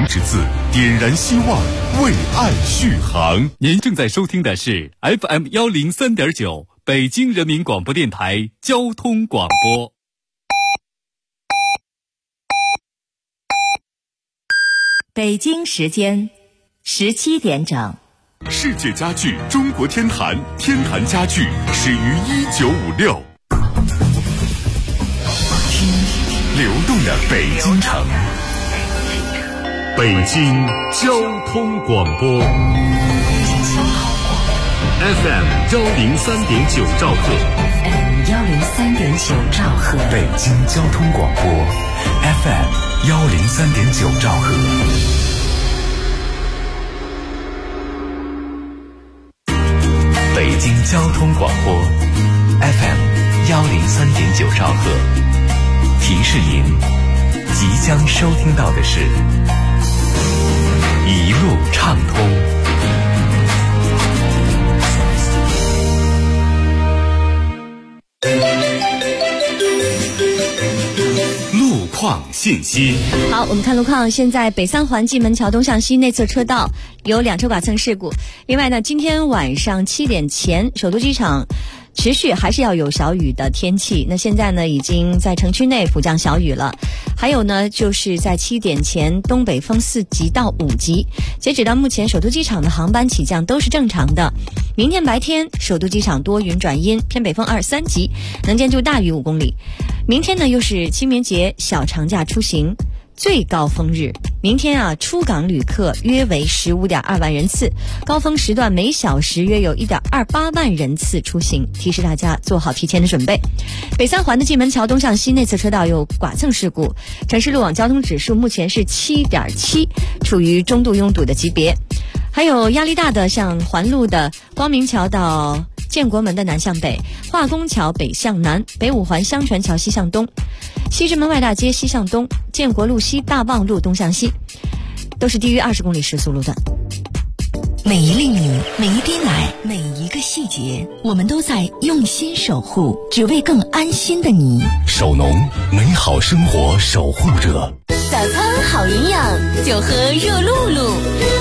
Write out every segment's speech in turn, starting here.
之字，点燃希望，为爱续航。 您正在收听的是 FM103.9北京人民广播电台交通广播。 北京时间17点整。 世界家具中国天坛，天坛家具始于1956。听流动的北京城，北京交通广播 FM103.9兆赫 ，103.9兆赫， 北京交通广播 FM103.9兆赫。北京交通广播 FM103.9兆赫，提示您即将收听到的是一路畅通。路况信息。 好，我们看路况。现在北三环蓟门桥东向西内侧车道有2车剐蹭事故。另外呢，今天晚上7点前，首都机场持续还是要有小雨的天气。那现在呢，已经在城区内普降小雨了。还有呢，就是在7点前，东北风4级到5级。截止到目前，首都机场的航班起降都是正常的。明天白天，首都机场多云转阴，偏北风2、3级，能见度大于5公里。明天呢，又是清明节小长假出行最高峰日。明天啊，出港旅客约为15.2万人次，高峰时段每小时约有1.28万人次出行，提示大家做好提前的准备。北三环的蓟门桥东向西内侧车道有剐蹭事故，城市路网交通指数目前是7.7，处于中度拥堵的级别。还有压力大的，像环路的光明桥到建国门的南向北，化工桥北向南，北五环香泉桥西向东，西直门外大街西向东，建国路西大望路东向西，都是低于20公里时速路段。 每一粒米，每一滴奶，每一个细节，我们都在用心守护，只为更安心的你。 首农，美好生活守护者。 早餐好营养，就喝热露露。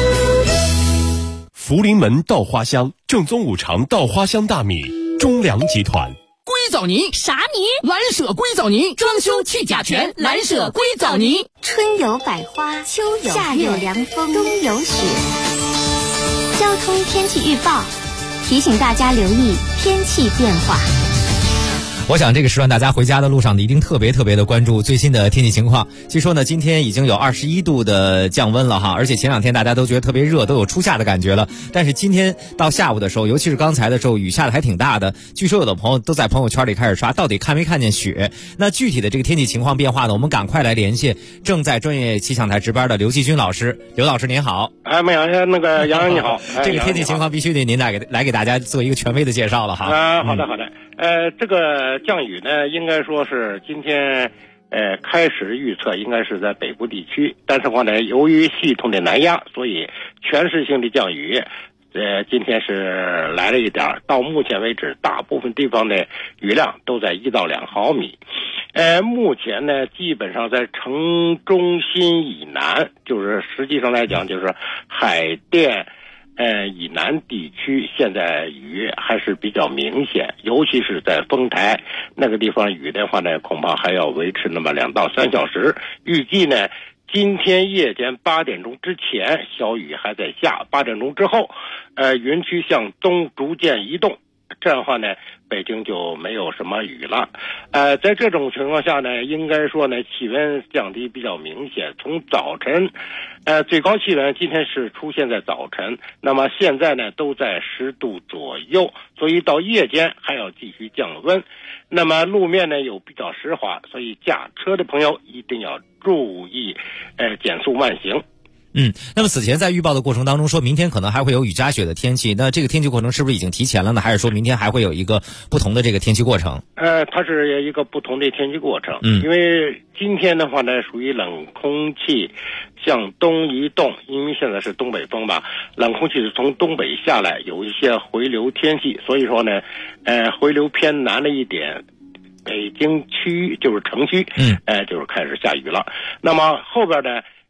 福临门稻花香，正宗5常稻花香大米，中粮集团。 硅藻泥啥泥？ 蓝舍硅藻泥，装修去甲醛，蓝舍硅藻泥。 春有百花，秋有夏有凉风，冬有雪。交通天气预报提醒大家留意天气变化。 我想这个时段大家回家的路上一定特别的关注最新的天气情况。据说呢，今天已经有21度的降温了哈，而且前2天大家都觉得特别热，都有初夏的感觉了。但是今天到下午的时候，尤其是刚才的时候，雨下的还挺大的。据说有的朋友都在朋友圈里开始刷，到底看没看见雪？那具体的这个天气情况变化呢，我们赶快来联系正在专业气象台值班的刘继军老师。刘老师您好。 杨洋你好。 这个天气情况必须得您来给大家做一个权威的介绍了哈。 好的。这个降雨呢，应该说是今天开始预测应该是在北部地区，但是话呢，由于系统的南压，所以全市性的降雨今天是来了一点，到目前为止大部分地方的雨量都在1到2毫米。目前呢，基本上在城中心以南，就是实际上来讲就是海淀以南地区现在雨还是比较明显，尤其是在丰台那个地方雨的话呢，恐怕还要维持那么2到3小时。预计呢，今天夜间8点钟之前小雨还在下，8点钟之后云区向东逐渐移动，这样的话呢，北京就没有什么雨了。在这种情况下呢，应该说呢，气温降低比较明显。从早晨最高气温今天是出现在早晨，那么现在呢都在10度左右，所以到夜间还要继续降温。那么路面呢有比较湿滑，所以驾车的朋友一定要注意减速慢行。 那么此前在预报的过程当中说明天可能还会有雨夹雪的天气，那这个天气过程是不是已经提前了呢？还是说明天还会有一个不同的这个天气过程？ 它是一个不同的天气过程。因为今天的话呢，属于冷空气向东移动，因为现在是东北风吧，冷空气是从东北下来，有一些回流天气，所以说呢，回流偏南了一点。北京区就是城区，就是开始下雨了。那么后边呢，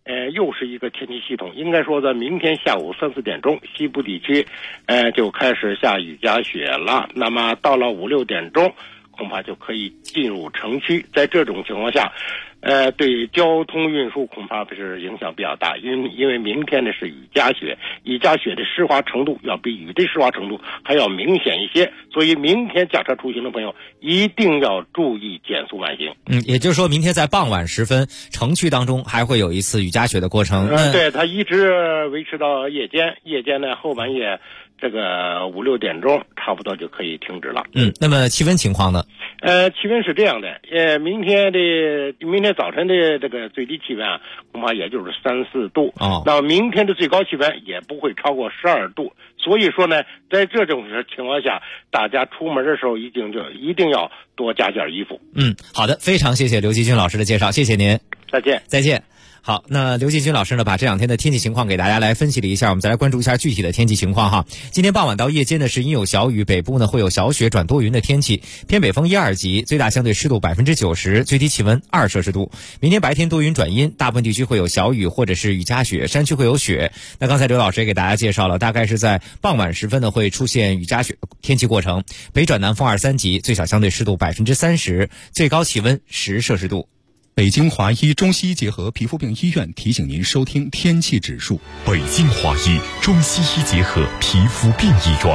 又是一个天气系统，应该说在明天下午3、4点钟，西部地区就开始下雨夹雪了。那么到了5、6点钟，恐怕就可以进入城区。在这种情况下，对交通运输恐怕是影响比较大，因为明天呢是雨夹雪，雨夹雪的湿滑程度要比雨的湿滑程度还要明显一些，所以明天驾车出行的朋友一定要注意减速慢行。 也就是说明天在傍晚时分，城区当中还会有一次雨夹雪的过程。 对，它一直维持到夜间呢后半夜这个5、6点钟差不多就可以停止了。 那么气温情况呢？ 气温是这样的，明天早晨的这个最低气温恐怕也就是3、4度。那明天的最高气温也不会超过12度。所以说呢，在这种情况下，大家出门的时候一定要多加件衣服。 好的，非常谢谢刘继军老师的介绍，谢谢您。再见。好，那刘继军老师呢，把这2天的天气情况给大家来分析了一下，我们再来关注一下具体的天气情况哈。今天傍晚到夜间呢是阴有小雨，北部呢会有小雪转多云的天气，偏北风1、2级，最大相对湿度90%，最低气温2摄氏度。明天白天多云转阴，大部分地区会有小雨或者是雨夹雪，山区会有雪。那刚才刘老师也给大家介绍了，大概是在傍晚时分呢会出现雨夹雪天气过程，北转南风2、3级，最小相对湿度30%，最高气温10摄氏度。 北京华医中西医结合皮肤病医院提醒您收听天气指数。 北京华医中西医结合皮肤病医院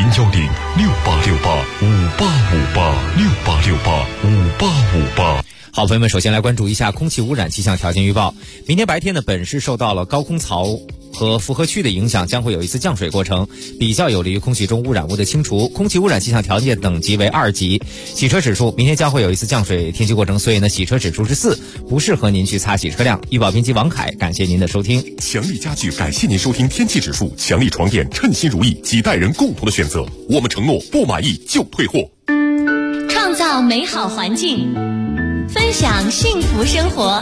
，0106868585858，68685858。 好，朋友们，首先来关注一下空气污染气象条件预报。明天白天呢，本市受到了高空槽和复合区的影响，将会有一次降水过程，比较有利于空气中污染物的清除。空气污染气象条件等级为2级。洗车指数，明天将会有一次降水天气过程，所以呢，洗车指数是4，不适合您去擦洗车辆。预报编辑王凯，感谢您的收听。 强力家具感谢您收听天气指数。强力床垫，称心如意，几代人共同的选择。我们承诺不满意就退货。 创造美好环境，分享幸福生活。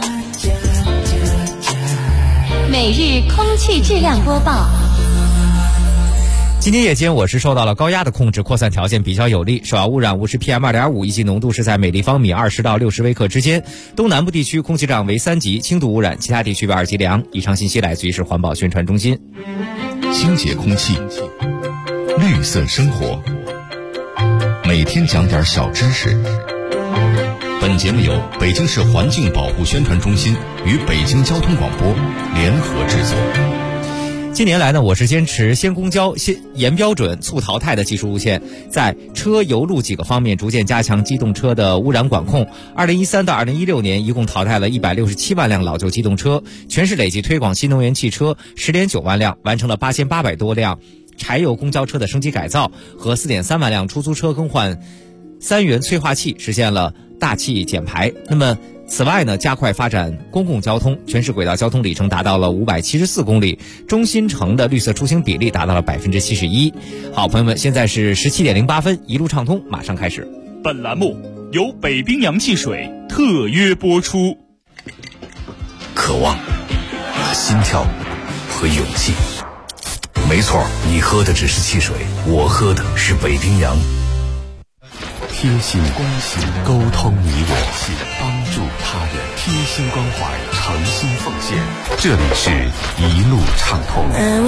每日空气质量播报。 今天夜间我市受到了高压的控制，扩散条件比较有利，首要污染物是 PM2.5， 一级浓度是在每立方米20到60微克之间。东南部地区空气质量为3级，轻度污染，其他地区为2级良。以上信息来自于市环保宣传中心。 清洁空气，绿色生活，每天讲点小知识。本节目由北京市环境保护宣传中心与北京交通广播联合制作。 近年来呢，我市坚持先公交、先严标准、促淘汰的技术路线，在车、油、路几个方面逐渐加强机动车的污染管控。2013到2016年，一共淘汰了167万辆老旧机动车，全市累计推广新能源汽车10.9万辆，完成了8800多辆柴油公交车的升级改造和4.3万辆出租车更换3元催化器，实现了大气减排。那么此外呢，加快发展公共交通，全市轨道交通里程达到了574公里，中心城的绿色出行比例达到了71%。好，朋友们，现在是17点08分，一路畅通马上开始。 本栏目由北冰洋汽水特约播出。 渴望、心跳和勇气，没错，你喝的只是汽水，我喝的是北冰洋。贴心关心，沟通你我，帮助他人，贴心关怀，诚心奉献。这里是一路畅通。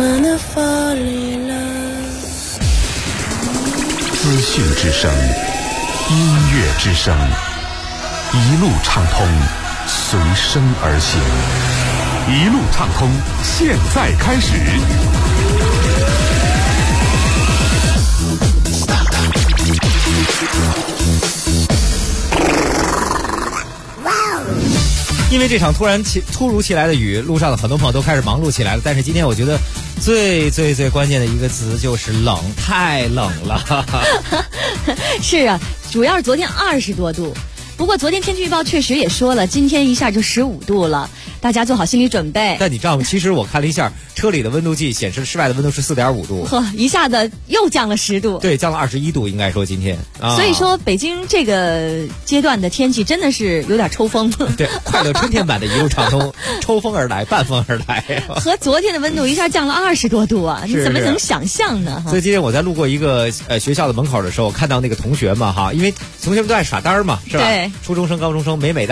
资讯之声，音乐之声，一路畅通，随声而行。一路畅通，现在开始。 因为这场突如其来的雨，路上的很多朋友都开始忙碌起来了。但是今天我觉得最关键的一个词就是冷，太冷了。 是啊，主要是昨天20多度。不过昨天天气预报确实也说了，今天一下就15度了，大家做好心理准备。 但你知道吗？其实我看了一下车里的温度计，显示室外的温度是4.5度， 一下子又降了10度。 对，降了21度，应该说今天。 所以说北京这个阶段的天气真的是有点抽风。 对，快乐春天版的一路畅通，抽风而来，半风而来。 和昨天的温度一下降了20多度啊，你怎么能想象呢？ 所以今天我在路过一个学校的门口的时候，看到那个同学嘛哈，因为同学们都爱耍单嘛，是吧？ 对， 初中生、高中生美美哒，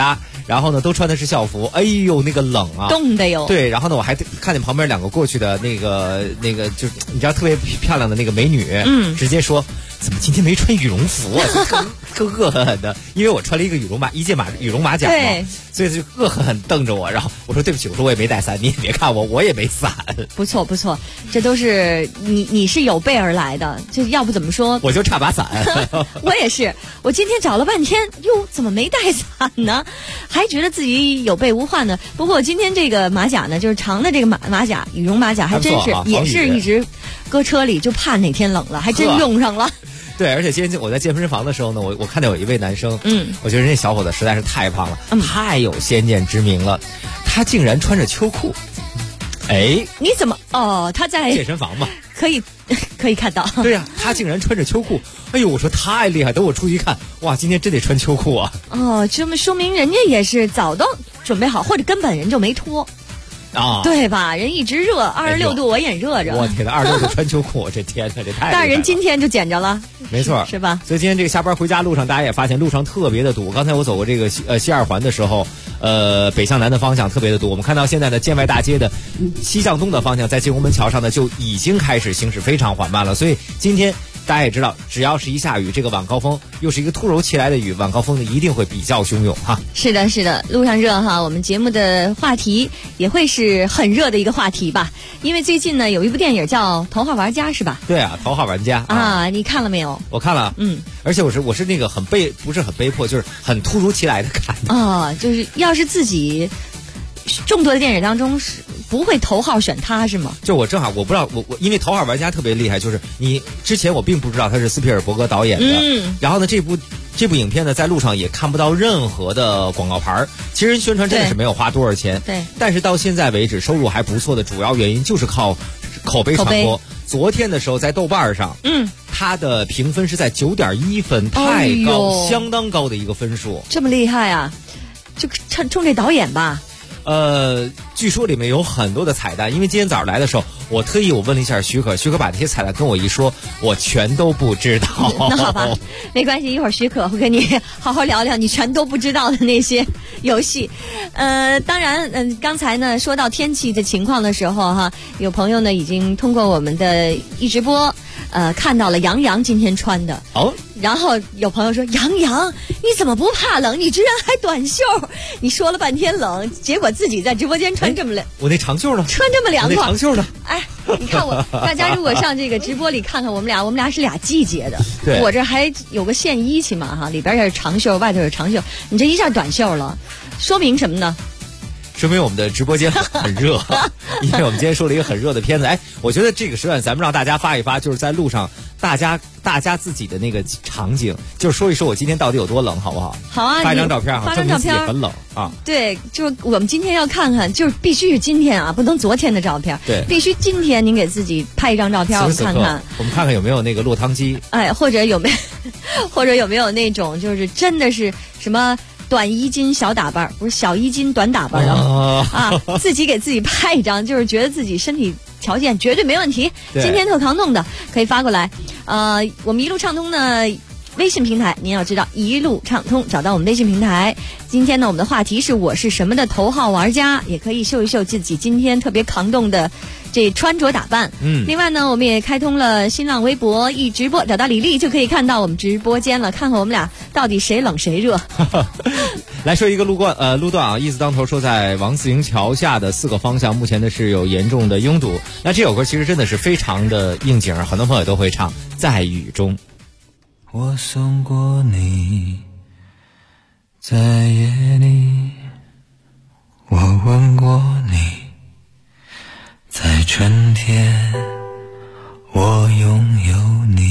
然后呢都穿的是校服，哎呦那个冷啊， 冻的哟。 对，然后呢我还看见旁边2个过去的那个就是你知道特别漂亮的那个美女，直接说怎么今天没穿羽绒服啊，就恶狠狠的，因为我穿了一个羽绒马甲嘛，所以就恶狠狠瞪着我，然后我说对不起，我说我也没带伞，你也别看我也没伞。 不错，这都是你是有备而来的，就要不怎么说我就差把伞。 我也是，我今天找了半天，哟，怎么没带伞呢？还觉得自己有备无患呢。不过我今天这个马甲呢，就是长的这个马甲，羽绒马甲，还真是也是一直搁车里，就怕哪天冷了，还真用上了。 对，而且今天我在健身房的时候呢，我看到有一位男生，我觉得人家小伙子实在是太胖了，太有先见之明了，他竟然穿着秋裤。哎， 你怎么他在健身房嘛， 可以看到。 对呀，他竟然穿着秋裤，哎呦，我说太厉害！等我出去一看，哇，今天真得穿秋裤啊！ 这么说明人家也是早都准备好，或者根本人就没脱。对吧？人一直热，26度我也热着。 我天哪，26度穿秋裤，这天哪，这太…… 但是人今天就捡着了， 没错， 是吧？ 所以今天这个下班回家路上，大家也发现路上特别的堵。刚才我走过这个西二环的时候，北向南的方向特别的堵。我们看到现在的建外大街的西向东的方向，在建国门桥上呢，就已经开始行驶非常缓慢了。所以今天大家也知道，只要是一下雨，这个晚高峰又是一个突如其来的雨，晚高峰呢一定会比较汹涌哈。 是的，路上热哈，我们节目的话题也会是很热的一个话题吧？因为最近呢有一部电影叫《头号玩家》，是吧？ 对啊，《头号玩家》 啊，你看了没有？ 我看了，而且我是那个不是很被迫，就是很突如其来的看的。 就是要是自己众多的电影当中是不会头号选他是吗？ 就我正好我不知道我因为《头号玩家》特别厉害，就是你之前我并不知道他是斯皮尔伯格导演的，然后呢这部影片呢在路上也看不到任何的广告牌，其实宣传真的是没有花多少钱， 对， 但是到现在为止收入还不错的主要原因就是靠口碑传播。昨天的时候在豆瓣上，它的评分是在9.1分，太高，相当高的一个分数。 这么厉害啊？就冲这导演吧。 据说里面有很多的彩蛋，因为今天早上来的时候，我特意问了一下许可把这些彩蛋跟我一说，我全都不知道。 那好吧，没关系，一会儿许可会跟你好好聊聊你全都不知道的那些游戏。当然，刚才呢说到天气的情况的时候哈，有朋友呢已经通过我们的一直播，看到了杨洋今天穿的然后有朋友说杨洋你怎么不怕冷？你居然还短袖，你说了半天冷，结果自己在直播间穿这么凉。 我那长袖呢？ 穿这么凉快？ 我那长袖呢？ 哎，你看大家如果上这个直播里看看我们俩是俩季节的。 对， 我这还有个线衣起码哈，里边是长袖，外头是长袖，你这一下短袖了，说明什么呢？ 说明我们的直播间很热，因为我们今天说了一个很热的片子。哎，我觉得这个时段咱们让大家发一发，就是在路上大家自己的那个场景，就是说一说我今天到底有多冷，好不好？ 好啊， 发一张照片， 发张照片， 很冷啊。 对，就我们今天要看看，就是必须是今天啊，不能昨天的照片。 对， 必须今天您给自己拍一张照片，我们看看。 我们看看有没有那个落汤鸡， 哎，或者有没有那种就是真的是什么。短衣襟小打扮，不是小衣襟短打扮自己给自己拍一张，就是觉得自己身体条件绝对没问题，今天特抗冻的可以发过来。我们一路畅通呢微信平台，您要知道一路畅通，找到我们微信平台。今天呢我们的话题是我是什么的头号玩家，也可以秀一秀自己今天特别抗冻的这穿着打扮。另外呢我们也开通了新浪微博一直播，找到李丽就可以看到我们直播间了，看看我们俩到底谁冷谁热。 来说一个路段啊，一字当头说在王自营桥下的4个方向目前呢是有严重的拥堵。那这首歌其实真的是非常的应景，很多朋友都会唱，在雨中。 我送过你，在夜里，我吻过你，在春天，我拥有你，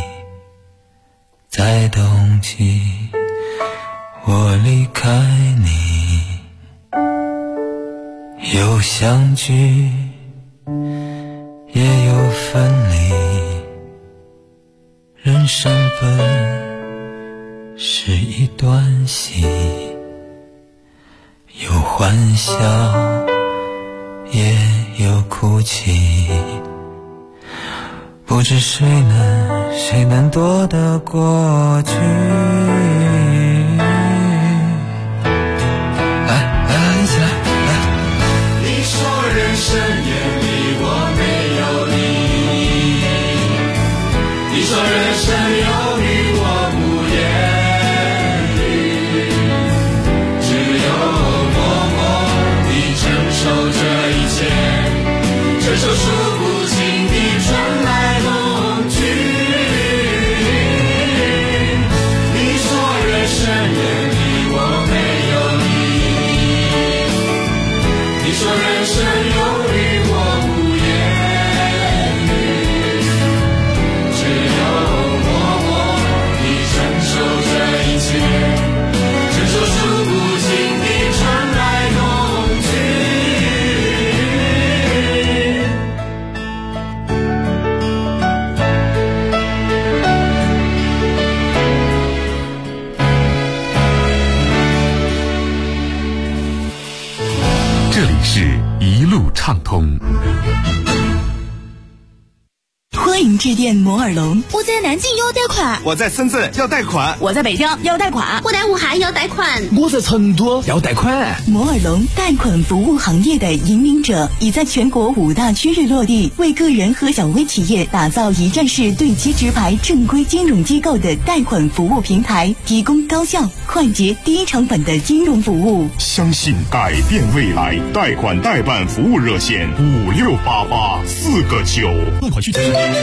在冬季，我离开你，有相聚，也有分离。人生本是一段戏，有欢笑，也有哭泣，不知谁能躲得过去。 通。 欢迎致电摩尔龙。 我在南京要贷款， 我在深圳要贷款， 我在北京要贷款， 我在武汉要贷款， 我在成都要贷款。 摩尔龙贷款服务行业的引领者，已在全国5大区域落地，为个人和小微企业打造一站式对接直排正规金融机构的贷款服务平台，提供高效、快捷、低成本的金融服务。 相信改变未来，贷款代办服务热线5688-4个9。 贷款需求。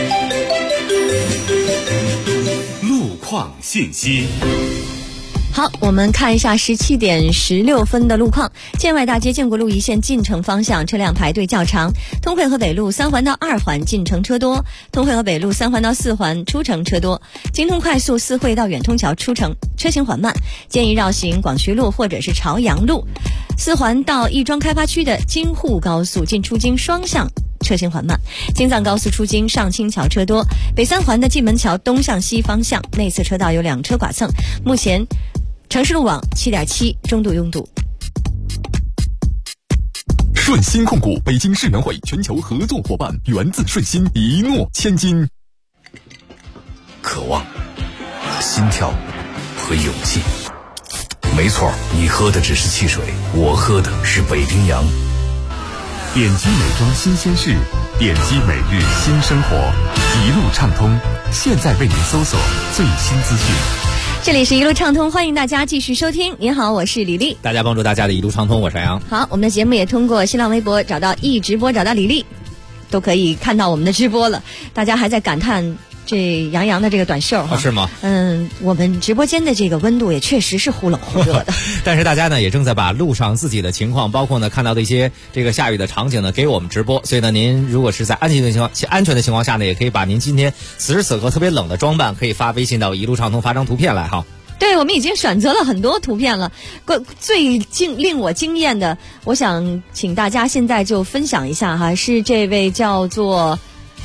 路况信息。 好，我们看一下17点16分的路况。建外大街建国路一线进城方向车辆排队较长，通惠河北路3环到2环进城车多，通惠河北路3环到4环出城车多，京通快速4惠到远通桥出城车行缓慢，建议绕行广渠路或者是朝阳路。4环到亦庄开发区的京沪高速进出京双向车行缓慢，京藏高速出京上清桥车多，北3环的蓟门桥东向西方向内侧车道有2车剐蹭，目前城市路网7.7中度拥堵。 顺鑫控股北京世园会全球合作伙伴，源自顺鑫，一诺千金。 渴望、心跳和勇气。没错，你喝的只是汽水，我喝的是北冰洋。 点击美妆新鲜事，点击每日新生活，一路畅通，现在为您搜索最新资讯。 这里是一路畅通，欢迎大家继续收听。您好，我是李丽。 大家帮助大家的一路畅通，我是杨。 好，我们的节目也通过新浪微博找到易直播，找到李丽，都可以看到我们的直播了。大家还在感叹这杨洋的这个短袖是吗？ 我们直播间的这个温度也确实是忽冷忽热的。 但是大家呢也正在把路上自己的情况，包括呢看到的一些这个下雨的场景呢给我们直播，所以呢您如果是在安全的情况下呢，也可以把您今天此时此刻特别冷的装扮可以发微信到一路畅通，发张图片来哈。 对，我们已经选择了很多图片了，最令我惊艳的，我想请大家现在就分享一下哈，是这位叫做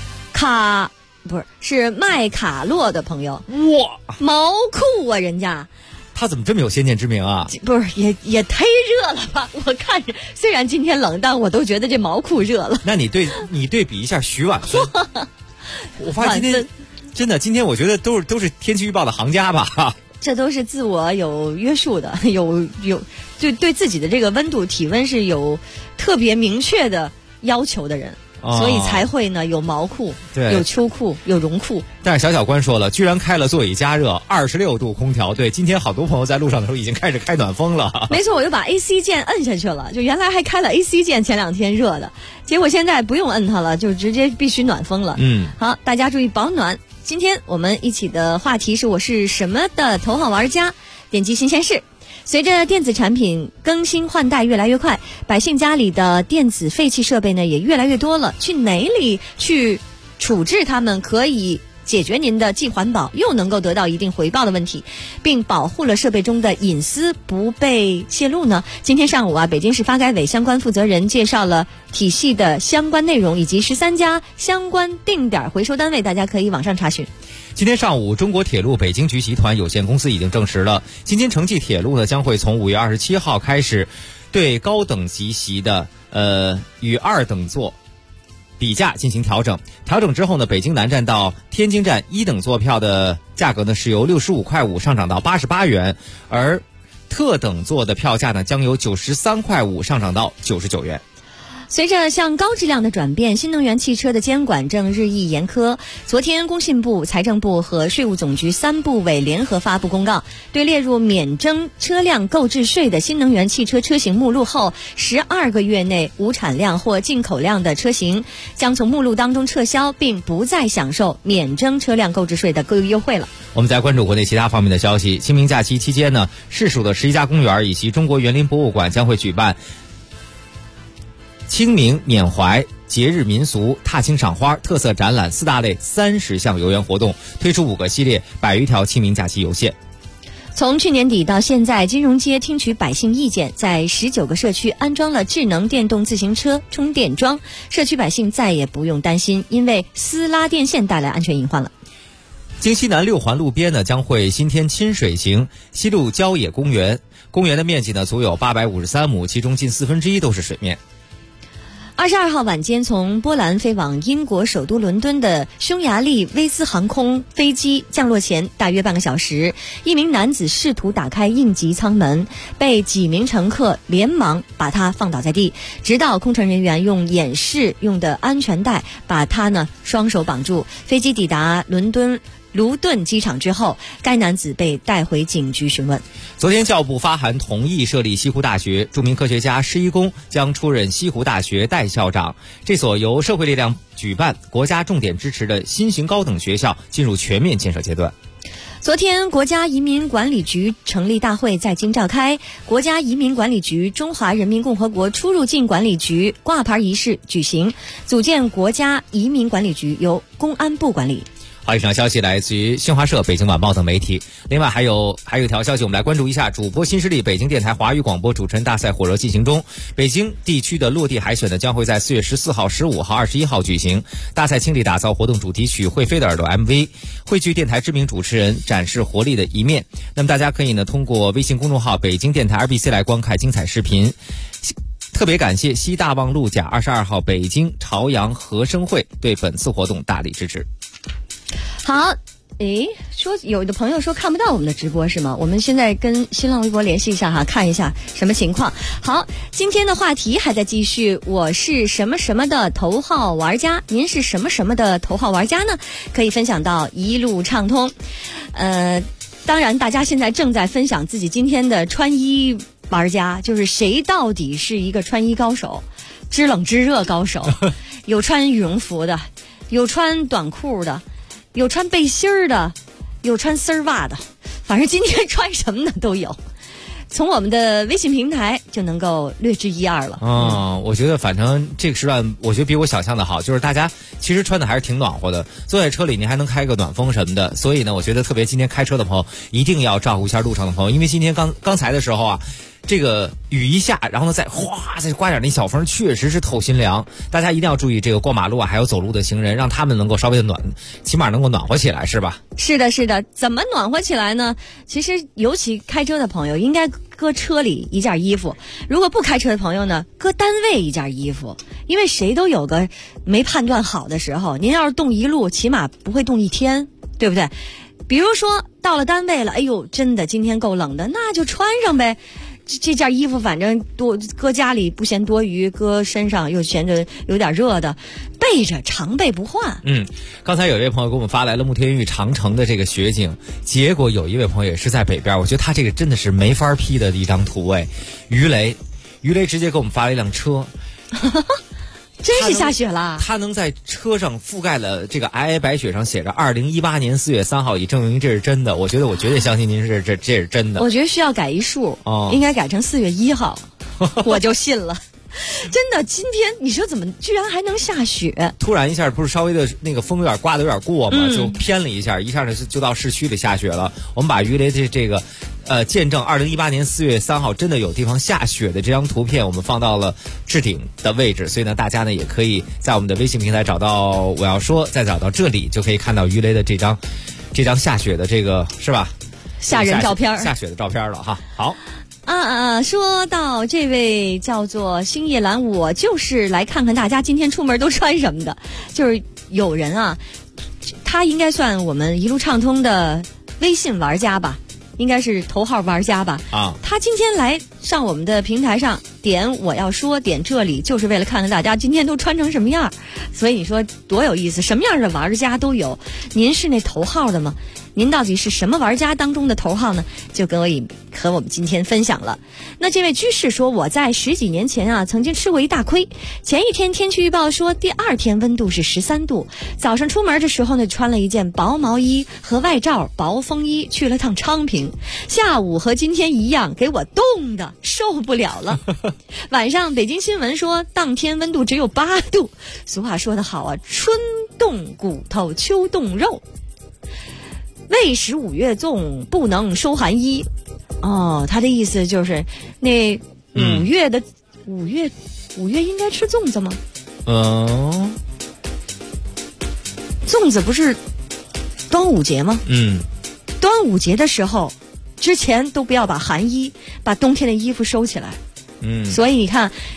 是麦卡洛的朋友。 哇， 毛裤啊，人家他怎么这么有先见之明啊？ 不是，也忒热了吧？我看着虽然今天冷，但我都觉得这毛裤热了。 那你对比一下徐婉芬，我发现今天真的，今天我觉得都是天气预报的行家吧。 这都是自我有约束的，有对自己的这个温度体温是有特别明确的要求的人。所以才会呢有毛裤，有秋裤，有绒裤。 但是小关说了，居然开了座椅加热，26度空调。对，今天好多朋友在路上的时候已经开始开暖风了。 没错，我又把 AC 键摁下去了，就原来还开了 AC 键，前2天热的，结果现在不用摁它了，就直接必须暖风了。好，大家注意保暖。今天我们一起的话题是我是什么的头号玩家，点击新鲜事。随着电子产品更新换代越来越快，百姓家里的电子废弃设备呢也越来越多了，去哪里去处置它们可以解决您的既环保又能够得到一定回报的问题，并保护了设备中的隐私不被泄露呢？今天上午北京市发改委相关负责人介绍了体系的相关内容以及13家相关定点回收单位，大家可以网上查询。 今天上午，中国铁路北京局集团有限公司已经证实了，今天城际铁路呢将会从5月27号开始对高等级席的与2等座比价进行调整。调整之后呢，北京南站到天津站1等座票的价格呢是由65.5块上涨到88元，而特等座的票价呢将由93.5块上涨到99元。 随着向高质量的转变，新能源汽车的监管正日益严苛。昨天，工信部、财政部和税务总局3部委联合发布公告，对列入免征车辆购置税的新能源汽车车型目录后12个月内无产量或进口量的车型，将从目录当中撤销，并不再享受免征车辆购置税的各优惠了。 我们再关注国内其他方面的消息。清明假期期间呢，市属的11家公园以及中国园林博物馆将会举办清明缅怀、节日民俗、踏青赏花、特色展览4大类30项游园活动，推出5个系列100余条清明假期游线。 从去年底到现在，金融街听取百姓意见，在19个社区安装了智能电动自行车充电桩，社区百姓再也不用担心因为私拉电线带来安全隐患了。 京西南6环路边呢将会新添亲水型西路郊野公园，公园的面积呢足有853亩，其中近1/4都是水面。 22号晚间，从波兰飞往英国首都伦敦的匈牙利威斯航空飞机降落前大约半个小时，一名男子试图打开应急舱门，被几名乘客连忙把他放倒在地，直到空乘人员用演示用的安全带把他呢双手绑住。飞机抵达卢顿机场之后，该男子被带回警局询问。 昨天教部发函同意设立西湖大学，著名科学家施一公将出任西湖大学代校长。这所由社会力量举办、国家重点支持的新型高等学校进入全面建设阶段。 昨天，国家移民管理局成立大会在京召开，国家移民管理局中华人民共和国出入境管理局挂牌仪式举行，组建国家移民管理局，由公安部管理。 好，以上消息来自于新华社、北京晚报等媒体。另外还有一条消息，我们来关注一下主播新势力北京电台华语广播主持人大赛火热进行中。北京地区的落地海选呢，将会在4月14号、15号、21号举行。大赛倾力打造活动主题曲《会飞的耳朵》MV， 汇聚电台知名主持人，展示活力的一面。那么大家可以呢通过微信公众号北京电台 RBC 来观看精彩视频。特别感谢西大望路甲22号北京朝阳和生会对本次活动大力支持。 好，说有的朋友说看不到我们的直播是吗？我们现在跟新浪微博联系一下哈，看一下什么情况。好，今天的话题还在继续，我是什么什么的头号玩家，您是什么什么的头号玩家呢？可以分享到一路畅通。当然大家现在正在分享自己今天的穿衣玩家，就是谁到底是一个穿衣高手，知冷知热高手。有穿羽绒服的，有穿短裤的，有穿背心儿的，有穿丝袜的，反正今天穿什么的都有。从我们的微信平台就能够略知一二了。 我觉得反正这个时段我觉得比我想象的好，就是大家其实穿的还是挺暖和的，坐在车里您还能开个暖风什么的，所以呢我觉得特别今天开车的朋友一定要照顾一下路上的朋友，因为今天刚才的时候啊，这个雨一下，然后呢再刮点那小风，确实是透心凉。大家一定要注意这个过马路啊，还有走路的行人，让他们能够稍微的起码能够暖和起来，是吧？ 是的，是的。怎么暖和起来呢？其实尤其开车的朋友应该搁车里一件衣服，如果不开车的朋友呢，搁单位一件衣服，因为谁都有个没判断好的时候。您要是冻一路，起码不会冻一天，对不对？比如说到了单位了，哎呦，真的今天够冷的，那就穿上呗。这件衣服反正搁家里不嫌多余，搁身上又嫌着有点热的，备着常备不换。 刚才有一位朋友给我们发来了慕天峪长城的这个雪景，结果有一位朋友也是在北边，我觉得他这个真的是没法 P 的一张图哎。于雷直接给我们发了一辆车。 真是下雪了， 他能在车上覆盖了这个皑皑白雪上写着2018年4月3号，以证明这是真的。我觉得我绝对相信您这是真的。 我觉得需要改一数，应该改成4月1号，我就信了。真的，今天你说怎么居然还能下雪？ 突然一下不是稍微的那个风有点刮得有点过嘛，就偏了一下，一下就到市区里下雪了。我们把于雷这个见证2018年4月3号真的有地方下雪的这张图片，我们放到了置顶的位置，所以呢，大家呢也可以在我们的微信平台找到我要说，再找到这里就可以看到于雷的这张下雪的这个是吧？ 吓人照片， 下雪的照片了哈。好。 说到这位叫做星夜兰，我就是来看看大家今天出门都穿什么的。就是有人啊，他应该算我们一路畅通的微信玩家吧，应该是头号玩家吧。他今天来上我们的平台上点我要说，点这里，就是为了看看大家今天都穿成什么样。所以你说多有意思，什么样的玩家都有。您是那头号的吗？您到底是什么玩家当中的头号呢？就和我们今天分享了。那这位居士说，我在10几年前啊，曾经吃过一大亏。前一天天气预报说第二天温度是13度，早上出门的时候呢，穿了一件薄毛衣和外罩薄风衣去了趟昌平，下午和今天一样，给我冻的受不了了。晚上北京新闻说当天温度只有8度。俗话说得好啊，春冻骨头秋冻肉，未使5月粽，不能收寒衣。他的意思就是那5月应该吃粽子吗？粽子不是端午节吗？端午节的时候之前都不要把寒衣把冬天的衣服收起来。所以你看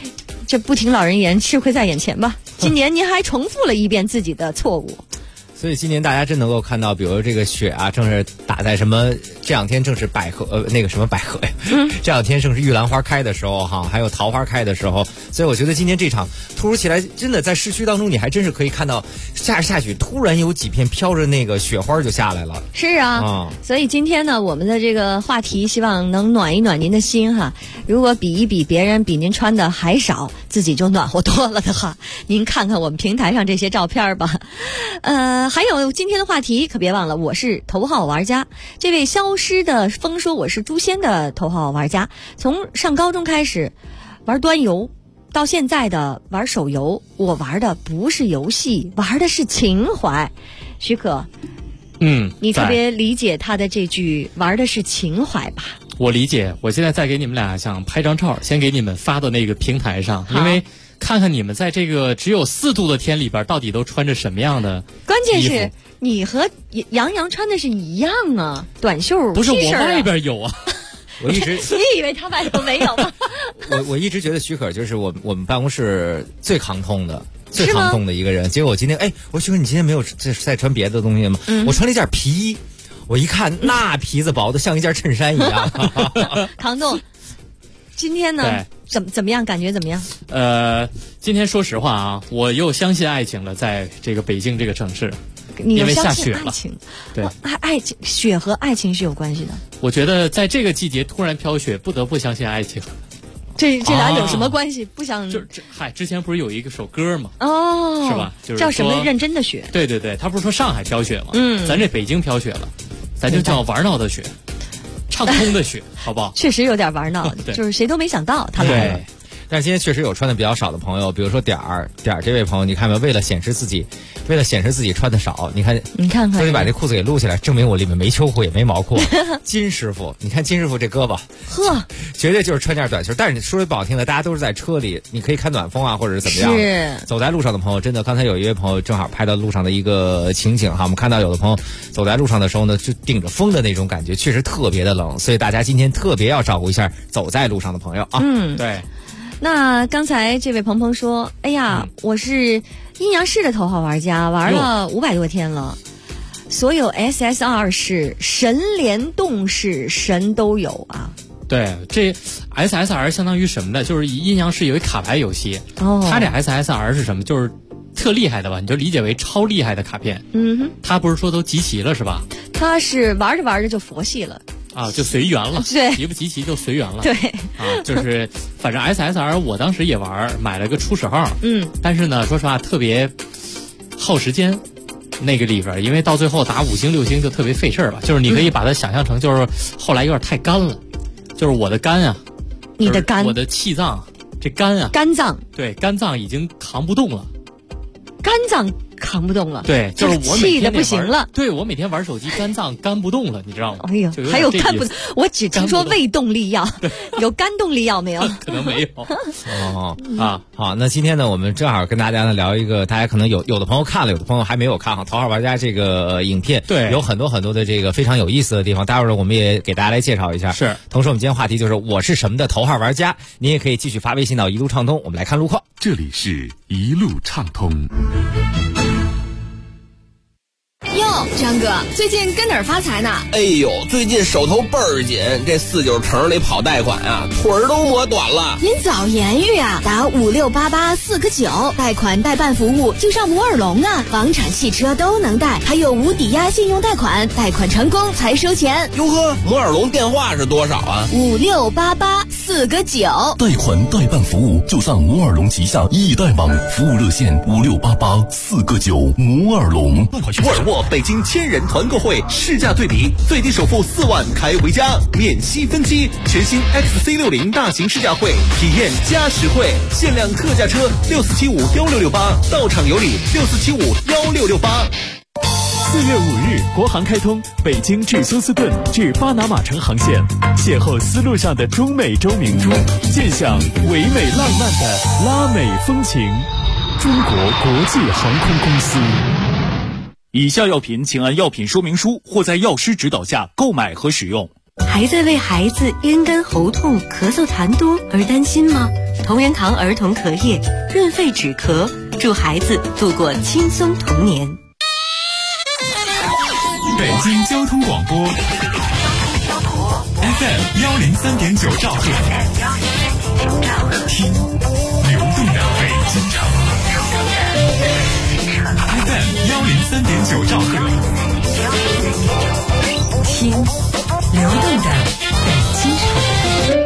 这不听老人言，吃亏在眼前吧。今年您还重复了一遍自己的错误。 所以今年大家真能够看到，比如这个雪啊，正是打在什么这两天正是百合那个什么百合呀，这两天正是玉兰花开的时候哈，还有桃花开的时候。所以我觉得今天这场突如其来，真的在市区当中，你还真是可以看到下雪，突然有几片飘着那个雪花就下来了。 是啊，所以今天呢，我们的这个话题希望能暖一暖您的心哈。如果比一比别人比您穿的还少，自己就暖和多了的话，您看看我们平台上这些照片吧。还有今天的话题可别忘了，我是头号玩家。这位消失的风说我是诛仙的头号玩家，从上高中开始玩端游，到现在的玩手游，我玩的不是游戏，玩的是情怀。许可，你特别理解他的这句玩的是情怀吧？ 我理解。我现在再给你们俩想拍张照，先给你们发到那个平台上，因为看看你们在这个只有4度的天里边到底都穿着什么样的衣服。 关键是你和杨洋穿的是一样啊，短袖不是我外边有啊。 我一直你以为他外头没有吗？ 我一直觉得许可就是我们办公室最抗痛的一个人。结果我今天我说许可你今天没有再穿别的东西吗？我穿了一件皮衣，我一看那皮子薄的像一件衬衫一样。 抗冻。今天呢怎么样？感觉怎么样？ 今天说实话啊，我又相信爱情了，在这个北京这个城市。 你又相下雪了， 信爱情？ 对， 爱情，雪和爱情是有关系的。 我觉得在这个季节突然飘雪，不得不相信爱情。 这俩有什么关系？不想之前不是有一个首歌吗？ 是吧？就是叫什么认真的雪？ 对，他不是说上海飘雪吗？咱这北京飘雪了，咱就叫玩闹的雪，畅通的雪，好不好？ 确实有点玩闹，就是谁都没想到他来了。 但是今天确实有穿的比较少的朋友，比如说点儿这位朋友，你看没有？为了显示自己穿的少，你看，所以把这裤子给撸起来，证明我里面没秋裤也没毛裤。金师傅，你看金师傅这胳膊，绝对就是穿件短袖。但是你说句不好听的，大家都是在车里，你可以看暖风啊，或者是怎么样。 是走在路上的朋友，真的，刚才有一位朋友正好拍到路上的一个情景哈，我们看到有的朋友走在路上的时候呢，就顶着风的那种感觉，确实特别的冷，所以大家今天特别要照顾一下走在路上的朋友啊。 对。 那刚才这位鹏鹏说，哎呀，我是阴阳师的头号玩家，玩了500多天了，所有 SSR 式、神联动式神都有啊。 对，这 SSR 相当于什么呢？就是阴阳师有一卡牌游戏，它这 SSR 是什么？就是特厉害的吧？你就理解为超厉害的卡片。它不是说都集齐了是吧？ 它是玩着玩着就佛系了。 就随缘了， 对， 集不集齐就随缘了。 对， 就是反正 SSR 我当时也玩，买了个初始号，但是呢，说实话特别耗时间，那个里边，因为到最后打5星6星就特别费事儿吧，就是你可以把它想象成就是后来有点太干了，就是我的肝啊， 你的肝， 我的气脏，这肝啊， 肝脏， 对，肝脏已经扛不动了， 肝脏。扛不动了， 对，就是我每天气的不行了。 对，我每天玩手机，肝脏干不动了，你知道吗？ 哎呦，还有干不，我只听说胃动力药，有肝动力药没有？ 可能没有。 好，那今天呢，我们正好跟大家呢聊一个，大家可能有的朋友看了，有的朋友还没有看哈，《头号玩家》这个影片， 对， 有很多的这个非常有意思的地方，待会儿我们也给大家来介绍一下。 是， 同时我们今天话题就是我是什么的头号玩家，您也可以继续发微信到一路畅通，我们来看路况。 这里是一路畅通。 哟，张哥，最近跟哪儿发财呢？ 哎呦，最近手头倍儿紧，这49城里跑贷款啊，腿儿都磨短了。 您早言语啊，打5688 4个9，贷款代办服务就上摩尔龙啊，房产、汽车都能贷，还有无抵押信用贷款，贷款成功才收钱。 哟呵，摩尔龙电话是多少啊 ？5688 4个9。 贷款代办服务就上摩尔龙旗下易贷网，服务热线5688 4个9。摩尔龙。 沃尔沃北京1000人团购会试驾对比，最低首付4万开回家，免息分期。全新 XC60 大型试驾会，体验加实惠，限量特价车64751668，到场有礼64751668。 4月5日，国航开通北京至休斯顿至巴拿马城航线，邂逅丝路上的中美洲明珠，见享唯美浪漫的拉美风情。中国国际航空公司。 以下药品请按药品说明书或在药师指导下购买和使用。 还在为孩子咽干喉痛、咳嗽痰多而担心吗？同仁堂儿童咳液润肺止咳，助孩子度过轻松童年。 北京交通广播 FM103.9兆赫，听流动的北京城。FM103.9兆赫， 听流动的北京城。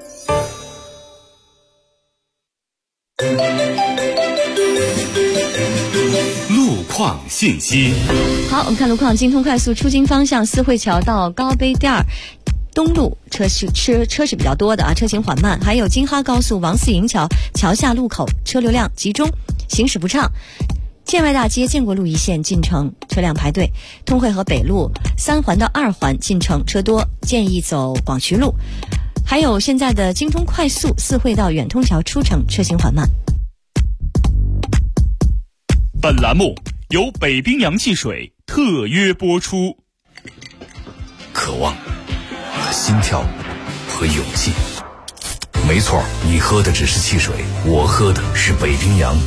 路况信息。 好，我们看路况，京通快速出京方向四惠桥到高碑店东路车是比较多的啊，车行缓慢。还有京哈高速王四营桥桥下路口车流量集中，行驶不畅。建外大街建国路一线进城车辆排队，通惠河北路3环到2环进城车多，建议走广渠路。还有现在的京通快速四惠到远通桥出城车行缓慢。 本栏目由北冰洋汽水特约播出。 渴望和心跳和勇气，没错，你喝的只是汽水，我喝的是北冰洋。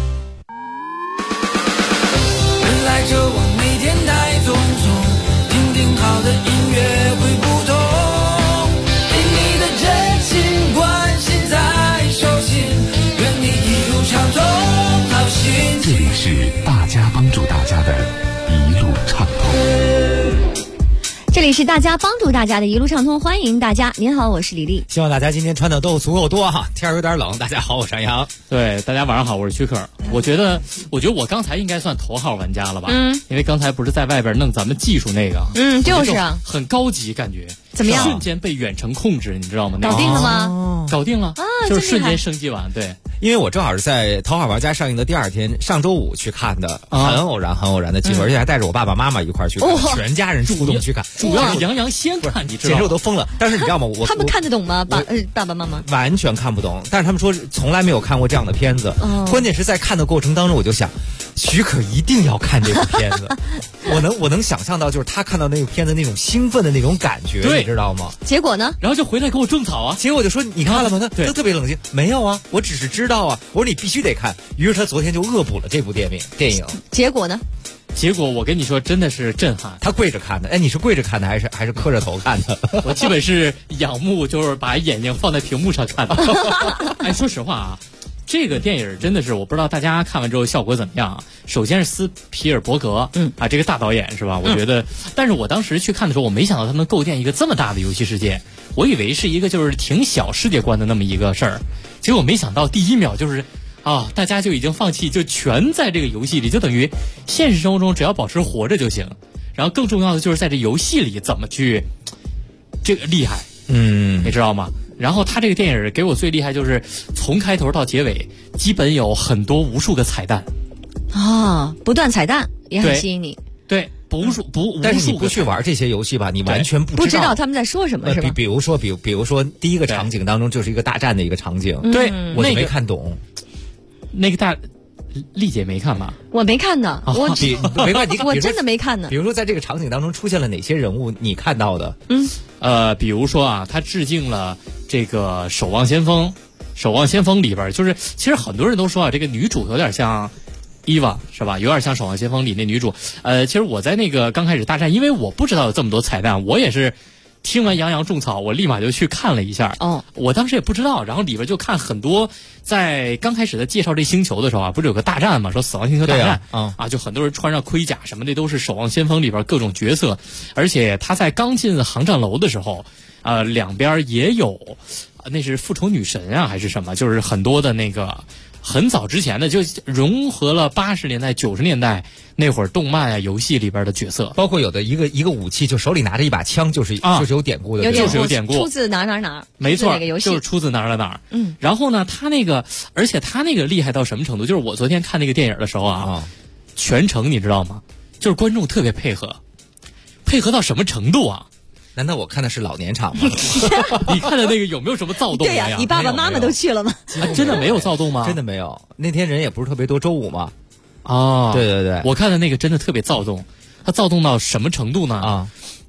人来车往，每天太匆匆，听听好的音乐会不同，给你的真心关心在手心，愿你一路畅通好心情。 这里是大家帮助大家的一路畅通。 这里是大家帮助大家的一路畅通，欢迎大家。您好，我是李丽。 希望大家今天穿的都足够多哈，天儿有点冷。大家好，我是山羊。 对，大家晚上好，我是徐可。我觉得我刚才应该算头号玩家了吧？因为刚才不是在外边弄咱们技术那个， 就是啊， 很高级感觉。 怎么样？ 瞬间被远程控制，你知道吗？ 搞定了吗？ 搞定了啊， 就是瞬间升级完。对， 因为我正好是在《头号玩家》上映的第2天，上周五去看的，很偶然的机会，而且还带着我爸爸妈妈一块儿去看，全家人出动去看。 主要是杨洋先看，你知道吗？ 简直我都疯了。但是你知道吗？ 他们看得懂吗？爸爸妈妈完全看不懂，但是他们说从来没有看过这样的片子。关键是在看的过程当中，我就想，许可一定要看这部片子。我能想象到，就是他看到那个片子那种兴奋的那种感觉，你知道吗？ 结果呢？ 然后就回来给我种草啊。 结果我就说你看了吗？他特别冷静，没有啊，我只是知道啊。我说你必须得看。于是他昨天就恶补了这部电影。 结果呢？ 结果我跟你说，真的是震撼。 他跪着看的，哎，你是跪着看的还是磕着头看的？ 我基本是仰慕，就是把眼睛放在屏幕上看的。哎，说实话啊，这个电影真的是，我不知道大家看完之后效果怎么样啊。首先是斯皮尔伯格，这个大导演是吧？我觉得，但是我当时去看的时候，我没想到他能构建一个这么大的游戏世界。我以为是一个就是挺小世界观的那么一个事儿，结果没想到第一秒就是大家就已经放弃，就全在这个游戏里，就等于现实生活中只要保持活着就行。然后更重要的就是在这游戏里怎么去这个厉害，你知道吗？然后他这个电影给我最厉害就是从开头到结尾，基本有很多无数个彩蛋不断彩蛋也很吸引你。 对， 但是你不去玩这些游戏吧，你完全不知道他们在说什么，是吧？ 比如说第一个场景当中就是一个大战的一个场景， 对， 我就没看懂。 那个丽姐没看吧？ 我没看呢， 没关系， 我真的没看呢。 比如说在这个场景当中出现了哪些人物，你看到的？ 比如说啊，他致敬了这个《守望先锋》，《守望先锋》里边就是，其实很多人都说啊，这个女主有点像伊娃，是吧？有点像《守望先锋》里那女主。其实我在那个刚开始大战，因为我不知道有这么多彩蛋，我也是听完杨洋种草，我立马就去看了一下。我当时也不知道，然后里边就看很多，在刚开始的介绍这星球的时候啊，不是有个大战嘛，说死亡星球大战就很多人穿上盔甲什么的，都是《守望先锋》里边各种角色。而且他在刚进航站楼的时候，两边也有，那是复仇女神啊还是什么，就是很多的那个。很早之前的就融合了80年代、90年代那会儿动漫啊、游戏里边的角色， 包括有的一个武器，就手里拿着一把枪，就是有典故的， 就是有典故， 出自哪， 没错， 就是出自哪。然后呢，他那个，而且他那个厉害到什么程度？就是我昨天看那个电影的时候全程你知道吗？就是观众特别配合到什么程度啊？ 难道我看的是老年场吗？ 你看的那个有没有什么躁动？ 对呀，你爸爸妈妈都去了吗？ 真的没有躁动吗？ 真的没有，那天人也不是特别多，周五嘛。 对， 对， 我看的那个真的特别躁动，他躁动到什么程度呢？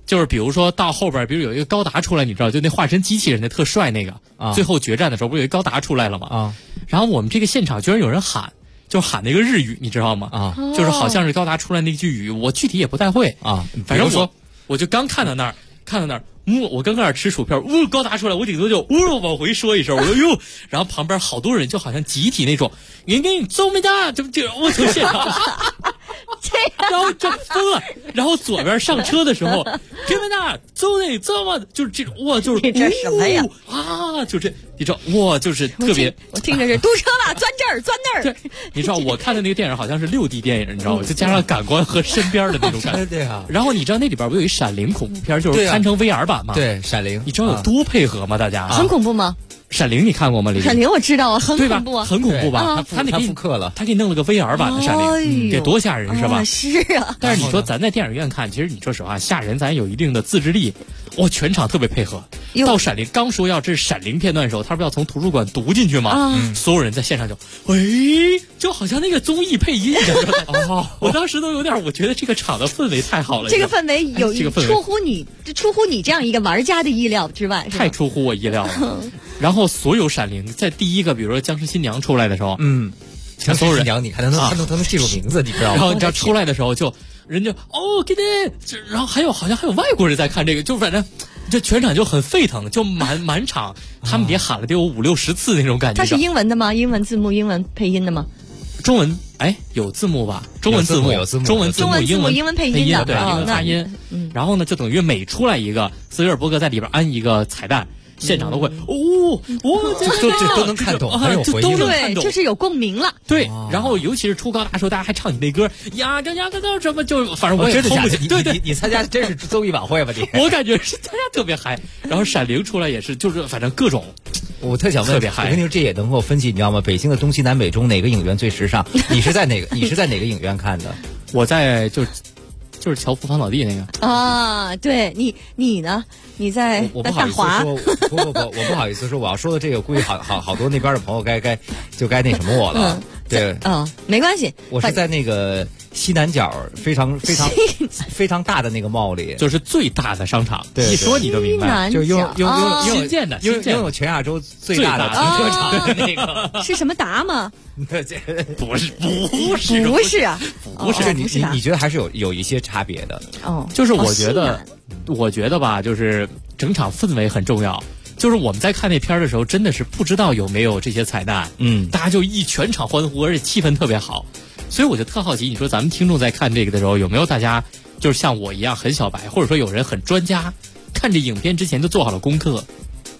就是比如说到后边，比如有一个高达出来，你知道，就那化身机器人的特帅那个，最后决战的时候不是有一高达出来了吗？然后我们这个现场居然有人喊，就喊那个日语，你知道吗？就是好像是高达出来那句语，我具体也不太会反正我就刚看到那儿。我刚开始吃薯片，高达出来，我顶多就往回说一声，我说哟，然后旁边好多人就好像集体那种，你走没哒，就我从现场，然后就疯了，然后左边上车的时候，听没哒，走那这么就是这种，哇，就是这什么呀？ 就这，你知道，哇，就是特别， 我听着是堵车了，钻这儿，钻那儿。 对，你知道我看的那个电影好像是6D 电影，你知道吗？就加上感官和身边的那种感觉。 对啊。 然后你知道那里边不有一闪灵恐怖片，就是堪称 VR 版吗？ 对，闪灵。 你知道有多配合吗？大家很恐怖吗？ 闪灵你看过吗？ 闪灵我知道啊，很恐怖啊， 很恐怖吧？他复刻了， 他给弄了个 VR 版的闪灵，得多吓人是吧？ 是啊。 但是你说咱在电影院看，其实你说实话吓人，咱有一定的自制力。全场特别配合。到闪灵刚说要这是闪灵片段的时候，他不是要从图书馆读进去吗？所有人在现场就好像那个综艺配音一样。我当时都有点，我觉得这个场的氛围太好了。 这个氛围有出乎你这样一个玩家的意料之外， 太出乎我意料了。然后所有闪灵在第一个，比如说僵尸新娘出来的时候， 所有人娘，你看他能记住名字，你知道吗？ 然后你知道出来的时候就人家给你，然后好像还有外国人在看这个，就反正这全场就很沸腾，就满场他们别喊了得有50-60次那种感觉。 它是英文的吗？英文字幕、英文配音的吗？ 中文有字幕吧？中文字幕有字幕，中文字幕，英文配音的， 对，英文发音。然后呢，就等于每出来一个，斯皮尔伯格在里边安一个彩蛋。现场都会这都能看懂，很有回应， 对，就是有共鸣了。 对，然后尤其是出高达的时候，大家还唱你那歌呀个什么，就反正我也真的对， 你参加真是综艺晚会吧？你我感觉是大家特别嗨。然后闪灵出来也是，就是反正各种， 我特想问， 特别嗨。 我跟你说，这也能够分析，你知道吗？北京的东西南北中哪个影院最时尚？你是在哪个影院看的？ 我在就是乔福芳草地那个啊，对你呢？你在大华？ 我不好意思说，我要说的这个，估计好多那边的朋友该那什么我了。对， 没关系， 我是在那个西南角非常大的那个 mall 里， 就是最大的商场。 对， 一说你就明白， 就拥新建的， 拥有全亚洲最大的停车场的那个， 是什么达吗？ 不是啊， 不是你觉得还是有一些差别的就是我觉得吧，就是整场氛围很重要。就是我们在看那片的时候，真的是不知道有没有这些彩蛋，大家就全场欢呼，而且气氛特别好。所以我就特好奇，你说咱们听众在看这个的时候，有没有大家就是像我一样很小白，或者说有人很专家，看这影片之前就做好了功课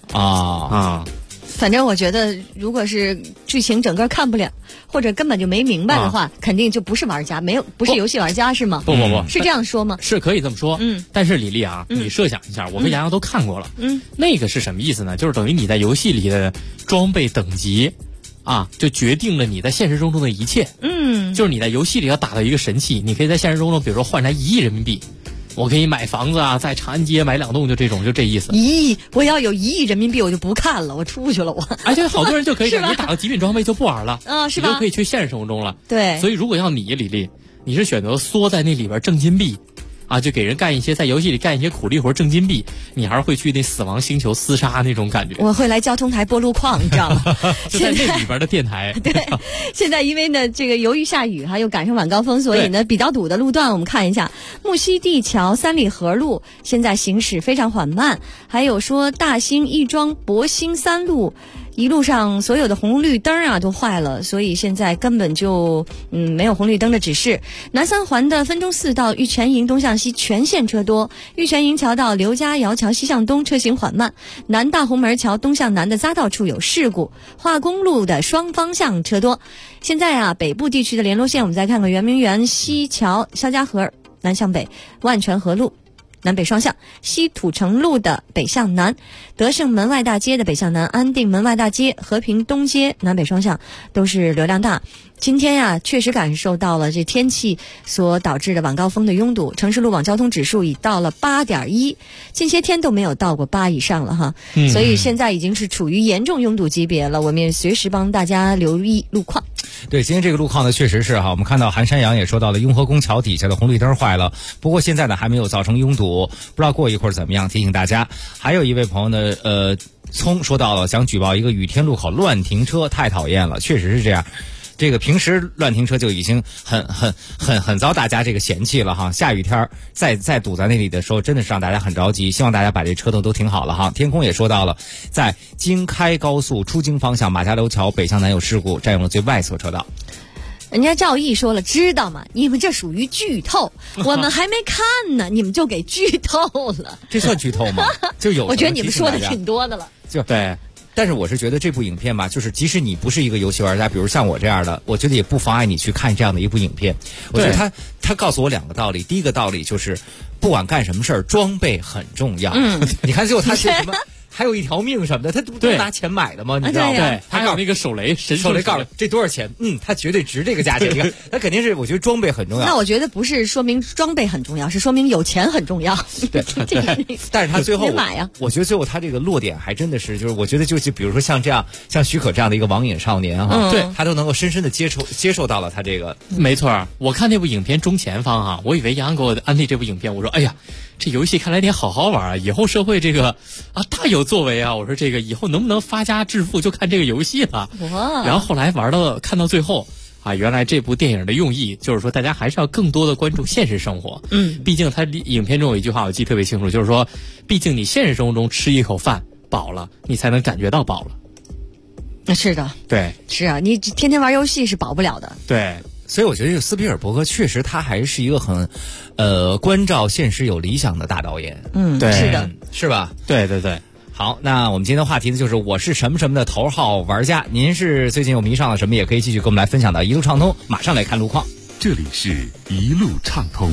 反正我觉得，如果是剧情整个看不了，或者根本就没明白的话，肯定就不是玩家，不是游戏玩家是吗？ 不， 是这样说吗？ 是可以这么说。但是李丽啊，你设想一下，我跟洋洋都看过了。那个是什么意思呢？就是等于你在游戏里的装备等级就决定了你在现实中的一切。就是你在游戏里要打到一个神器，你可以在现实中比如说换成1亿人民币。我可以买房子在长安街买2栋，就这意思。 我要有1亿人民币，我就不看了，我出去了我。 对，好多人就可以你打到极品装备就不玩了是吧？ 你就可以去现实生活中了。 对， 所以如果要你李丽，你是选择缩在那里边挣金币就给人干一些在游戏里干一些苦力活挣金币，你还是会去那死亡星球厮杀那种感觉。 我会来交通台拨路况，你知道吗？ 就在那里边的电台。 对，现在因为呢这个由于下雨又赶上晚高峰，所以呢比较堵的路段我们看一下，木樨地桥三里河路现在行驶非常缓慢，还有说大兴亦庄博兴3路。一路上所有的红绿灯都坏了，所以现在根本就没有红绿灯的指示。南三环的分钟4到玉泉营东向西全线车多，玉泉营桥到刘家窑桥西向东车行缓慢，南大红门桥东向南的匝道处有事故，化公路的双方向车多。现在北部地区的联络线我们再看看，圆明园西桥肖家河南向北，万泉河路南北双向，西土城路的北向南，德胜门外大街的北向南，安定门外大街、和平东街南北双向都是流量大。 今天呀，确实感受到了这天气所导致的晚高峰的拥堵，城市路网交通指数已到了8.1，近些天都没有到过8以上了哈，所以现在已经是处于严重拥堵级别了，我们也随时帮大家留意路况。 对，今天这个路况呢，确实是哈，我们看到韩山阳也说到了雍和宫桥底下的红绿灯坏了，不过现在呢还没有造成拥堵，不知道过一会儿怎么样，提醒大家。还有一位朋友呢，聪说到了想举报一个雨天路口乱停车，太讨厌了，确实是这样。这个平时乱停车就已经很遭大家这个嫌弃了哈，下雨天再堵在那里的时候，真的是让大家很着急。希望大家把这车都停好了哈。天空也说到了，在京开高速出京方向马家楼桥北向南有事故，占用了最外侧车道。 人家赵毅说了，知道吗？你们这属于剧透，我们还没看呢，你们就给剧透了。 这算剧透吗？就有， 我觉得你们说的挺多的了。 就对。但是我是觉得这部影片吧，就是即使你不是一个游戏玩家，比如像我这样的，我觉得也不妨碍你去看这样的一部影片。我觉得他告诉我2个道理，第一个道理就是不管干什么事儿，装备很重要。你看最后他是什么？还有一条命什么的，他不拿钱买的吗？你知道吗？ 对，还有那个手雷， 手雷告诉这多少钱？他绝对值这个价钱。你看，他肯定是，我觉得装备很重要。 那我觉得不是说明装备很重要，是说明有钱很重要。 对，但是他最后买呀， 我觉得最后他这个落点还真的是，就是我觉得就是比如说像许可这样的一个网瘾少年哈， 对他都能够深深的接受到了他这个。 没错，我看那部影片中前方啊，我以为杨给我安利这部影片，我说哎呀，这游戏看来得好好玩啊，以后社会这个大有作为啊！我说这个以后能不能发家致富就看这个游戏了。然后后来看到最后啊，原来这部电影的用意就是说，大家还是要更多的关注现实生活。毕竟他影片中有一句话我记得特别清楚，就是说，毕竟你现实生活中吃一口饭饱了，你才能感觉到饱了。 是的， 对， 是啊，你天天玩游戏是饱不了的。 对。 所以我觉得这个斯皮尔伯格确实他还是一个很，关照现实有理想的大导演。 对， 是的， 是吧？ 对对对。 好，那我们今天的话题呢，就是我是什么什么的头号玩家。您是最近又迷上了什么？也可以继续跟我们来分享到一路畅通。马上来看路况， 这里是一路畅通。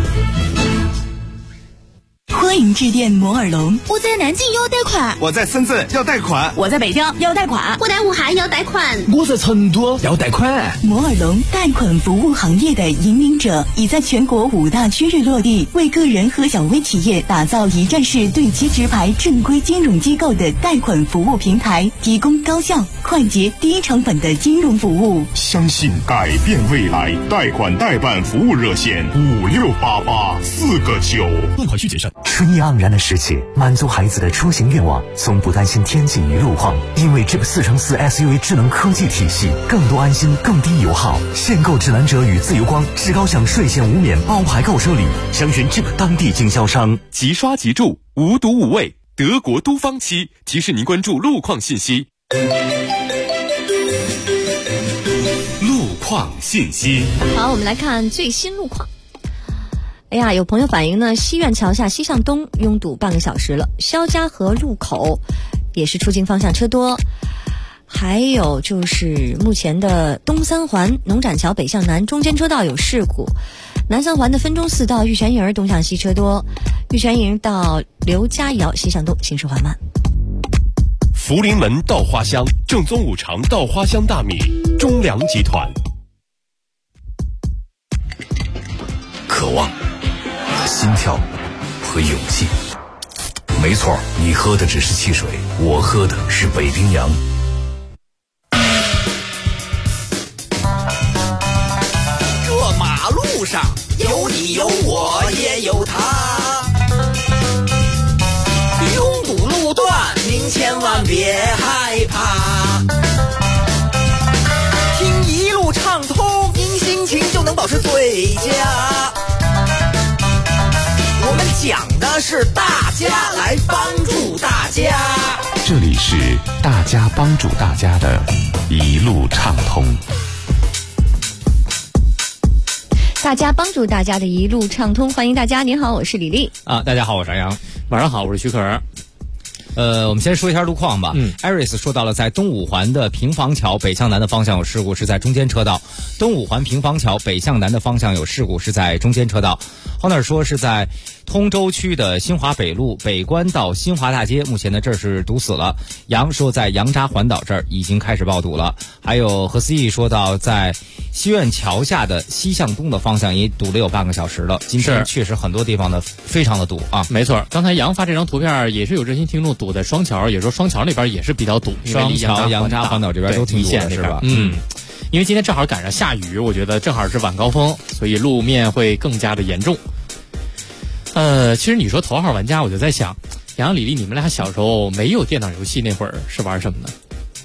欢迎致电摩尔龙。 我在南京要贷款， 我在深圳要贷款， 我在北京要贷款， 我在武汉要贷款， 我在成都要贷款。 摩尔龙贷款服务行业的引领者，已在全国5大区域落地，为个人和小微企业打造一站式对接直排正规金融机构的贷款服务平台，提供高效、快捷、低成本的金融服务。 相信改变未来，贷款代办服务热线5688 4个9。 贷款需谨慎。 春意盎然的时节，满足孩子的出行愿望，从不担心天气与路况，因为 Jeep 4x4 SUV 智能科技体系，更多安心，更低油耗。限购指南者与自由光至高享税前无免包牌购车礼，详询 Jeep 当地经销商。 即刷即住，无毒无畏，德国都方漆提示您关注路况信息。 路况信息。 好，我们来看最新路况。哎呀，有朋友反映呢，西苑桥下西向东拥堵半个小时了，肖家河路口也是出京方向车多。还有就是目前的东三环农展桥北向南中间车道有事故，南三环的分钟寺到玉泉营东向西车多，玉泉营到刘家窑西向东行驶缓慢。 福临门稻花香，正宗五常稻花香大米，中粮集团。 渴望、心跳和勇气。没错，你喝的只是汽水，我喝的是北冰洋。 这马路上有你有我也有他，拥堵路段您千万别害怕，听一路畅通，您心情就能保持最佳。我们讲的是大家来帮助大家， 这里是大家帮助大家的一路畅通。 大家帮助大家的一路畅通，欢迎大家。您好，我是李丽。 大家好，我是杨洋。 晚上好，我是徐可儿。 我们先说一下路况吧。艾瑞斯说到了，在东五环的平房桥北向南的方向有事故，是在中间车道。东五环平房桥北向南的方向有事故，是在中间车道。Honor 说是在通州区的新华北路北关到新华大街，目前呢这是堵死了。杨说在杨扎环岛这儿已经开始爆堵了。还有何思义说到在西苑桥下的西向东的方向也堵了有半个小时了。今天确实很多地方呢非常的堵啊。 没错，刚才杨发这张图片也是有热心听众堵在双桥，也说双桥那边也是比较堵， 双桥杨扎环岛这边都挺堵的是吧？ 因为今天正好赶上下雨，我觉得正好是晚高峰，所以路面会更加的严重。其实你说头号玩家，我就在想，杨李丽，你们俩小时候没有电脑游戏那会儿是玩什么呢？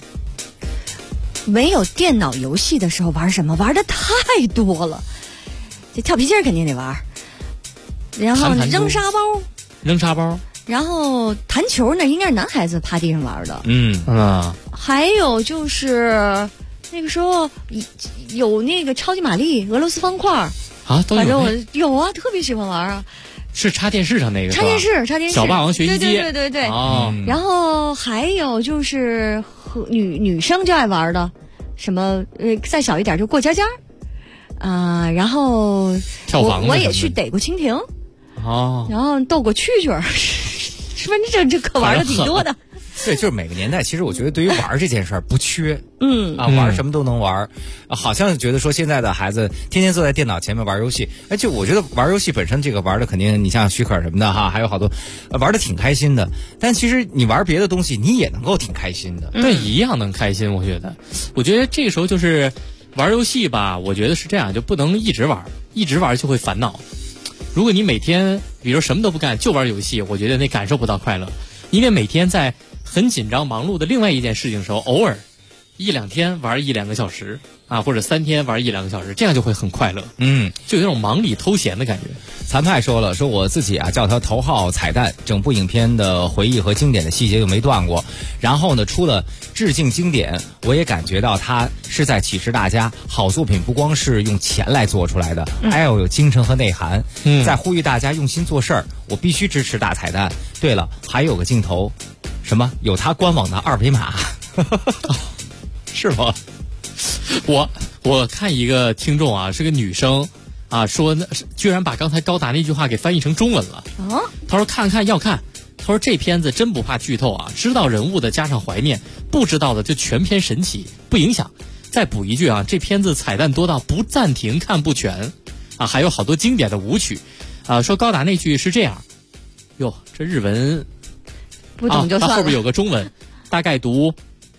没有电脑游戏的时候玩什么？玩的太多了。这跳皮筋肯定得玩，然后扔沙包，然后弹球那应该是男孩子趴地上玩的。还有就是那个时候有那个超级玛丽、俄罗斯方块啊，都有。 反正我有啊，特别喜欢玩啊。 是插电视上那个？插电视。 小霸王学习机。 对。哦。然后还有就是和女生就爱玩的，什么再小一点就过家家，然后跳房子我也去逮过蜻蜓。 哦。 然后斗过蛐蛐，是不是这可玩的挺多的？ 对，就是每个年代，其实我觉得对于玩这件事儿不缺，玩什么都能玩，好像觉得说现在的孩子天天坐在电脑前面玩游戏，就我觉得玩游戏本身这个玩的肯定，你像许可什么的哈，还有好多玩的挺开心的，但其实你玩别的东西你也能够挺开心的， 对，一样能开心。我觉得这个时候就是玩游戏吧，我觉得是这样，就不能一直玩就会烦恼。如果你每天比如什么都不干就玩游戏，我觉得那感受不到快乐，因为每天在很紧张忙碌的另外一件事情的时候，偶尔1-2天玩1-2个小时或者3天玩1-2个小时，这样就会很快乐。就有种忙里偷闲的感觉。 残派说了，说我自己叫他头号彩蛋，整部影片的回忆和经典的细节就没断过。然后呢，除了致敬经典，我也感觉到他是在启示大家，好作品不光是用钱来做出来的，还要有精神和内涵。在呼吁大家用心做事儿，我必须支持大彩蛋。对了，还有个镜头。什么？有他官网的2维码，是吗？ 我看一个听众是个女生说居然把刚才高达那句话给翻译成中文了。他说看要看，他说这片子真不怕剧透知道人物的加上怀念，不知道的就全篇神奇，不影响。再补一句这片子彩蛋多到不暂停看不全还有好多经典的舞曲说高达那句是这样，哟，这日文。 不懂就算了。 后边有个中文，大概读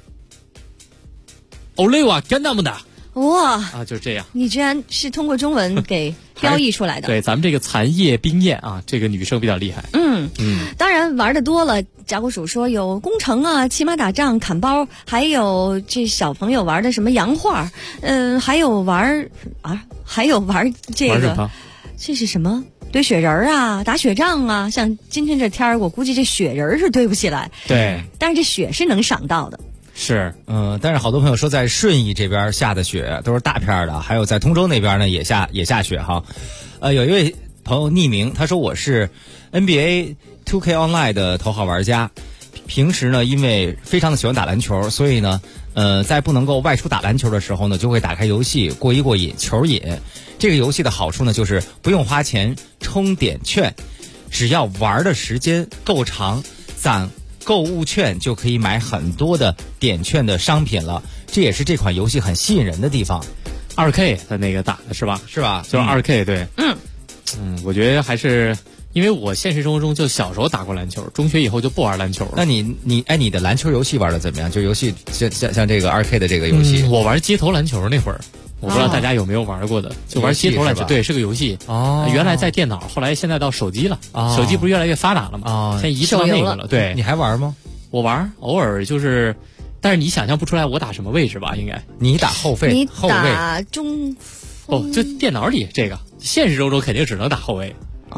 Olewa Ganamda。 哇就是这样。 你居然是通过中文给标译出来的。 对，咱们这个残叶冰燕这个女生比较厉害。 当然玩的多了，甲骨鼠说有攻城骑马打仗砍包，还有这小朋友玩的什么洋画，还有玩这个，这是什么？堆雪人打雪仗像今天这天儿，我估计这雪人是堆不起来。 对， 但是这雪是能赏到的。 是， 但是好多朋友说在顺义这边下的雪都是大片的，还有在通州那边呢也下雪哈。有一位朋友匿名，他说我是 NBA 2K Online 的头号玩家，平时呢因为非常的喜欢打篮球，所以呢在不能够外出打篮球的时候呢，就会打开游戏过一过瘾，球瘾。这个游戏的好处呢，就是不用花钱充点券，只要玩的时间够长，攒购物券就可以买很多的点券的商品了。这也是这款游戏很吸引人的地方。 2K 的那个打的是吧？ 是吧？ 就是2K，对。我觉得还是因为我现实生活中就小时候打过篮球，中学以后就不玩篮球了。 那你的篮球游戏玩的怎么样？就游戏像这个2K 的这个游戏， 我玩街头篮球那会儿。我不知道大家有没有玩过的，就玩街头篮球，对，是个游戏。原来在电脑，后来现在到手机了。手机不是越来越发达了吗？现在移植到那个了。对， 你还玩吗？ 我玩，偶尔就是，但是你想象不出来我打什么位置吧？应该你打后卫， 你打中锋。 就电脑里这个，现实中肯定只能打后卫。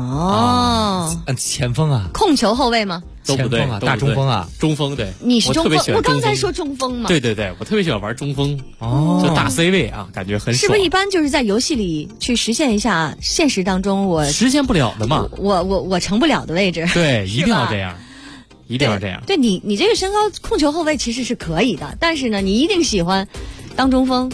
前锋控球后卫吗？ 都不对， 大中锋中锋对。 你是中锋，我刚才说中锋嘛。 对，我特别喜欢玩中锋，就大 C 位感觉很爽。 是不是一般就是在游戏里去实现一下现实当中我实现不了的嘛？ 我成不了的位置。 对，一定要这样，一定要这样。 对你这个身高控球后卫其实是可以的，但是呢，你一定喜欢当中锋。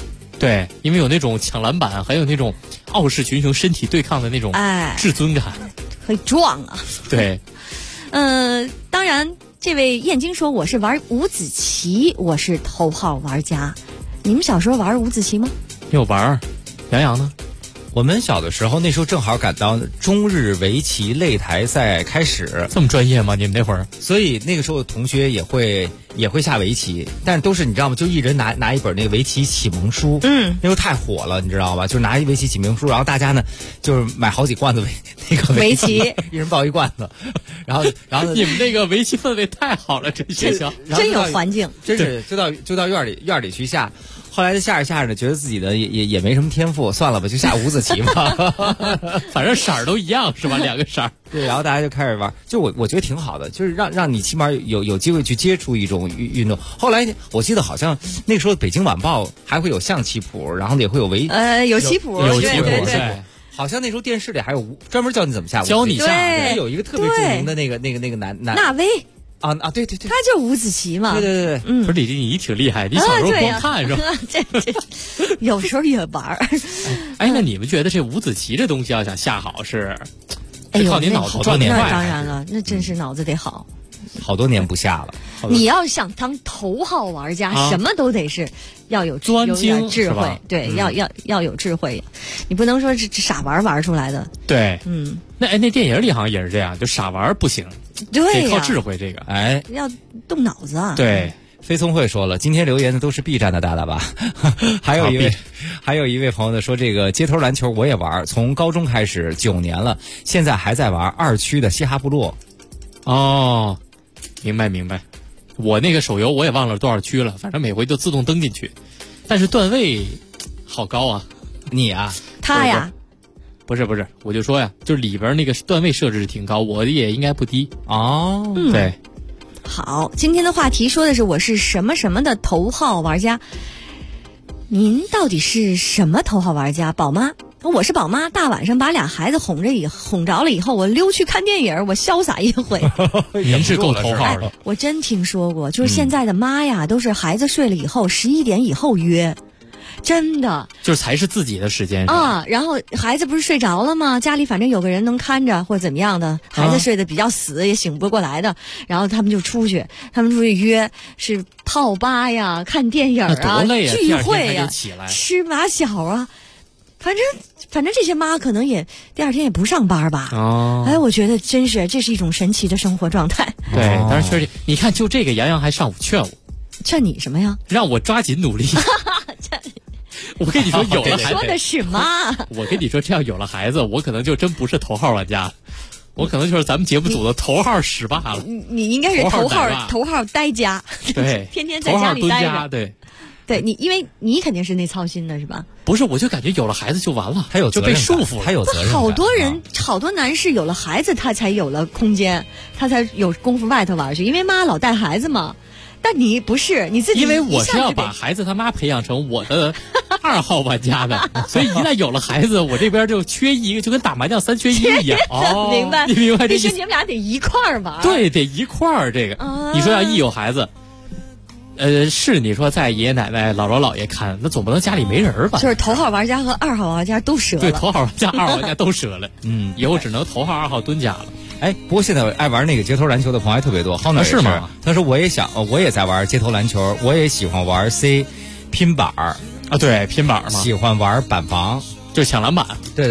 对，因为有那种抢篮板，还有那种傲视群雄、身体对抗的那种至尊感， 很壮啊。 对， 当然，这位燕京说我是玩五子棋，我是头号玩家。你们小时候玩五子棋吗？ 有玩。杨洋呢？ 我们小的时候，那时候正好赶到中日围棋擂台赛开始。 这么专业吗？你们那会儿？ 所以那个时候同学也会下围棋，但是都是你知道吗？就一人拿一本那个围棋启蒙书，那时候太火了，你知道吧？就拿一围棋启蒙书，然后大家呢就是买好几罐子那个围棋，一人抱一罐子，然后你们那个围棋氛围太好了，这学校真有环境， 真是就到院里去下。后来下着呢，觉得自己的也没什么天赋，算了吧，就下五子棋吧， 反正色儿都一样是吧？两个色儿。 对，然后大家就开始玩，就我觉得挺好的，就是让你起码有机会去接触一种运动。后来我记得好像那时候北京晚报还会有象棋谱，然后也会有有棋谱， 有棋谱， 对。好像那时候电视里还有专门教你怎么下五子棋， 教你下， 有一个特别著名的那个男纳威。 对， 他就五子棋嘛。 对， 不是你挺厉害，你小时候光看是吧？ 这有时候也玩。 那你们觉得这五子棋这东西要想下好是靠你脑子转得快？ 当然了，那真是脑子得好。 好多年不下了。 你要想当头号玩家，什么都得是要有专精智慧，对，要有智慧，你不能说是傻玩出来的。 对，那电影里好像也是这样，就傻玩不行。 对， 得靠智慧，这个要动脑子啊。 对， 飞聪慧说了，今天留言的都是 B 站的大大吧？还有一位朋友呢说，这个街头篮球我也玩，从高中开始9年了，现在还在玩2区的嘻哈部落。 哦，明白。我那个手游我也忘了多少区了，反正每回就自动登进去，但是段位好高啊！ 你啊， 他呀。 不是，我就说呀，就是里边那个段位设置挺高，我的也应该不低哦。 对， 好，今天的话题说的是我是什么什么的头号玩家，您到底是什么头号玩家？宝妈，我是宝妈，大晚上把俩孩子哄着了以后，我溜去看电影，我潇洒一回。 您是够头号的。 我真听说过，就是现在的妈呀，都是孩子睡了以后11点以后约。真的就是才是自己的时间啊，然后孩子不是睡着了吗？家里反正有个人能看着或者怎么样的，孩子睡得比较死也醒不过来的，然后他们就出去约是泡吧呀、看电影啊、聚会呀、吃马小啊，反正这些妈可能也第二天也不上班吧。我觉得真是这是一种神奇的生活状态。 对，但是确实，你看就这个杨洋还上午劝我， 劝你什么呀？ 让我抓紧努力。我跟你说，有了孩子说的是妈。 我跟你说，这样有了孩子，我可能就真不是头号玩家，我可能就是咱们节目组的头号屎霸了。 你应该是头号呆家， 对， 天天在家里待着。 对， 你因为你肯定是那操心的是吧？ 不是，我就感觉有了孩子就完了，就被束缚了， 他有责任感。 好多人，好多男士有了孩子，他才有了空间，他才有功夫外头玩去，因为妈老带孩子嘛。但你不是你自己， 因为我是要把孩子他妈培养成我的2号玩家的，所以一旦有了孩子，我这边就缺一个，就跟打麻将3缺1一样。 明白？ 你明白这意思？ 必须你们俩得一块儿玩。 对，得一块儿。这个，你说要一有孩子，是你说在爷爷奶奶、姥姥姥爷看，那总不能家里没人吧？ 就是头号玩家和2号玩家都折了。 对，头号玩家、2号玩家都折了。以后只能头号、2号蹲家了。 不过现在爱玩那个街头篮球的朋友还特别多，浩南是吗？ 他说我也在玩街头篮球，我也喜欢玩 C 拼板啊， 对，拼板嘛， 喜欢玩板房， 就抢篮板。 对，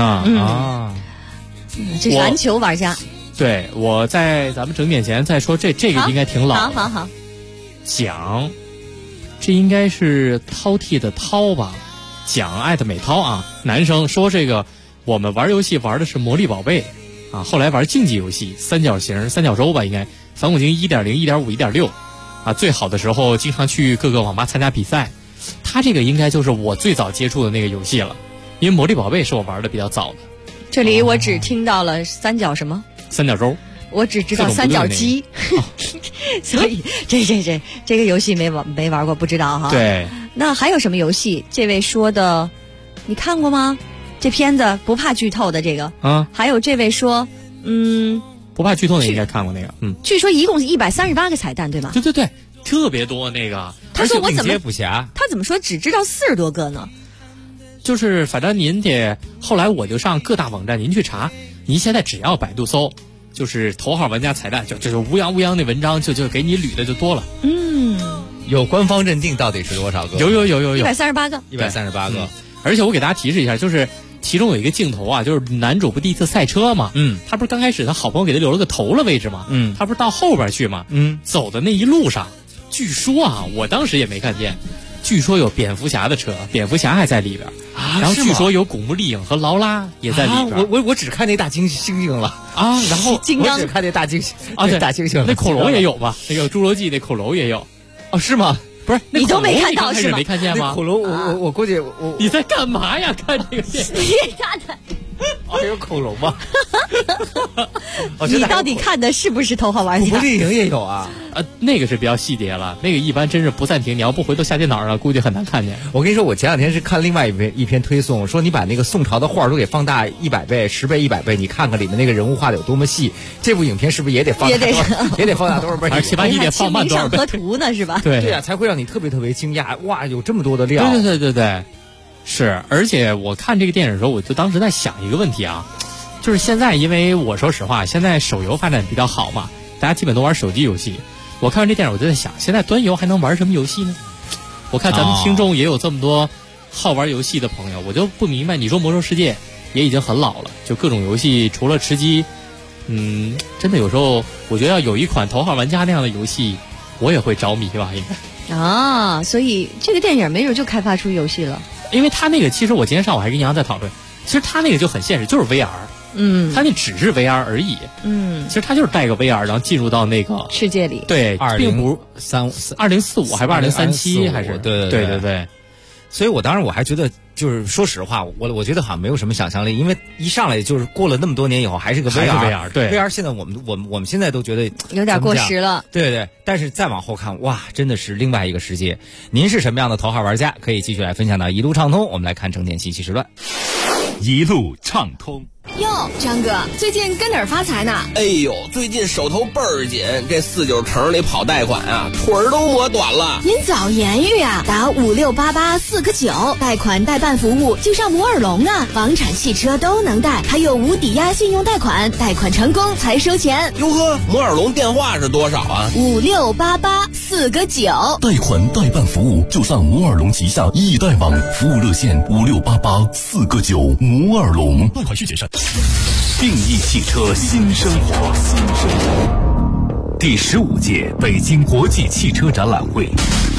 这是篮球玩家。 对，我在咱们整点前再说这个应该挺老。 好。 蒋，这应该是饕餮的饕吧？蒋爱的美涛啊，男生说这个我们玩游戏玩的是魔力宝贝。后来玩竞技游戏，三角洲吧，应该反恐精英 1.0、1.5、1.6最好的时候经常去各个网吧参加比赛。他这个应该就是我最早接触的那个游戏了，因为魔力宝贝是我玩的比较早的。 这里我只听到了三角洲，我只知道三角鸡，所以这个游戏没玩过，不知道哈。 对， 那还有什么游戏？这位说的，你看过吗？这片子不怕剧透的这个还有这位说， 不怕剧透的应该看过那个， 据说一共138个彩蛋，对吗？ 对， 特别多那个。 他说我怎么不暇？ 他怎么说只知道40多个呢？ 就是反正您得，后来我就上各大网站您去查，您现在只要百度搜，就是头号玩家彩蛋，就是乌泱乌泱那文章就给你捋的就多了。 有官方认定到底是多少个？ 有 138个 ，138个。 而且我给大家提示一下，就是其中有一个镜头啊，就是男主不第一次赛车嘛，他不是刚开始他好朋友给他留了个头了位置嘛，他不是到后边去嘛，走的那一路上，据说啊，我当时也没看见，据说有蝙蝠侠的车，蝙蝠侠还在里边然后据说有古墓丽影和劳拉也在里边。 我只看那大猩猩了啊，然后我只看那大猩猩啊，对， 大猩猩， 那恐龙也有吧？那个侏罗纪那恐龙也有， 哦，是吗？ 不是， 你都没看到是吗？ 没看见吗？ 恐龙，我估计你在干嘛呀？看这个电影？ 你看的。 还有恐龙吗？ 你到底看的是不是头号玩家？ 古墓丽影也有啊， 那个是比较细节了，那个一般真是不暂停，你要不回头下电脑上，估计很难看见。 我跟你说，我前两天是看另外一篇推送，说你把那个宋朝的画都给放大100倍、10倍、100倍，你看看里面那个人物画的有多么细。这部影片是不是也得放大？也得放大多少倍？ 而且你得放慢多少倍？ 和图呢是吧？ 对啊，才会让你特别特别惊讶。哇，有这么多的料！ 对。是，而且我看这个电影的时候，我就当时在想一个问题啊，就是现在因为我说实话，现在手游发展比较好嘛，大家基本都玩手机游戏。我看完这电影，我就在想，现在端游还能玩什么游戏呢？我看咱们听众也有这么多好玩游戏的朋友，我就不明白。你说魔兽世界也已经很老了，就各种游戏除了吃鸡，真的有时候我觉得要有一款头号玩家那样的游戏，我也会着迷吧，应该。 啊，所以这个电影没准就开发出游戏了。 因为他那个，其实我今天上午还跟杨在讨论，其实他那个就很现实，就是 VR，他那只是 VR 而已，其实他就是带个 VR，然后进入到那个世界里， 对，并不2045还是2037还是对。 所以我当时我还觉得，就是说实话，我觉得好像没有什么想象力，因为一上来就是过了那么多年以后还是个 VR， 对 VR 现在我们现在都觉得有点过时了， 对，但是再往后看，哇，真的是另外一个世界。您是什么样的头号玩家？可以继续来分享到一路畅通。我们来看正点信息时段， 一路畅通。 哟，张哥，最近跟哪儿发财呢？ 哎呦，最近手头倍儿紧，这49城里跑贷款啊，腿儿都磨短了。 您早言语啊，打5688-4个9，贷款代办服务就上摩尔龙啊，房产、汽车都能贷，还有无抵押信用贷款，贷款成功才收钱。 哟呵，摩尔龙电话是多少啊 ？5688-4个9。 贷款代办服务就上摩尔龙旗下易贷网，服务热线5688-4个9，摩尔龙。 贷款需谨慎。 定义汽车新生活，第15届北京国际汽车展览会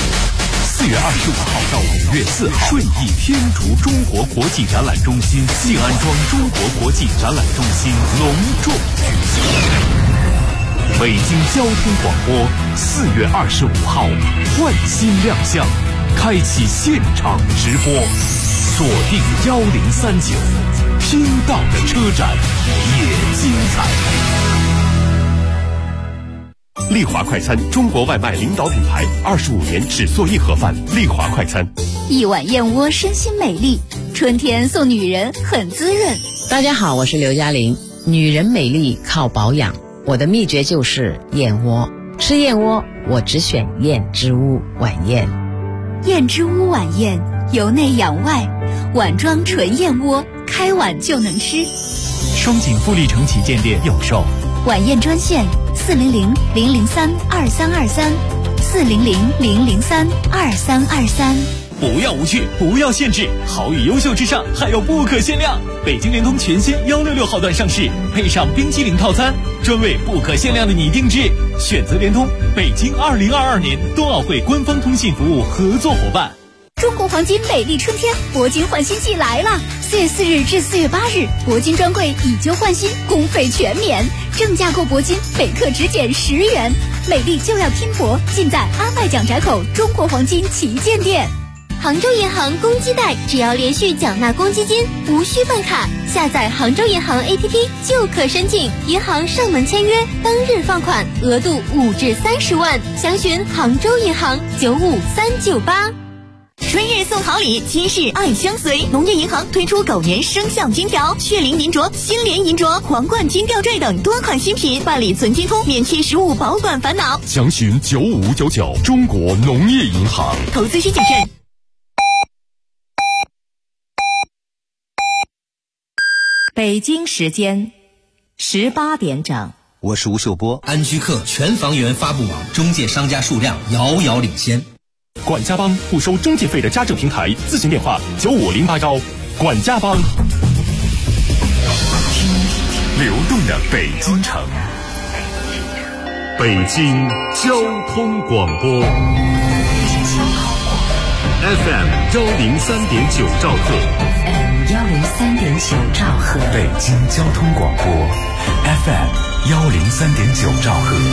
，4月25号到5月4号，顺义天竺中国国际展览中心、静安庄中国国际展览中心隆重举行。北京交通广播4月25号换新亮相，开启现场直播，锁定1039。听到的车展也精彩。 丽华快餐，中国外卖领导品牌，25年只做一盒饭。丽华快餐， 一碗燕窝身心美丽，春天送女人很滋润。 大家好，我是刘嘉玲。女人美丽靠保养，我的秘诀就是燕窝。吃燕窝，我只选燕之屋晚宴。 燕之屋晚宴，由内养外，碗装纯燕窝，开碗就能吃。 双井富力城旗舰店有售。 晚宴专线400-003-2323，400-003-2323。 不要无趣，不要限制，好与优秀之上还有不可限量。北京联通全新166号段上市，配上冰淇淋套餐，专为不可限量的你定制。选择联通，北京2022年冬奥会官方通信服务合作伙伴。 中国黄金美丽春天铂金换新季来了！4月4日至4月8日，铂金专柜以旧换新，工费全免，正价购铂金每克只减10元。美丽就要拼搏，尽在安外蒋宅口中国黄金旗舰店。杭州银行公积贷，只要连续缴纳公积金，无需办卡，下载杭州银行 APP 就可申请，银行上门签约，当日放款，额度5至30万。详询杭州银行95398。 春日送好礼，今日爱相随。农业银行推出狗年生肖金条、血灵银镯、新莲银镯、皇冠金吊坠等多款新品，办理存金通，免去实物保管烦恼。 详询9599，中国农业银行。 投资需谨慎。 北京时间18点整。 我是吴秀波。安居客全房源发布网中介商家数量遥遥领先。 管家帮不收中介费的家政平台，咨询电话95081。管家帮。流动的北京城，北京交通广播 FM 103.9兆赫。 103.9兆赫， 北京交通广播 FM 103.9兆赫。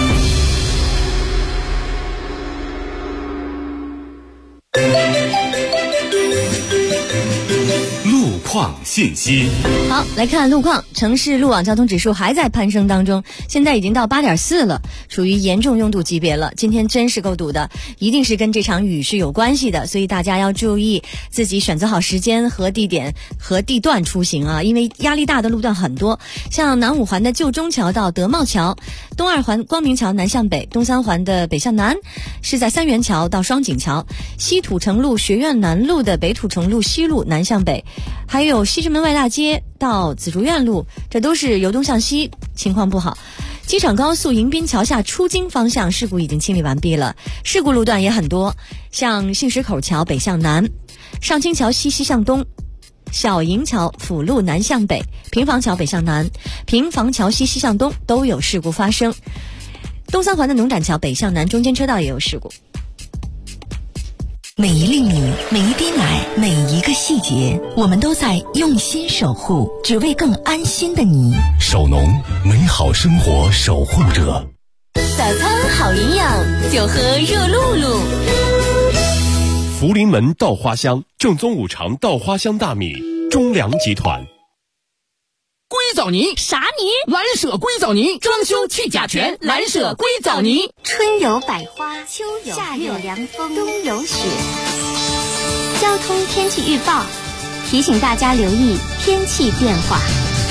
路况信息。 好，来看路况。城市路网交通指数还在攀升当中，现在已经到8.4了，属于严重拥堵级别了。今天真是够堵的，一定是跟这场雨是有关系的，所以大家要注意自己选择好时间和地点和地段出行啊，因为压力大的路段很多，像南五环的旧中桥到德茂桥，东二环光明桥南向北，东三环的北向南是在三元桥到双井桥，西土城路学院南路的北土城路西路南向北，还有西直门外大街到紫竹院路，这都是由东向西，情况不好。机场高速迎宾桥下出京方向事故已经清理完毕了，事故路段也很多，像杏石口桥北向南，上清桥西向东，小营桥辅路南向北，平房桥北向南，平房桥西向东都有事故发生。东三环的农展桥北向南中间车道也有事故。 每一粒米，每一滴奶，每一个细节，我们都在用心守护，只为更安心的你。 守农，美好生活守护者。 早餐好营养，就喝热露露。 福临门稻花香，正宗五常稻花香大米，中粮集团。 硅藻泥啥泥？ 蓝舍硅藻泥，装修去甲醛，蓝舍硅藻泥。 春有百花，秋有夏有凉风，冬有雪。交通天气预报提醒大家留意天气变化。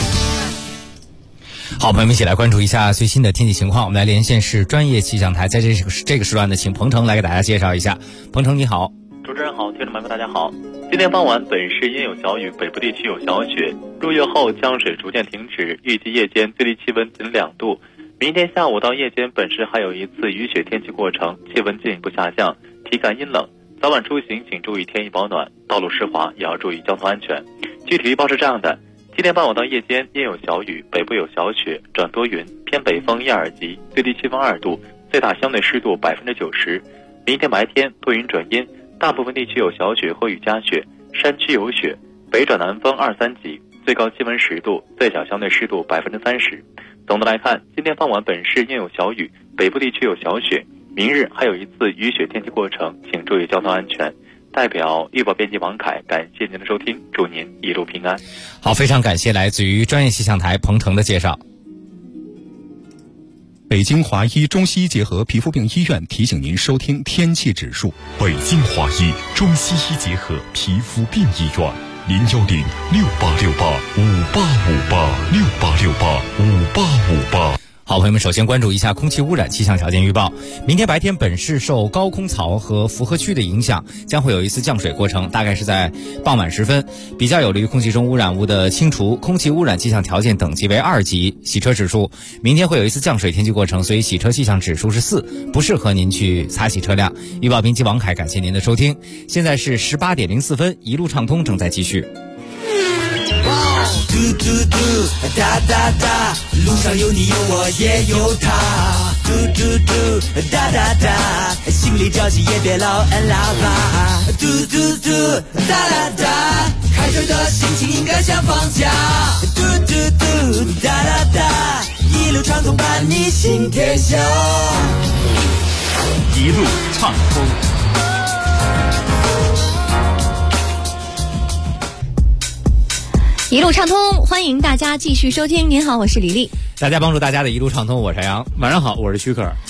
好，朋友们一起来关注一下最新的天气情况。我们来连线是专业气象台，在这个时段呢，请鹏程来给大家介绍一下。鹏程你好。 主持人好，听众朋友们大家好。今天傍晚本市阴有小雨，北部地区有小雪。入夜后江水逐渐停止，预计夜间最低气温仅2度。明天下午到夜间本市还有一次雨雪天气过程，气温进一步下降，体感阴冷。早晚出行请注意添衣保暖，道路湿滑也要注意交通安全。具体预报是这样的：今天傍晚到夜间阴有小雨，北部有小雪，转多云，偏北风1、2级，最低气温2度，最大相对湿度90%。明天白天多云转阴，大部分地区有小雪或雨夹雪，山区有雪，北转南风2、3级，最高气温10度，最小相对湿度30%。总的来看，今天傍晚本市阴有小雨，北部地区有小雪，明日还有一次雨雪天气过程，请注意交通安全。代表预报编辑王凯，感谢您的收听，祝您一路平安。 好，非常感谢来自于专业气象台鹏程的介绍。 北京华医中西医结合皮肤病医院提醒您收听天气指数。 北京华医中西医结合皮肤病医院，0868585858，68585858。 好，朋友们，首先关注一下空气污染气象条件预报。明天白天本市受高空槽和符合区的影响，将会有一次降水过程，大概是在傍晚时分，比较有利于空气中污染物的清除。空气污染气象条件等级为2级。洗车指数，明天会有一次降水天气过程，所以洗车气象指数是4，不适合您去擦洗车辆。预报编辑王凯，感谢您的收听。现在是18点04分，一路畅通正在继续。 嘟嘟嘟，哒哒哒，路上有你有我也有他。嘟嘟嘟，哒哒哒，心里着急也别老摁喇叭。嘟嘟嘟，哒哒哒，开车的心情应该像放假。嘟嘟嘟，哒哒哒，一路畅通伴你行天下。 一路畅通。 一路畅通，欢迎大家继续收听。您好，我是李丽。 大家帮助大家的一路畅通，我是杨。 晚上好，我是徐克。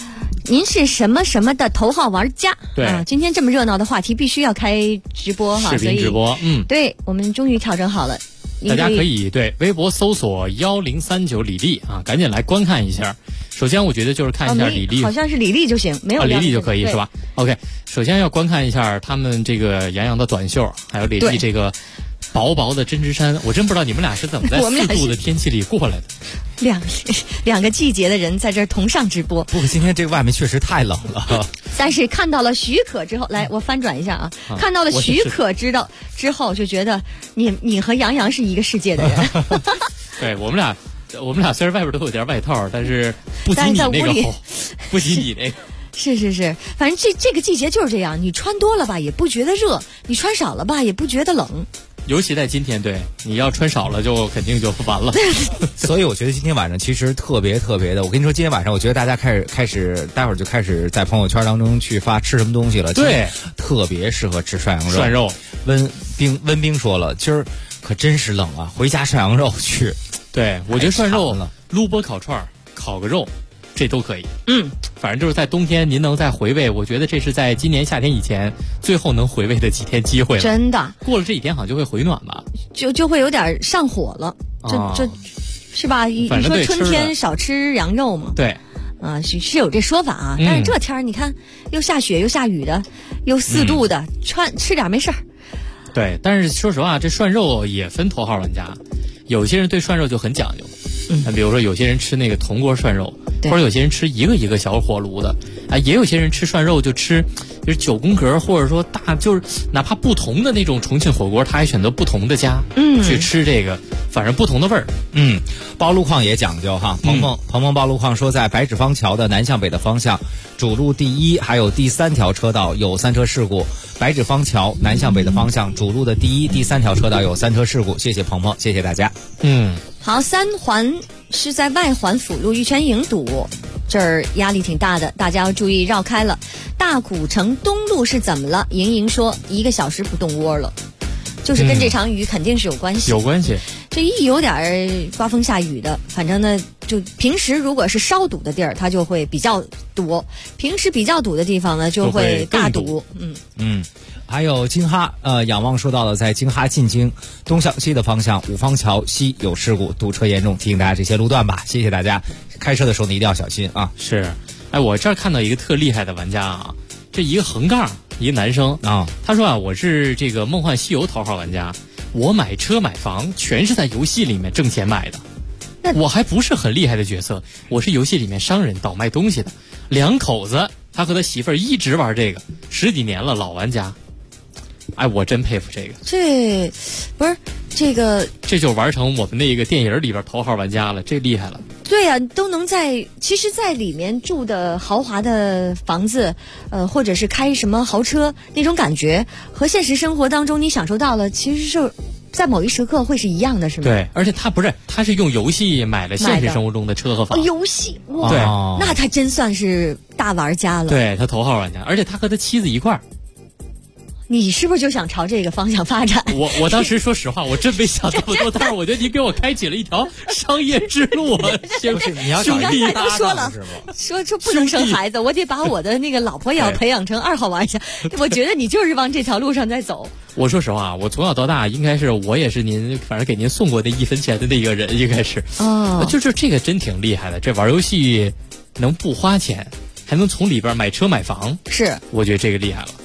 您是什么什么的头号玩家？ 对啊，今天这么热闹的话题，必须要开直播哈， 视频直播， 对，我们终于调整好了。 大家可以对微博搜索1039李丽啊，赶紧来观看一下。首先，我觉得就是看一下李丽， 好像是李丽就行，没有李丽就可以是吧 ？OK， 首先要观看一下他们这个杨洋的短袖，还有李丽这个薄薄的针织衫。我真不知道你们俩是怎么在4度的天气里过来的。 两个季节的人在这儿同上直播。 不过今天这个外面确实太冷了。 但是看到了许可之后，来我翻转一下啊，看到了许可之后，就觉得你和杨洋是一个世界的人。 对，我们俩虽然外边都有点外套，但是不及你那个厚，不及你那个。 是，反正这个季节就是这样，你穿多了吧也不觉得热，你穿少了吧也不觉得冷。 尤其在今天，对，你要穿少了就肯定就完了。 所以我觉得今天晚上其实特别的，我跟你说，今天晚上我觉得大家开始，待会儿就开始在朋友圈当中去发吃什么东西了。 对， 特别适合吃涮羊肉。 涮肉， 温冰说了，今儿可真是冷啊，回家涮羊肉去。 对，我觉得涮肉、撸波烤串、烤个肉，这都可以。反正就是在冬天，您能再回味，我觉得这是在今年夏天以前最后能回味的几天机会了。 真的， 过了这几天好像就会回暖吧， 就会有点上火了。这是吧？你说春天少吃羊肉嘛？ 对， 啊，是有这说法啊。但是这天儿你看，又下雪又下雨的，又4度的，吃点没事儿。 对，但是说实话，这涮肉也分头号玩家，有些人对涮肉就很讲究。比如说有些人吃那个铜锅涮肉，或者有些人吃一个小火炉的，也有些人吃涮肉就吃就是9宫格，或者说就是哪怕不同的那种重庆火锅，他还选择不同的家去吃这个，反正不同的味儿。 包路况也讲究哈。鹏鹏包路况说，在白纸坊桥的南向北的方向，主路第1还有第3条车道有3车事故。白纸坊桥南向北的方向，主路的第1、第3条车道有3车事故。谢谢鹏鹏，谢谢大家。 好，3环是在外环辅路玉泉营堵，这儿压力挺大的，大家要注意绕开了。大古城东路是怎么了？莹莹说1个小时不动窝了，就是跟这场雨肯定是有关系。 有关系。 这一有点刮风下雨的，反正呢，就平时如果是稍堵的地儿，它就会比较多；平时比较堵的地方呢，就会大堵。 还有京哈，仰望说到了，在京哈进京东向西的方向，五方桥西有事故，堵车严重，提醒大家这些路段吧。谢谢大家，开车的时候呢一定要小心啊。 是，我这儿看到一个特厉害的玩家啊，这一个横杠，一个男生啊，他说啊，我是这个梦幻西游头号玩家，我买车买房全是在游戏里面挣钱买的。我还不是很厉害的角色，我是游戏里面商人倒卖东西的2口子，他和他媳妇儿一直玩这个10几年了，老玩家。我真佩服这个。 这不是这就玩成我们那个电影里边头号玩家了，这厉害了。 对呀，都能其实在里面住的豪华的房子，或者是开什么豪车，那种感觉和现实生活当中你享受到了，其实是在某一时刻会是一样的，是吗？ 对，而且他是用游戏买了现实生活中的车和房。 游戏哇， 对， 那他真算是大玩家了。 对，他头号玩家，而且他和他妻子一块儿。 你是不是就想朝这个方向发展？ 我当时说实话，我真没想这么多，但是我觉得您给我开启了一条商业之路。 你要找刚才都说了，说不能生孩子，我得把我的那个老婆也要培养成2号玩家。我觉得你就是往这条路上在走。 我说实话，我从小到大应该是我也是您，反正给您送过那1分钱的那个人，应该是。就是这个真挺厉害的，这玩游戏能不花钱，还能从里边买车买房， 是， 我觉得这个厉害了。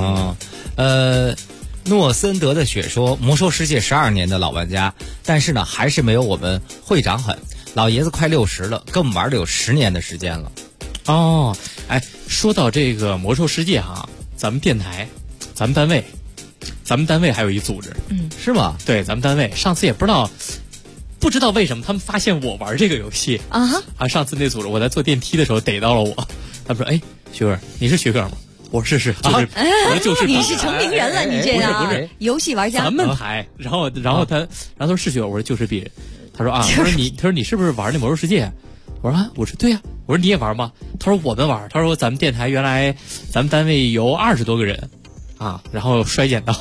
诺森德的雪说，魔兽世界12年的老玩家，但是呢还是没有我们会长狠，老爷子快60了，跟我们玩了有10年的时间了。 说到这个魔兽世界哈，咱们电台，咱们单位还有一组织， 是吗？ 对，咱们单位上次也不知道为什么他们发现我玩这个游戏上次那组织我在坐电梯的时候逮到了我，他们说徐哥，你是徐哥吗？我说是，就是你是成名人了，你这样不是游戏玩家。 咱们台，然后他说是徐哥，我说就是鄙人。他说他说你是不是玩那魔兽世界？我说对呀，我说你也玩吗？他说我们玩。他说咱们电台原来咱们单位有20多个人然后摔剪刀，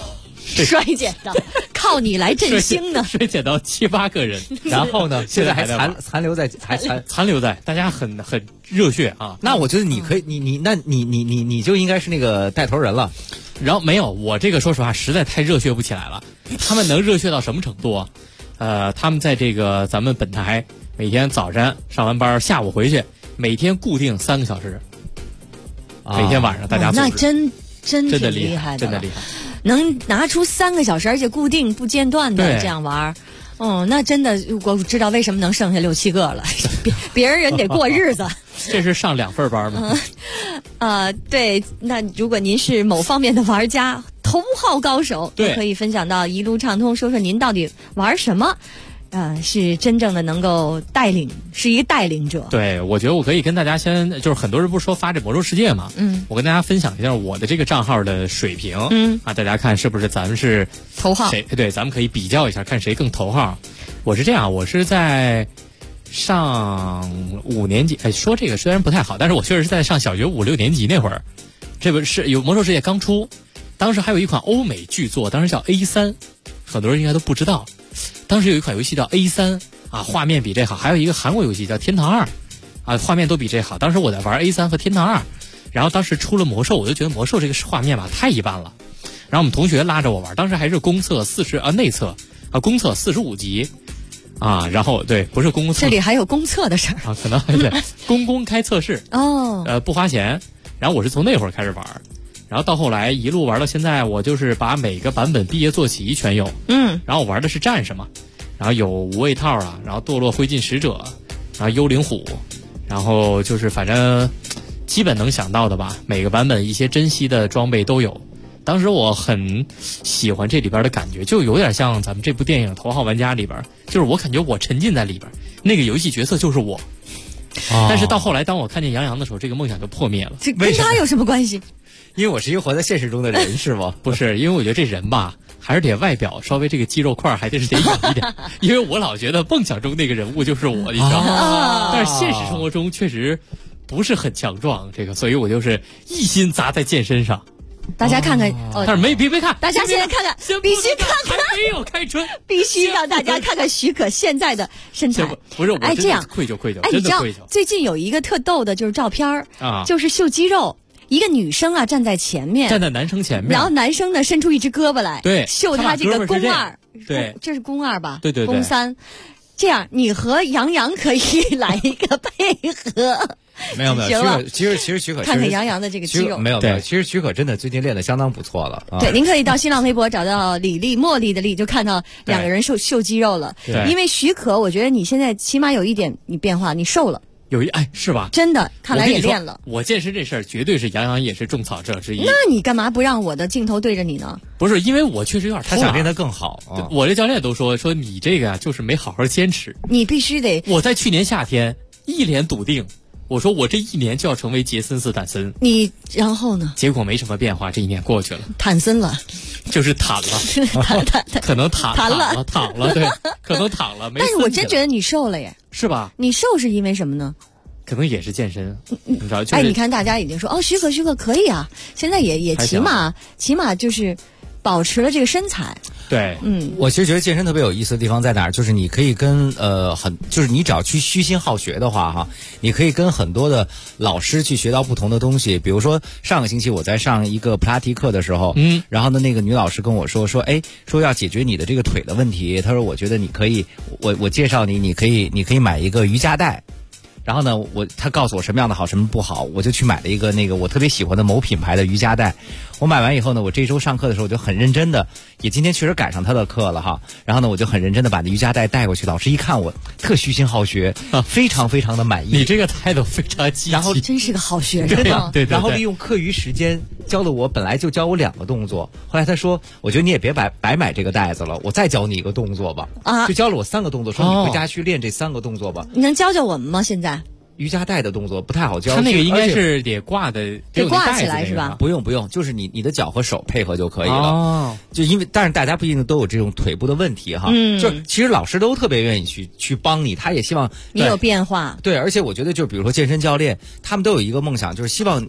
摔剪刀，靠你来振兴呢。 摔剪刀7、8个人， 然后呢，现在还残留在， 大家很热血啊。 那我觉得你可以，你就应该是那个带头人了。 然后没有，我这个说实话实在太热血不起来了。他们能热血到什么程度啊？他们在这个咱们本台每天早晨上完班，下午回去，每天固定3个小时，每天晚上大家组织。 那真挺厉害的， 真的厉害， 能拿出3个小时，而且固定不间断的这样玩。那真的我知道为什么能剩下6、7个了，别人得过日子。 这是上2份班吗？ 对。那如果您是某方面的玩家，头号高手， 对， 可以分享到一路畅通，说说您到底玩什么。是真正的能够带领，是一个带领者。 对，我觉得我可以跟大家就是很多人不是说发这魔兽世界嘛，我跟大家分享一下我的这个账号的水平，大家看是不是咱们是头号？ 对，咱们可以比较一下，看谁更头号。我是这样，我是在上5年级，说这个虽然不太好，但是我确实是在上小学5、6年级那会儿，这不是有魔兽世界刚出，当时还有一款欧美巨作，当时叫 A3， 很多人应该都不知道。当时有一款游戏叫 A3 画面比这好，还有一个韩国游戏叫天堂2画面都比这好。当时我在玩 A3 和天堂2，然后当时出了魔兽，我就觉得魔兽这个画面吧太一般了。然后我们同学拉着我玩，当时还是公测内测公测45级然后对，不是公测， 这里还有公测的事儿可能还得公开测试不花钱。然后我是从那会儿开始玩。然后到后来一路玩到现在，我就是把每个版本毕业坐骑全有。然后我玩的是战士嘛，然后有无畏套然后堕落灰烬使者，然后幽灵虎，然后就是反正基本能想到的吧，每个版本一些珍稀的装备都有。当时我很喜欢这里边的感觉，就有点像咱们这部电影《头号玩家》里边，就是我感觉我沉浸在里边，那个游戏角色就是我。但是到后来当我看见杨洋的时候，这个梦想就破灭了。 这跟他有什么关系？ 因为我是一个活在现实中的人，是吗？ 不是，因为我觉得这人吧，还是得外表稍微这个肌肉块还得有一点。因为我老觉得梦想中那个人物就是我，你知道吗？但是现实生活中确实不是很强壮，所以我就是一心砸在健身上。 大家看看， 但是别看， 大家现在看看，必须看看， 还没有开春， 必须让大家看看徐可现在的身材。 不是，我这样愧疚， 你知道最近有一个特逗的，就是照片就是秀肌肉。一个女生站在前面， 站在男生前面， 然后男生呢伸出一只胳膊来， 对， 秀他这个肱2， 对， 这是肱2吧？ 对， 肱3。这样，你和杨洋可以来一个配合。 没有，其实许可看看杨洋的这个肌肉， 没有，其实许可真的最近练得相当不错了。 对，您可以到新浪微博找到李丽茉莉的丽，就看到2个人秀肌肉了。 对， 因为许可，我觉得你现在起码有一点你变化，你瘦了。 是吧？ 真的，看来也练了。 我健身这事儿绝对是杨洋也是种草者之一。 那你干嘛不让我的镜头对着你呢？ 不是，因为我确实有点他想练得更好。 我这教练都说你这个就是没好好坚持。 你必须得。 我在去年夏天一脸笃定，我说我这1年就要成为杰森斯坦森。 你然后呢？ 结果没什么变化，这1年过去了， 坦森了， 就是坦了，可能躺了，对，可能躺了。 但是我真觉得你瘦了耶。 是吧？ 你瘦是因为什么呢？ 可能也是健身，你知道？ 你看大家已经说许可可以啊，现在也起码就是保持了这个身材。 对， 我其实觉得健身特别有意思的地方在哪儿，就是你可以跟就是你只要去虚心好学的话你可以跟很多的老师去学到不同的东西。比如说上个星期我在上一个普拉提课的时候，然后呢那个女老师跟我说要解决你的这个腿的问题，她说我觉得你可以，我介绍你可以买一个瑜伽带。然后呢，他告诉我什么样的好，什么不好，我就去买了一个我特别喜欢的某品牌的瑜伽带。我买完以后呢，我这周上课的时候我就很认真的，也今天确实赶上他的课了然后呢，我就很认真的把那瑜伽带带过去。老师一看我特虚心好学，非常非常的满意。 你这个态度非常积极， 然后真是个好学生。 对。 然后利用课余时间教了我，本来就教我2个动作，后来他说，我觉得你也别白买这个带子了，我再教你一个动作吧。就教了我3个动作，说你回家去练这3个动作吧。 你能教教我们吗？现在？ 瑜伽带的动作不太好教， 他那个应该是得挂的， 得挂起来是吧？ 不用，就是你的脚和手配合就可以了。就因为，但是大家不一定都有这种腿部的问题就其实老师都特别愿意去帮你，他也希望你有变化。 对，而且我觉得就比如说健身教练，他们都有一个梦想，就是希望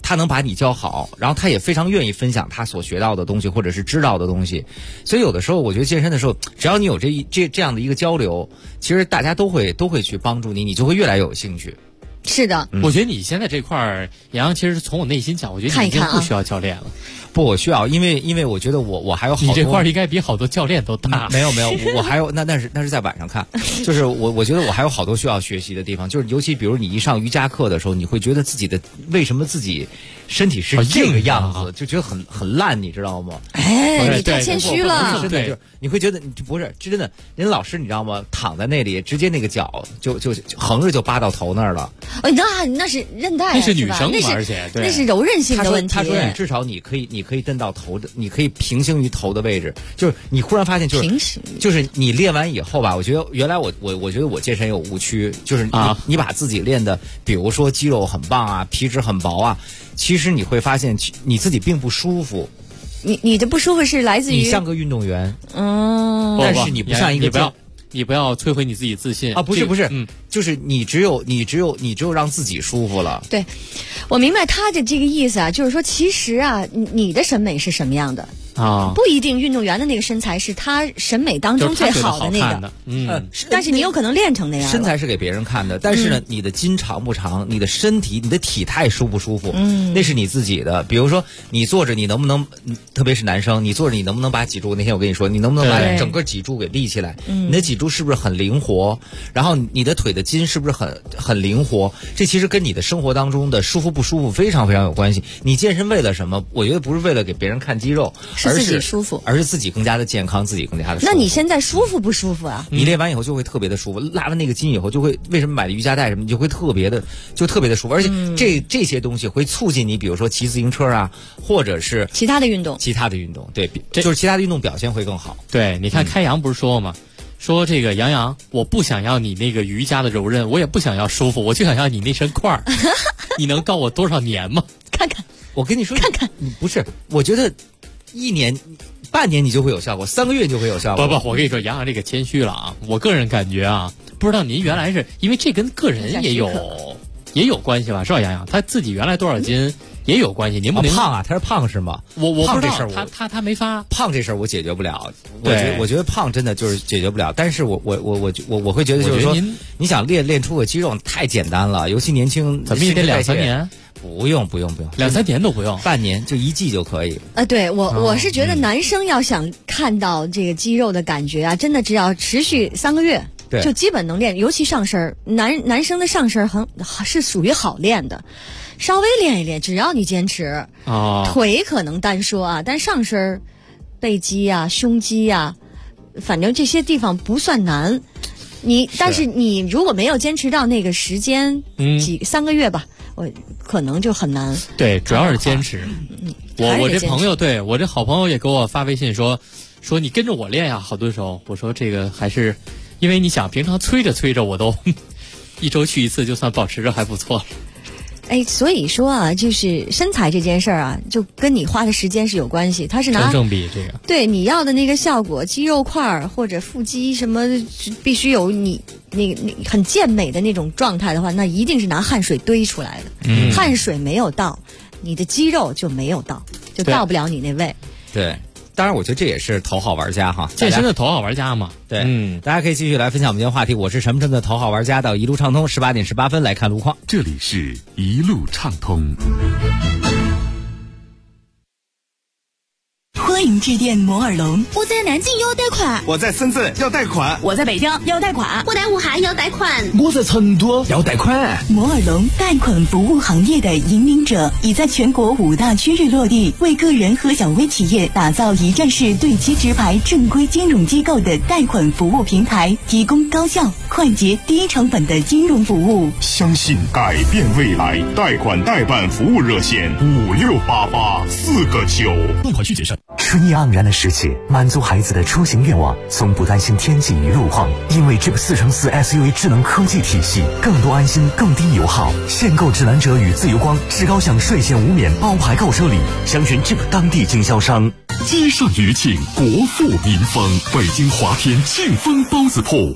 他能把你教好，然后他也非常愿意分享他所学到的东西或者是知道的东西。所以有的时候我觉得健身的时候，只要你有这样的一个交流，其实大家都会去帮助你，你就会越来越有兴趣。 是的， 我觉得你现在这块儿，洋洋其实从我内心讲，我觉得你已经不需要教练了。 不，我需要，因为我觉得我还有好多。 你这块应该比好多教练都大。 没有，我还有那是在晚上看，就是我觉得我还有好多需要学习的地方，就是尤其比如你一上瑜伽课的时候，你会觉得自己的为什么自己身体是这个样子，就觉得很烂，你知道吗？ 哎，你太谦虚了。 真的就是你会觉得你不是真的，人老师你知道吗？躺在那里，直接那个脚就横着就扒到头那儿了。 那是韧带， 那是女生嘛，而且那是柔韧性的问题。 他说你至少你可以蹬到头的，你可以平行于头的位置。就是你忽然发现，就是你练完以后吧，我觉得原来我觉得我健身有误区，就是你把自己练的，比如说肌肉很棒啊，皮质很薄啊，其实你会发现你自己并不舒服。 你的不舒服是来自于你像个运动员，但是你不像一个你不要摧毁你自己自信啊！不是，就是你只有让自己舒服了。 对，我明白他的这个意思啊，就是说其实啊，你的审美是什么样的啊？不一定运动员的那个身材是他审美当中最好的那个，但是你有可能练成那样。 身材是给别人看的，但是呢，你的筋长不长，你的身体、你的体态舒不舒服，那是你自己的。比如说你坐着，你能不能，特别是男生，你坐着你能不能把脊柱？那天我跟你说，你能不能把整个脊柱给立起来？你的脊柱是不是很灵活？然后你的腿的筋是不是很灵活？这其实跟你的生活当中的舒服不舒服非常非常有关系。你健身为了什么？我觉得不是为了给别人看肌肉， 是自己舒服， 而是自己更加的健康，自己更加的舒服。 那你现在舒服不舒服啊？ 你练完以后就会特别的舒服，拉完那个筋以后就会，为什么买的瑜伽带什么，你就会特别的舒服，而且这些东西会促进你，比如说骑自行车啊，或者是其他的运动， 对，就是其他的运动表现会更好。 对，你看开阳不是说吗？说这个杨洋，我不想要你那个瑜伽的柔韧，我也不想要舒服，我就想要你那身块儿。你能告我多少年吗？ 看看， 我跟你说， 看看， 不是，我觉得1年、半年你就会有效果，3个月就会有效果。 不，我跟你说，杨洋这个谦虚了啊！我个人感觉啊，不知道您原来是因为这跟个人也有关系吧？是吧，杨洋？他自己原来多少斤？也有关系，您不能胖啊？他是胖是吗？ 我不知道，他没发胖这事儿我解决不了。我觉得胖真的就是解决不了。但是我会觉得就是说，你想练出个肌肉太简单了，尤其年轻， 怎么也得2-3年。 不用 ，2-3年都不用， 半年就1季就可以。 对我是觉得男生要想看到这个肌肉的感觉啊，真的只要持续3个月，就基本能练。尤其上身，男生的上身是属于好练的。稍微练一练，只要你坚持，腿可能单说啊，但上身、背肌啊、胸肌啊，反正这些地方不算难。但是你如果没有坚持到那个时间，3个月吧，我可能就很难。 对，主要是坚持。我这朋友，对我这好朋友也给我发微信说你跟着我练呀。好多时候我说这个还是，因为你想平常催着我都1周去1次，就算保持着还不错。 所以说啊，就是身材这件事儿啊，就跟你花的时间是有关系。它是拿成正比，这个对你要的那个效果，肌肉块儿或者腹肌什么，必须有你那很健美的那种状态的话，那一定是拿汗水堆出来的。汗水没有到，你的肌肉就没有到，就到不了你那位。 对。当然，我觉得这也是头号玩家哈， 健身的头号玩家嘛。 对，大家可以继续来分享我们今天话题。我是什么的头号玩家，到一路畅通18点18分来看路况。 这里是一路畅通。 欢迎致电摩尔龙。 我在南京要贷款， 我在深圳要贷款， 我在北京要贷款， 我在武汉要贷款， 我在成都要贷款。 摩尔龙贷款服务行业的引领者，已在全国5大区域落地，为个人和小微企业打造一站式对接直排正规金融机构的贷款服务平台，提供高效、快捷、低成本的金融服务。 相信改变未来，贷款代办服务热线5688-4个9。 贷款需谨慎。 春意盎然的时节，满足孩子的出行愿望，从不担心天气与路况，因为 Jeep 4乘4 SUV 智能科技体系，更多安心，更低油耗。限购指南者与自由光至高享税前无免包牌购车礼，详询 Jeep 当地经销商。 积善余庆，国富民丰。北京华天庆丰包子铺。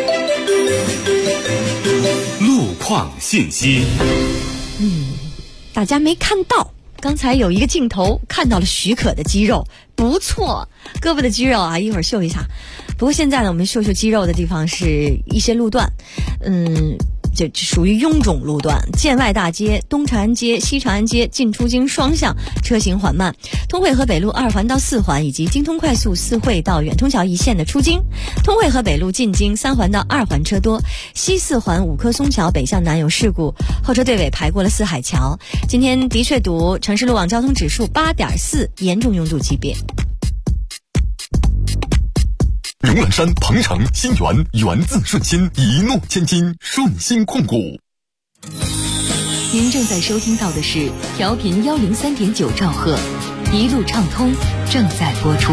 路况信息。 大家没看到，刚才有一个镜头看到了许可的肌肉，不错，胳膊的肌肉啊，一会儿秀一下。不过现在呢，我们秀肌肉的地方是一些路段，这属于臃肿路段，建外大街、东长安街、西长安街进出京双向车行缓慢，通惠河北路2环到4环以及京通快速4惠到远通桥一线的出京，通惠河北路进京3环到2环车多，西4环五棵松桥北向南有事故，后车队尾排过了四海桥。今天的确堵，城市路网交通指数8.4，严重拥堵级别。 龙览山、鹏城、新源，源自顺心，一诺千金，顺心控股。 您正在收听到的是调频103.9兆赫，一路畅通正在播出。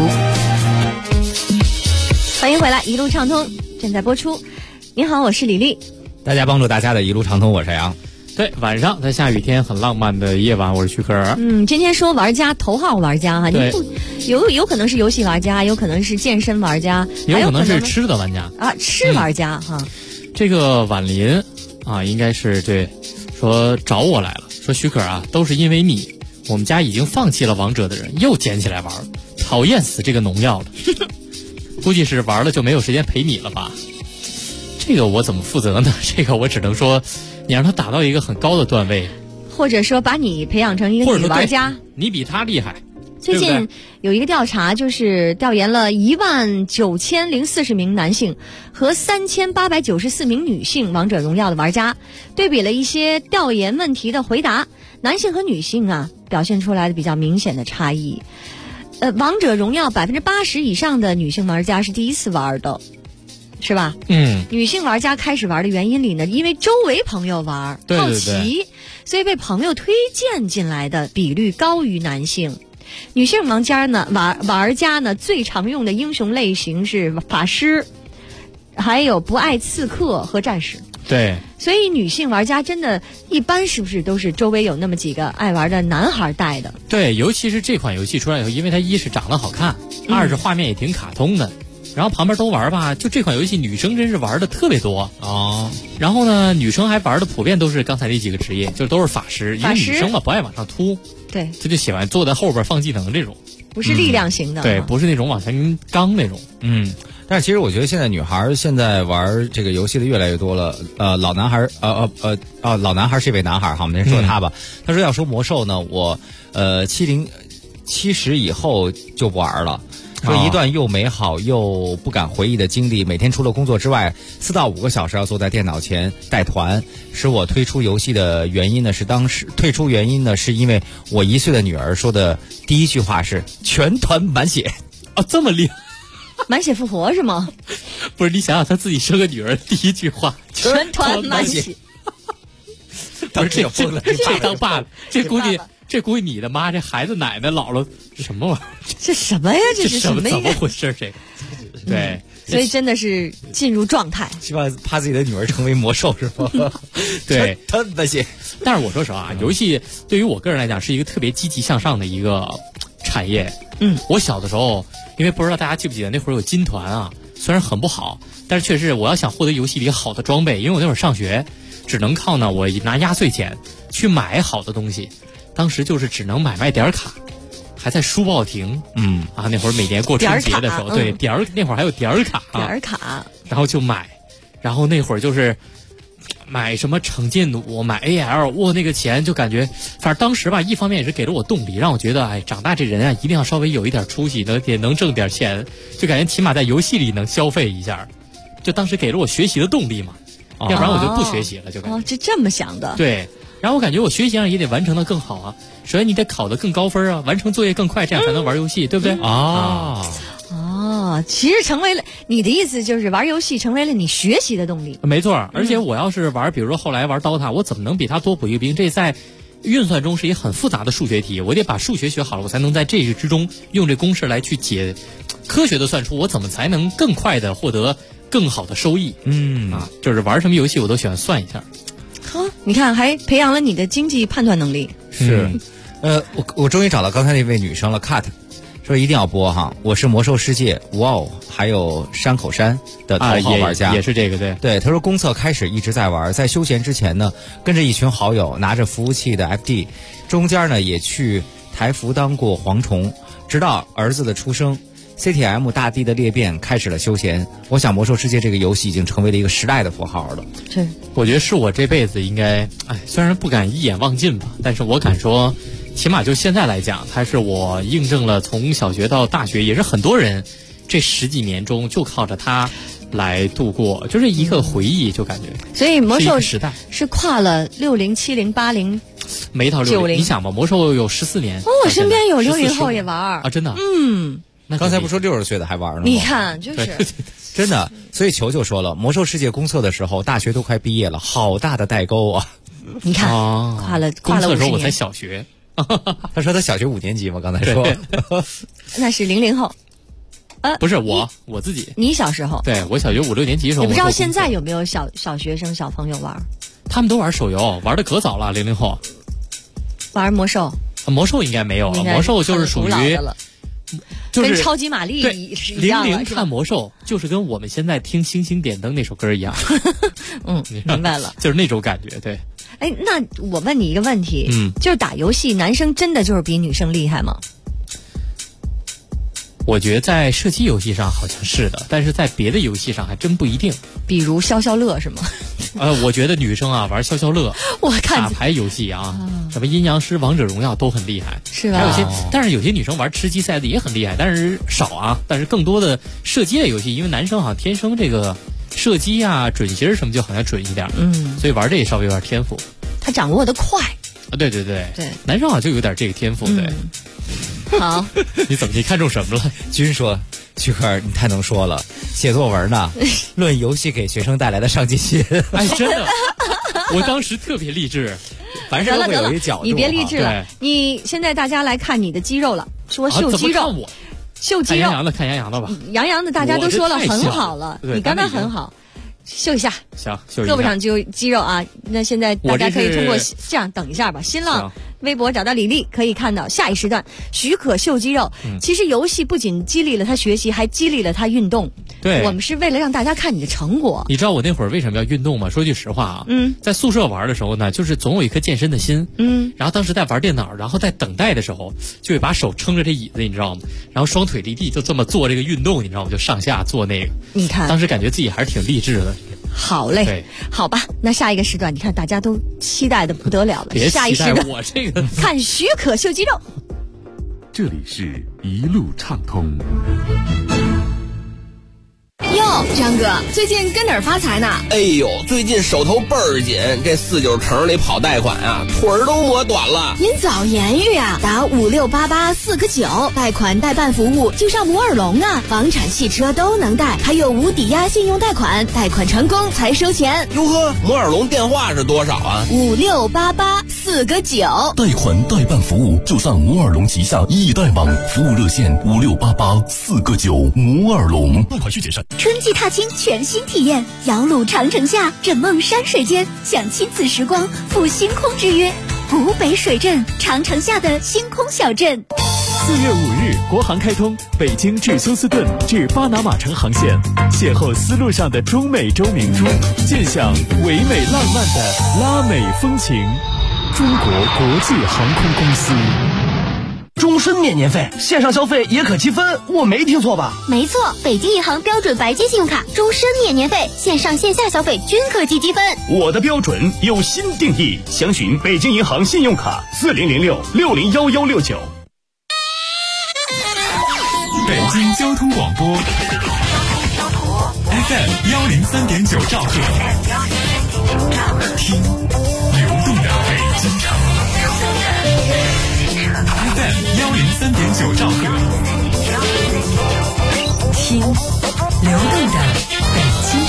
欢迎回来，一路畅通正在播出。您好，我是李丽。 大家帮助大家的一路畅通，我是杨。 对，晚上在下雨天很浪漫的夜晚，我是徐克。 今天说玩家，头号玩家哈，你不有可能是游戏玩家，有可能是健身玩家， 也有可能是吃的玩家啊，吃玩家哈。 这个婉林啊，应该是对，说找我来了，说徐克啊，都是因为你，我们家已经放弃了王者的人又捡起来玩，讨厌死这个农药了。估计是玩了就没有时间陪你了吧？这个我怎么负责呢？这个我只能说，你让他打到一个很高的段位， 或者说把你培养成一个女玩家， 你比他厉害。 最近有一个调查，就是调研了19040名男性和3894名女性王者荣耀的玩家，对比了一些调研问题的回答，男性和女性啊表现出来的比较明显的差异。王者荣耀80%以上的女性玩家是第一次玩的，是吧？女性玩家开始玩的原因里呢，因为周围朋友玩， 对好奇，所以被朋友推荐进来的比率高于男性。女性玩家呢，最常用的英雄类型是法师，还有不爱刺客和战士。 对， 所以女性玩家真的一般是不是都是周围有那么几个爱玩的男孩带的？ 对，尤其是这款游戏出来以后，因为它一是长得好看，二是画面也挺卡通的，然后旁边都玩吧，就这款游戏女生真是玩的特别多哦。 然后呢，女生还玩的普遍都是刚才那几个职业，就都是法师，因为女生嘛不爱往上突， 对， 她就喜欢坐在后边放技能这种， 不是力量型的， 对，不是那种往前刚那种， 但是其实我觉得现在女孩现在玩这个游戏的越来越多了。老男孩老男孩是一位男孩哈，我们先说他吧。他说要说魔兽呢，我70以后就不玩了。说一段又美好又不敢回忆的经历，每天除了工作之外，4到5个小时要坐在电脑前带团。使我退出游戏的原因呢，是是因为我1岁的女儿说的第一句话是全团满血啊，这么厉害。 满血复活是吗？ 不是，你想想他自己生个女儿，第一句话全团满血。 不是这疯了，这当爸的，这估计你的妈这孩子奶奶姥姥什么玩意儿？ 这什么呀？这是什么呀？ 怎么回事？这个对， 所以真的是进入状态， 希望怕自己的女儿成为魔兽是吗？ 对， 他满血。 但是我说实话啊，游戏对于我个人来讲是一个特别积极向上的一个产业。我小的时候，因为不知道大家记不记得那会儿有金团啊，虽然很不好，但是确实我要想获得游戏里好的装备，因为我那会儿上学只能靠呢我拿压岁钱去买好的东西，当时就是只能买点卡，还在书报亭，那会儿每年过春节的时候，对那会儿还有点卡，然后就买，然后那会儿就是买什么惩戒弩，买 AL， 哇，那个钱就感觉，反正当时吧，一方面也是给了我动力，让我觉得，哎，长大这人啊，一定要稍微有一点出息，能挣点钱，就感觉起码在游戏里能消费一下，就当时给了我学习的动力嘛，要不然我就不学习了，就感觉。 是这么想的。 对，然后我感觉我学习上也得完成的更好啊，首先你得考得更高分啊，完成作业更快，这样才能玩游戏，对不对？ 其实成为了你的意思，就是玩游戏成为了你学习的动力。 没错，而且我要是玩，比如说后来玩 DOTA， 我怎么能比他多补一个兵？这在运算中是一个很复杂的数学题，我得把数学学好了，我才能在这个之中用这公式来去解科学的算出我怎么才能更快的获得更好的收益。就是玩什么游戏我都喜欢算一下。 你看还培养了你的经济判断能力。 是，我终于找到刚才那位女生了 ，Cut。 说一定要播哈，我是魔兽世界，哇哦，还有山口山的头号玩家， 也是这个对。他说公测开始一直在玩，在休闲之前呢，跟着一群好友拿着服务器的 FD， 中间呢也去台服当过蝗虫，直到儿子的出生。CTM 大地的裂变开始了休闲，我想魔兽世界这个游戏已经成为了一个时代的符号了。 对， 我觉得是我这辈子应该，虽然不敢一眼望尽吧，但是我敢说，起码就现在来讲，它是我印证了从小学到大学，也是很多人这10几年中就靠着它来度过，就是一个回忆，就感觉。 所以魔兽时代是跨了60、70、80。 没到60，你想吧，魔兽有14年。 我身边有60后也玩啊，真的。 那刚才不说60岁的还玩呢吗？ 你看，就是真的。所以球球说了，魔兽世界公测的时候，大学都快毕业了，好大的代沟啊！ 你看，跨了公测的时候 50年我才小学。 他说他小学5年级嘛，刚才说。 那是00后。 不是我自己。 你小时候？ 对，我小学5、6年级的时候。 你不知道现在有没有小学生小朋友玩？ 他们都玩手游，玩的可早了。00后玩魔兽？ 魔兽应该没有了，魔兽就是属于。就是跟超级玛丽是一样的。 00看魔兽就是跟我们现在听星星点灯那首歌一样。 明白了， 就是那种感觉。对。 那我问你一个问题，就是打游戏，男生真的就是比女生厉害吗？ 我觉得在射击游戏上好像是的，但是在别的游戏上还真不一定。 比如消消乐是吗？ 我觉得女生啊玩消消乐， 我看打牌游戏啊，什么阴阳师、王者荣耀都很厉害， 是吧？ 还有些，但是有些女生玩吃鸡赛的也很厉害，但是少啊。但是更多的射击类游戏，因为男生好像天生这个射击啊、准星什么就好像准一点，所以玩这也稍微有点天赋。 他掌握的快啊，对，男生好像就有点这个天赋，对。 好， 你看中什么了？ 军说：“曲克，你太能说了，写作文呢，论游戏给学生带来的上进心。” 真的，我当时特别励志。 凡事都会有一角度。 你别励志了，你现在大家来看你的肌肉了，说秀肌肉，秀肌肉， 看杨洋的吧。 杨洋的大家都说了很好了，你刚刚很好。秀一下， 行，秀一下胳膊上就肌肉啊！那现在大家可以通过这样等一下吧，新浪微博找到李丽，可以看到下一时段许可秀肌肉。其实游戏不仅激励了他学习，还激励了他运动。 对， 我们是为了让大家看你的成果。 你知道我那会儿为什么要运动吗？说句实话啊，在宿舍玩的时候呢，就是总有一颗健身的心，然后当时在玩电脑，然后在等待的时候，就会把手撑着这椅子，你知道吗？然后双腿离地，就这么做这个运动，你知道吗？就上下做那个。 你看， 当时感觉自己还是挺励志的。 好嘞，好吧，那下一个时段，你看大家都期待的不得了了。 别下一时段， 我这个看许可秀肌肉。 这里是一路畅通。 哟，张哥，最近跟哪儿发财呢？ 哎呦，最近手头倍儿紧，这49城里跑贷款啊，腿儿都磨短了。 您早言语啊，打5688-4个9，贷款代办服务就上摩尔龙啊，房产、汽车都能贷，还有无抵押信用贷款，贷款成功才收钱。 哟呵，摩尔龙电话是多少啊 ？5688-4个9。 贷款代办服务就上摩尔龙旗下易贷网，服务热线5688-4个9，摩尔龙。贷款需谨慎。 春季踏青全新体验，摇橹长城下，枕梦山水间，享亲子时光，赴星空之约。湖北水镇长城下的星空小镇。 4月5日，国航开通北京至休斯顿至巴拿马城航线，邂逅丝路上的中美洲明珠，见享唯美浪漫的拉美风情。中国国际航空公司。 终身免年费，线上消费也可积分，我没听错吧？ 没错，北京银行标准白金信用卡终身免年费，线上线下消费均可积积分。 我的标准有新定义，详询北京银行信用卡4006-601169。 北京交通广播 FM 103.9兆赫，听流动的北京城。FM 103.9兆赫， 听流动的北京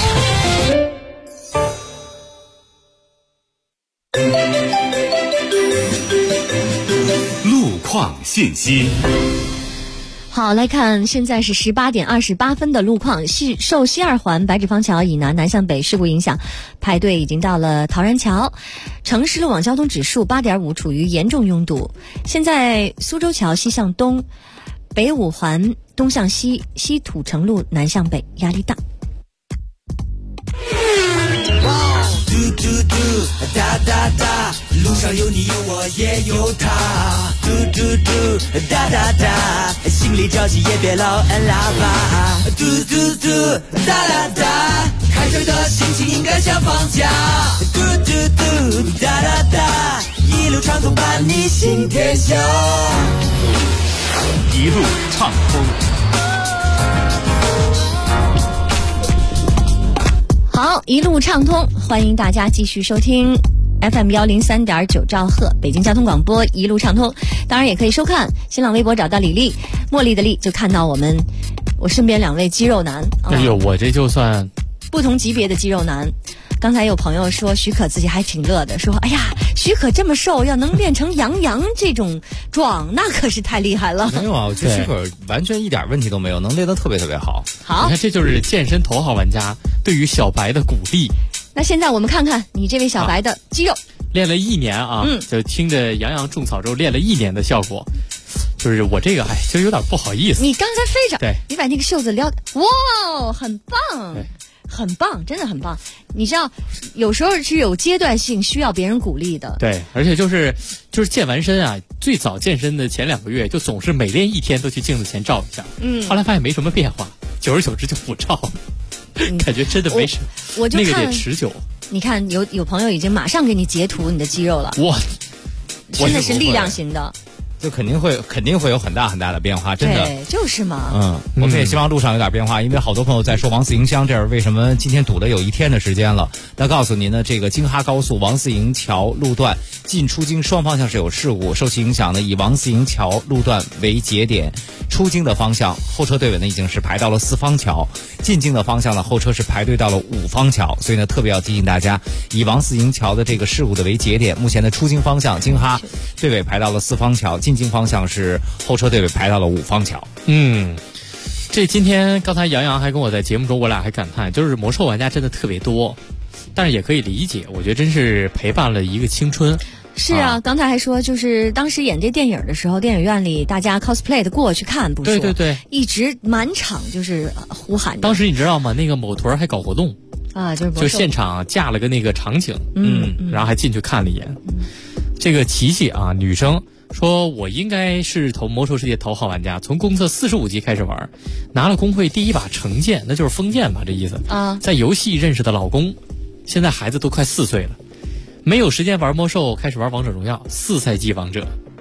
城。路况信息。 好，来看现在是18点28分的路况。受西二环白纸坊桥以南南向北事故影响，排队已经到了陶然桥。城市路网交通指数8.5，处于严重拥堵。现在苏州桥西向东北五环东向西，西土城路南向北，压力大。 嘟嘟嘟，哒哒哒，路上有你有我也有他。嘟嘟嘟，哒哒哒，心里着急也别老按喇叭。嘟嘟嘟，哒哒哒，开车的心情应该像放假。嘟嘟嘟，哒哒哒，一路畅通伴你行天下。 一路畅通。 好，一路畅通，欢迎大家继续收听 FM 103.9兆赫北京交通广播一路畅通。当然也可以收看新浪微博，找到李丽，茉莉的丽，就看到我身边2位肌肉男。 哎呦，我这就算不同级别的肌肉男。刚才有朋友说许可自己还挺乐的，说哎呀，许可这么瘦，要能练成杨洋这种壮，那可是太厉害了。 没有啊，我觉得许可完全一点问题都没有，能练得特别特别好。 好， 你看这就是健身头号玩家对于小白的鼓励。 那现在我们看看你这位小白的肌肉， 练了1年啊，就听着杨洋种草之后练了1年的效果。就是我这个就有点不好意思。 你刚才飞着， 对， 你把那个袖子撩，哇，很棒。很棒，真的很棒。你知道，有时候是有阶段性需要别人鼓励的。 对，而且就是健完身啊，最早健身的前2个月，就总是每练1天都去镜子前照一下。后来发现没什么变化，久而久之就不照了，感觉真的没什么。 我就看那个得持久。 你看，有朋友已经马上给你截图你的肌肉了。 哇， 真的是力量型的。 就肯定会有很大很大的变化，真的。 对，就是嘛。 我们也希望路上有点变化，因为好多朋友在说王四营乡这儿为什么今天堵了有1天的时间了。那告诉您呢，这个京哈高速王四营桥路段进出京双方向是有事故，受其影响呢，以王四营桥路段为节点，出京的方向后车队尾呢已经是排到了4方桥，进京的方向呢后车是排队到了5方桥，所以呢特别要提醒大家，以王四营桥的这个事故的为节点，目前的出京方向京哈队尾排到了4方桥，进京方向是后车队尾排到了5方桥。 这今天刚才杨洋还跟我在节目中，我俩还感叹，就是魔兽玩家真的特别多，但是也可以理解，我觉得真是陪伴了一个青春。 是啊，刚才还说，就是当时演这电影的时候，电影院里大家 cosplay 的过去看，不说， 对， 一直满场就是呼喊着。 当时你知道吗？那个某屯还搞活动啊，就现场架了个那个场景，然后还进去看了一眼。这个琪琪啊，女生说，我应该是魔兽世界头号玩家，从公测45级开始玩，拿了公会第1把成剑，那就是封剑吧，这意思啊。 在游戏认识的老公，现在孩子都快4岁了。没有时间玩魔兽，开始玩王者荣耀，4赛季王者。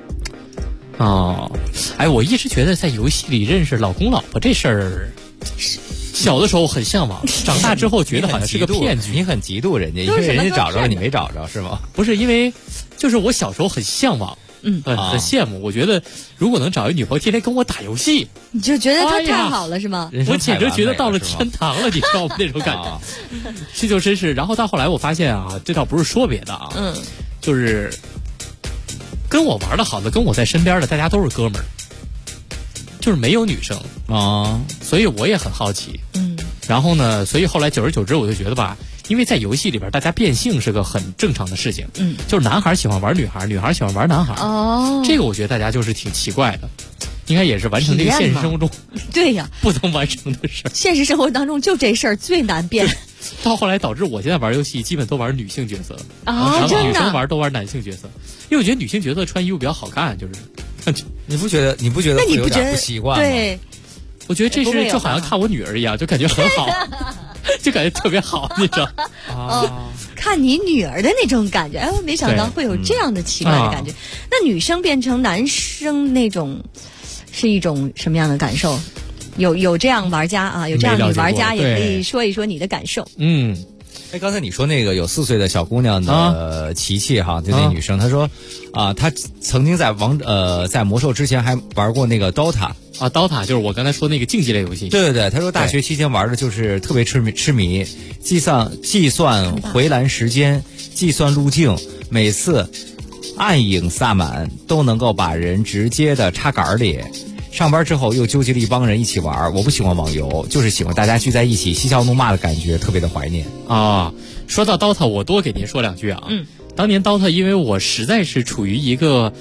我一直觉得在游戏里认识老公老婆这事儿，小的时候很向往，长大之后觉得好像是个骗局。 你很嫉妒人家，因为人家找着了，你没找着是吗？ 不是，因为就是我小时候很向往，很羡慕。我觉得如果能找一女朋友天天跟我打游戏， 你就觉得她太好了是吗？ 我简直觉得到了天堂了，你知道吗？那种感觉，这就真是。然后到后来我发现啊，这倒不是说别的啊，就是跟我玩的好的，跟我在身边的，大家都是哥们儿，就是没有女生啊，所以我也很好奇。然后呢，所以后来久而久之，我就觉得吧，因为在游戏里边，大家变性是个很正常的事情。就是男孩喜欢玩女孩，女孩喜欢玩男孩。这个我觉得大家就是挺奇怪的，应该也是完成这个现实生活中对呀不能完成的事儿。 现实生活当中就这事儿最难变。 到后来导致我现在玩游戏基本都玩女性角色啊， 然后女生玩都玩男性角色，因为我觉得女性角色穿衣服比较好看，就是你不觉得那你不觉得不习惯吗？ 对。 我觉得这是就好像看我女儿一样，就感觉很好，就感觉特别好，你知道？ 看你女儿的那种感觉，我没想到会有这样的奇怪的感觉。那女生变成男生那种，是一种什么样的感受？有这样玩家啊，有这样女玩家，也可以说一说你的感受。 刚才你说那个有4岁的小姑娘的琪琪哈，就那女生，她说她曾经在在魔兽之前还玩过那个 DOTA。 DOTA 就是我刚才说那个竞技类游戏。 对，他说大学期间玩的就是特别痴迷，计算回蓝时间，计算路径，每次暗影萨满都能够把人直接的插杆里。上班之后又纠集了一帮人一起玩，我不喜欢网游，就是喜欢大家聚在一起嬉笑怒骂的感觉，特别的怀念啊。说到 DOTA， 我多给您说2句啊。当年 DOTA 因为我实在是处于一个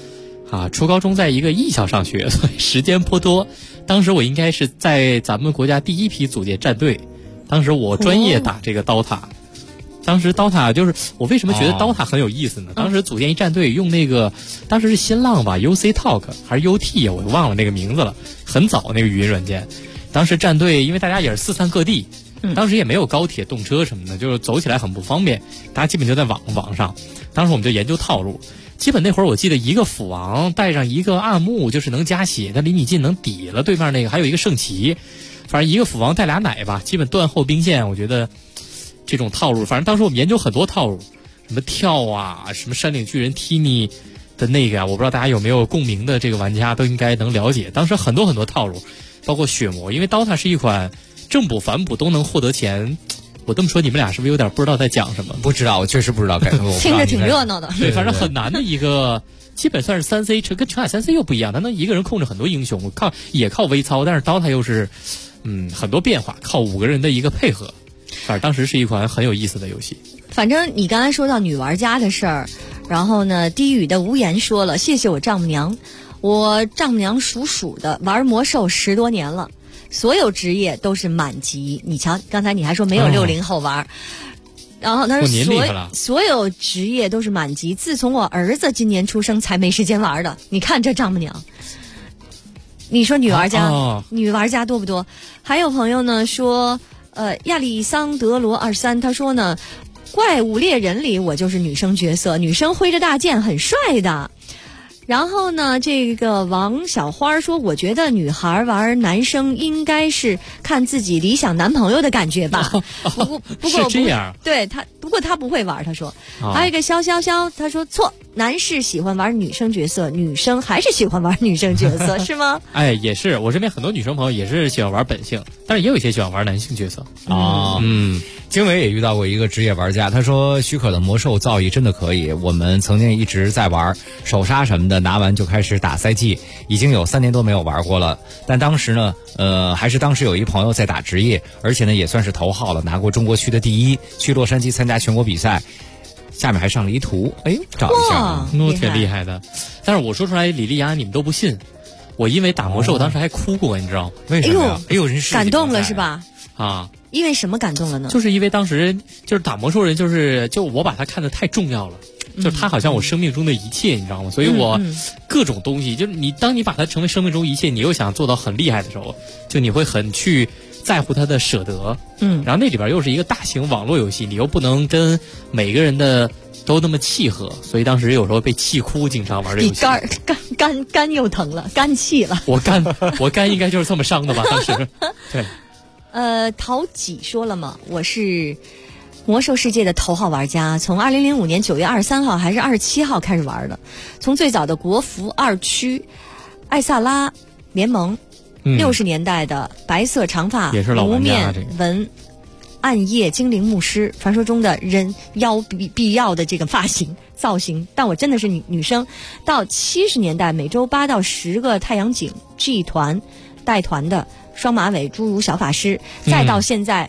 初高中在一个艺校上学，所以时间颇多。当时我应该是在咱们国家第一批组建战队，当时我专业打这个刀塔。当时刀塔就是我为什么觉得刀塔很有意思呢？当时组建一战队，用那个当时是新浪吧 UC Talk 还是 UT 我忘了那个名字了，很早那个语音软件。当时战队因为大家也是四散各地，当时也没有高铁动车什么的，就是走起来很不方便，大家基本就在网上。当时我们就研究套路，基本那会儿我记得一个斧王带上一个暗木就是能加血，他离你近能抵了对面那个，还有一个圣骑，反正一个斧王带俩奶吧，基本断后兵线。我觉得这种套路，反正当时我们研究很多套路，什么跳啊，什么山顶巨人踢你的那个啊，我不知道大家有没有共鸣的这个玩家都应该能了解。当时很多很多套路，包括血魔，因为 DOTA 是一款正补反补都能获得钱。我这么说你们俩是不是有点不知道在讲什么？ 不知道，我确实不知道。 听着挺热闹的。 对，反正很难的一个，基本算是3C，跟全海3C 又不一样，它能一个人控制很多英雄，也靠微操，但是 DOTA 又是很多变化，靠5个人的一个配合。反正当时是一款很有意思的游戏。 反正你刚才说到女玩家的事儿，然后呢，低语的无言说了，谢谢我丈母娘，我丈母娘属的，玩魔兽10多年了，所有职业都是满级。你瞧，刚才你还说没有60后玩，然后他说所有职业都是满级，自从我儿子今年出生才没时间玩的。你看这丈母娘。你说女玩家多不多？还有朋友呢说。亚历桑德罗23他说呢，怪物猎人里我就是女生角色，女生挥着大剑很帅的。然后呢，这个王小花说，我觉得女孩玩男生应该是看自己理想男朋友的感觉吧。不过是这样。 对他，不过他不会玩。他说，还有一个潇潇潇，他说错，男士喜欢玩女生角色，女生还是喜欢玩女生角色，是吗？ 哎，也是，我身边很多女生朋友也是喜欢玩本性，但是也有一些喜欢玩男性角色啊。经纬也遇到过一个职业玩家，他说许可的魔兽造诣真的可以，我们曾经一直在玩手杀什么的，拿完就开始打赛季，已经有3年多没有玩过了。但当时呢，还是当时有一朋友在打职业，而且呢也算是头号了，拿过中国区的第1，去洛杉矶参加全国比赛。下面还上了一图，哎，找一下， 那挺厉害的。但是我说出来，李丽雅你们都不信，我因为打魔兽当时还哭过，你知道吗？ 为什么呀？哎呦，人是感动了是吧？ 啊。 因为什么感动了呢？ 就是因为当时就是打魔兽人，就我把他看得太重要了，就是他好像我生命中的一切，你知道吗？所以我各种东西，就是当你把它成为生命中一切，你又想做到很厉害的时候，就你会很去在乎他的舍得。然后那里边又是一个大型网络游戏，你又不能跟每个人的都那么契合，所以当时有时候被气哭，经常玩这游戏。 你肝又疼了，肝气了。 我肝应该就是这么伤的吧？当时对。 陶几说了嘛，我是魔兽世界的头号玩家，从2005年9月23号还是27号开始玩的，从最早的国服2区艾萨拉联盟，60年代的白色长发无面纹暗夜精灵牧师，传说中的人妖必要的这个发型造型，但我真的是女生，到70年代每周8到10个太阳井 G 团带团的双马尾侏儒小法师，再到现在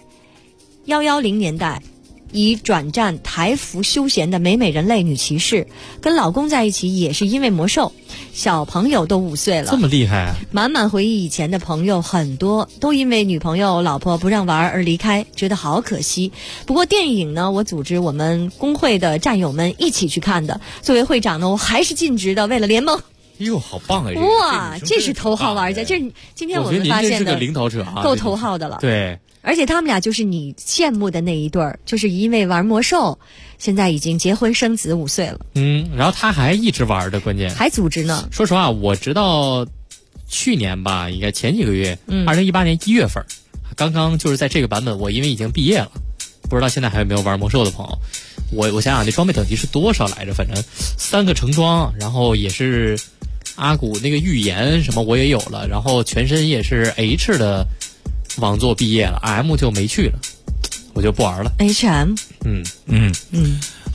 110年代以转战台服休闲的美人类女骑士，跟老公在一起也是因为魔兽，小朋友都5岁了， 这么厉害啊！ 满满回忆以前的朋友很多都因为女朋友老婆不让玩而离开，觉得好可惜。不过电影呢，我组织我们工会的战友们一起去看的，作为会长呢，我还是尽职的，为了联盟。 哟，好棒啊！ 哇，这是头号玩家，这是今天我们发现的， 是个领导者啊， 够头号的了。 对， 而且他们俩就是你羡慕的那一对儿，就是因为玩魔兽，现在已经结婚生子5岁了。 然后他还一直玩的，关键还组织呢。 说实话，我直到去年吧，应该前几个月，2018年1月份，刚刚就是在这个版本，我因为已经毕业了，不知道现在还有没有玩魔兽的朋友。我想想，那装备等级是多少来着？反正3个橙装，然后也是。阿古那个预言什么我也有了，然后全身也是 H 的王座毕业了， M 就没去了，我就不玩了。 HM，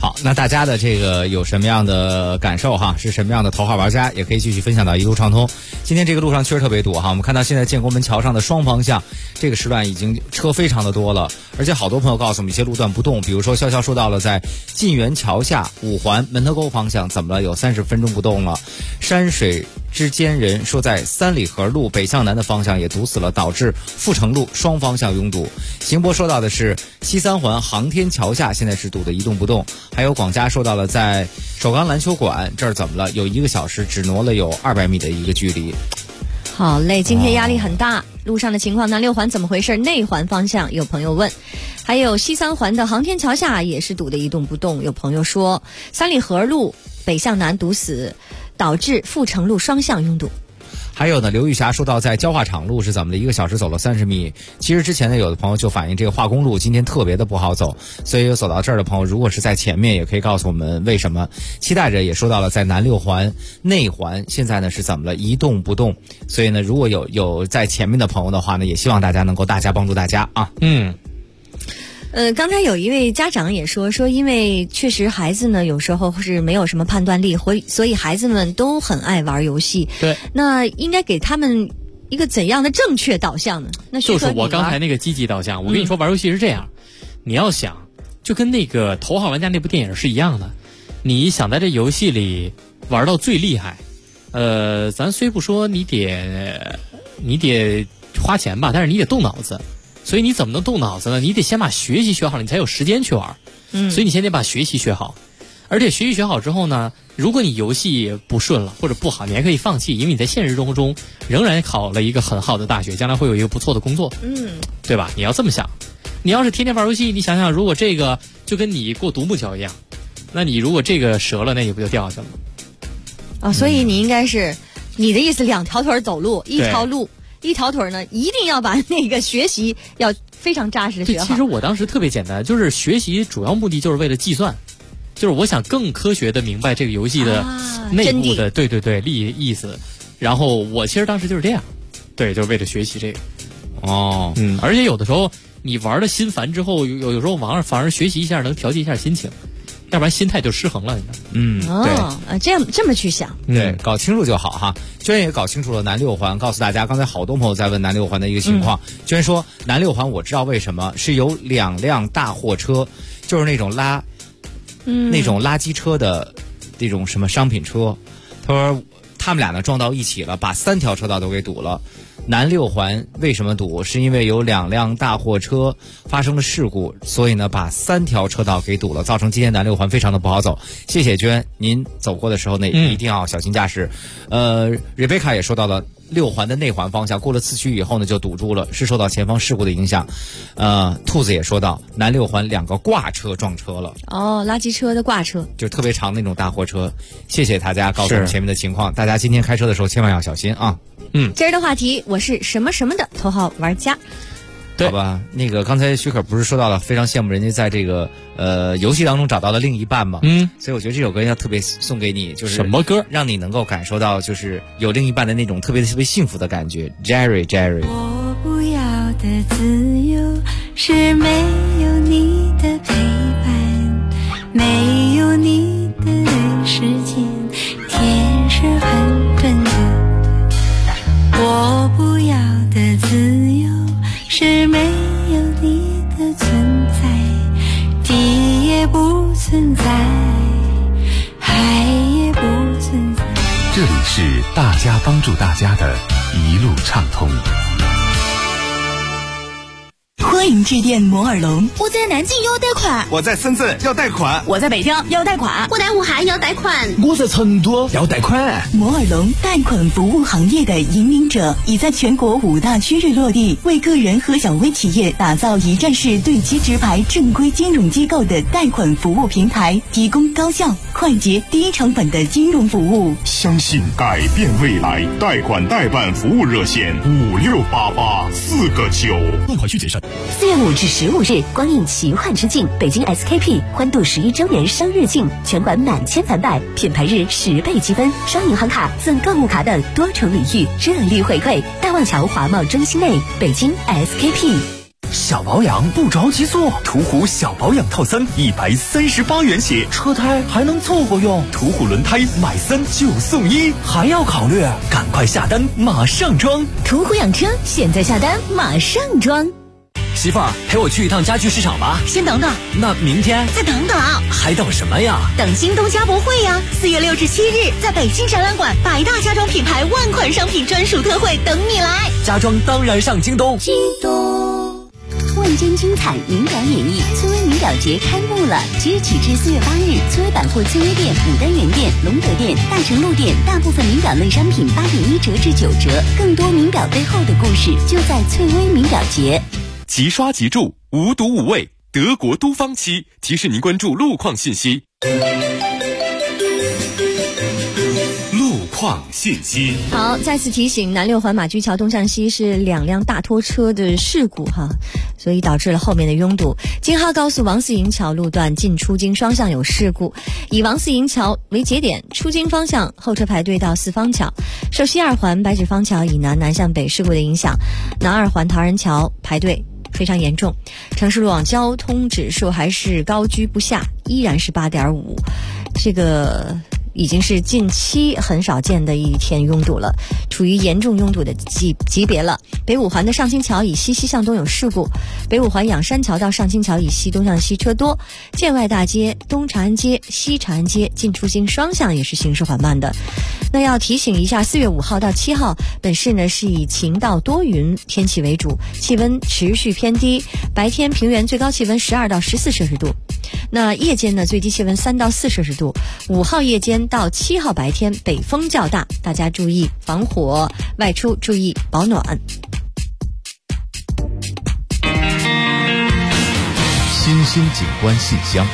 好，那大家的这个有什么样的感受哈？是什么样的头号玩家，也可以继续分享到一路畅通。今天这个路上确实特别堵哈，我们看到现在建国门桥上的双方向这个时段已经车非常的多了，而且好多朋友告诉我们一些路段不动，比如说潇潇说到了在晋源桥下五环门头沟方向怎么了，有30分钟不动了。山水之间人说在三里河路北向南的方向也堵死了，导致阜成路双方向拥堵。邢波说到的是西三环航天桥下现在是堵得一动不动，还有广嘉说到了在首钢篮球馆这儿怎么了，有1个小时只挪了有200米的一个距离。 好嘞，今天压力很大，路上的情况，南6环怎么回事？内环方向有朋友问，还有西3环的航天桥下也是堵得一动不动，有朋友说三里河路北向南堵死，导致阜成路双向拥堵。 还有呢，刘玉霞说到在焦化厂路是怎么的，1个小时走了30米。其实之前呢，有的朋友就反映这个化工路今天特别的不好走，所以有走到这儿的朋友，如果是在前面，也可以告诉我们为什么。期待着也说到了在南6环内环现在呢是怎么了，一动不动。所以呢，如果有在前面的朋友的话呢，也希望大家能够帮助大家啊。 刚才有一位家长也说因为确实孩子呢有时候是没有什么判断力，所以孩子们都很爱玩游戏。 对， 那应该给他们一个怎样的正确导向呢？那就是我刚才那个积极导向。我跟你说，玩游戏是这样，你要想就跟那个《头号玩家》那部电影是一样的，你想在这游戏里玩到最厉害，咱虽不说你得花钱吧，但是你得动脑子。所以你怎么能动脑子呢？你得先把学习学好了，你才有时间去玩。所以你先得把学习学好，而且学习学好之后呢，如果你游戏不顺了或者不好，你还可以放弃，因为你在现实生活中仍然考了一个很好的大学，将来会有一个不错的工作，对吧？你要这么想。你要是天天玩游戏，你想想，如果这个就跟你过独木桥一样，那你如果这个折了，那你不就掉下去了吗？ 啊，所以你应该是你的意思，2条腿走路，一条腿呢，一定要把那个学习要非常扎实的学好。 其实我当时特别简单，就是学习主要目的就是为了计算，就是我想更科学的明白这个游戏的内部的对意思。然后我其实当时就是这样，对，就是为了学习这个。而且有的时候你玩的心烦之后，有时候反而学习一下能调节一下心情。要不然心态就失衡了， 对， 这么去想， 对，搞清楚就好哈。娟也搞清楚了南6环，告诉大家，刚才好多朋友在问南6环的一个情况。娟说南6环我知道为什么，是有2辆大货车，就是那种垃圾车的那种什么商品车，他说他们俩呢撞到一起了，把3条车道都给堵了。南6环为什么堵？是因为有2辆大货车发生了事故，所以呢把3条车道给堵了，造成今天南6环非常的不好走。谢谢娟，您走过的时候呢一定要小心驾驶。Rebecca 也说到了6环的内环方向过了4区以后呢就堵住了，是受到前方事故的影响。兔子也说到南6环2个挂车撞车了。 垃圾车的挂车， 就特别长那种大货车。谢谢大家告诉我们前面的情况，大家今天开车的时候千万要小心啊。 今儿的话题，我是什么什么的头号玩家。 好吧，那个刚才许可不是说到了非常羡慕人家在这个游戏当中找到了另一半吗？所以我觉得这首歌要特别送给你，就是什么歌让你能够感受到就是有另一半的那种特别幸福的感觉。Jerry 我不要的自由是没有你的陪伴，没有你的时间，天是很短的。我不要的自由是没有你的存在，地也不存在，海也不存在。 这里是大家帮助大家的一路畅通。 欢迎致电摩尔龙。 我在南京要贷款， 我在深圳要贷款， 我在北京要贷款， 我在武汉要贷款， 我在成都要贷款。 摩尔龙贷款服务行业的引领者，已在全国5大区域落地，为个人和小微企业打造一站式对接直排正规金融机构的贷款服务平台，提供高效、快捷、低成本的金融服务。 相信改变未来，贷款代办服务热线5688-4个9。 贷款需谨慎。 4月5至15日，光影奇幻之境北京 SKP 欢度11周年生日庆，全馆满千返百，品牌日10倍积分，双银行卡赠购物卡等多重礼遇，热力回馈。大望桥华贸中心内，北京 SKP。 小保养不着急做，途虎小保养套餐138元起， 车胎还能凑合用。 途虎轮胎买3就送1， 还要考虑， 赶快下单马上装。 途虎养车，现在下单马上装。 媳妇儿，陪我去一趟家具市场吧。 先等等， 那明天再等等， 还等什么呀？ 等京东家博会呀！4月6至7日，在北京展览馆，100大家装品牌万款商品专属特惠等你来。 家装当然上京东。 京东， 万间精彩名表演绎，翠微名表节开幕了！即日起至4月8日，翠微百货翠微店、牡丹园店、隆德店、大成路店，大部分名表类商品8.1折至9折。更多名表背后的故事，就在翠微名表节。 即刷即住，无毒无味，德国都方漆提示您关注路况信息。路况信息。 好，再次提醒，南六环马驹桥东向西是2辆大拖车的事故哈，所以导致了后面的拥堵。京哈高速王四营桥路段进出京双向有事故，以王四营桥为节点，出京方向后车排队到四方桥。受西二环白纸坊桥以南向北事故的影响，南二环唐人桥排队非常严重，城市路网交通指数还是高居不下，依然是8.5，这个已经是近期很少见的一天拥堵了，处于严重拥堵的级别了。北五环的上清桥以西西向东有事故，北五环仰山桥到上清桥以西东向西车多，建外大街、东长安街、西长安街进出京双向也是行驶缓慢的。那要提醒一下，4月5号到7号，本市呢是以晴到多云天气为主，气温持续偏低，白天平原最高气温12到14摄氏度，那夜间呢最低气温3到4摄氏度。5号夜间到7号白天北风较大，大家注意防火，外出注意保暖。 新兴景观信箱。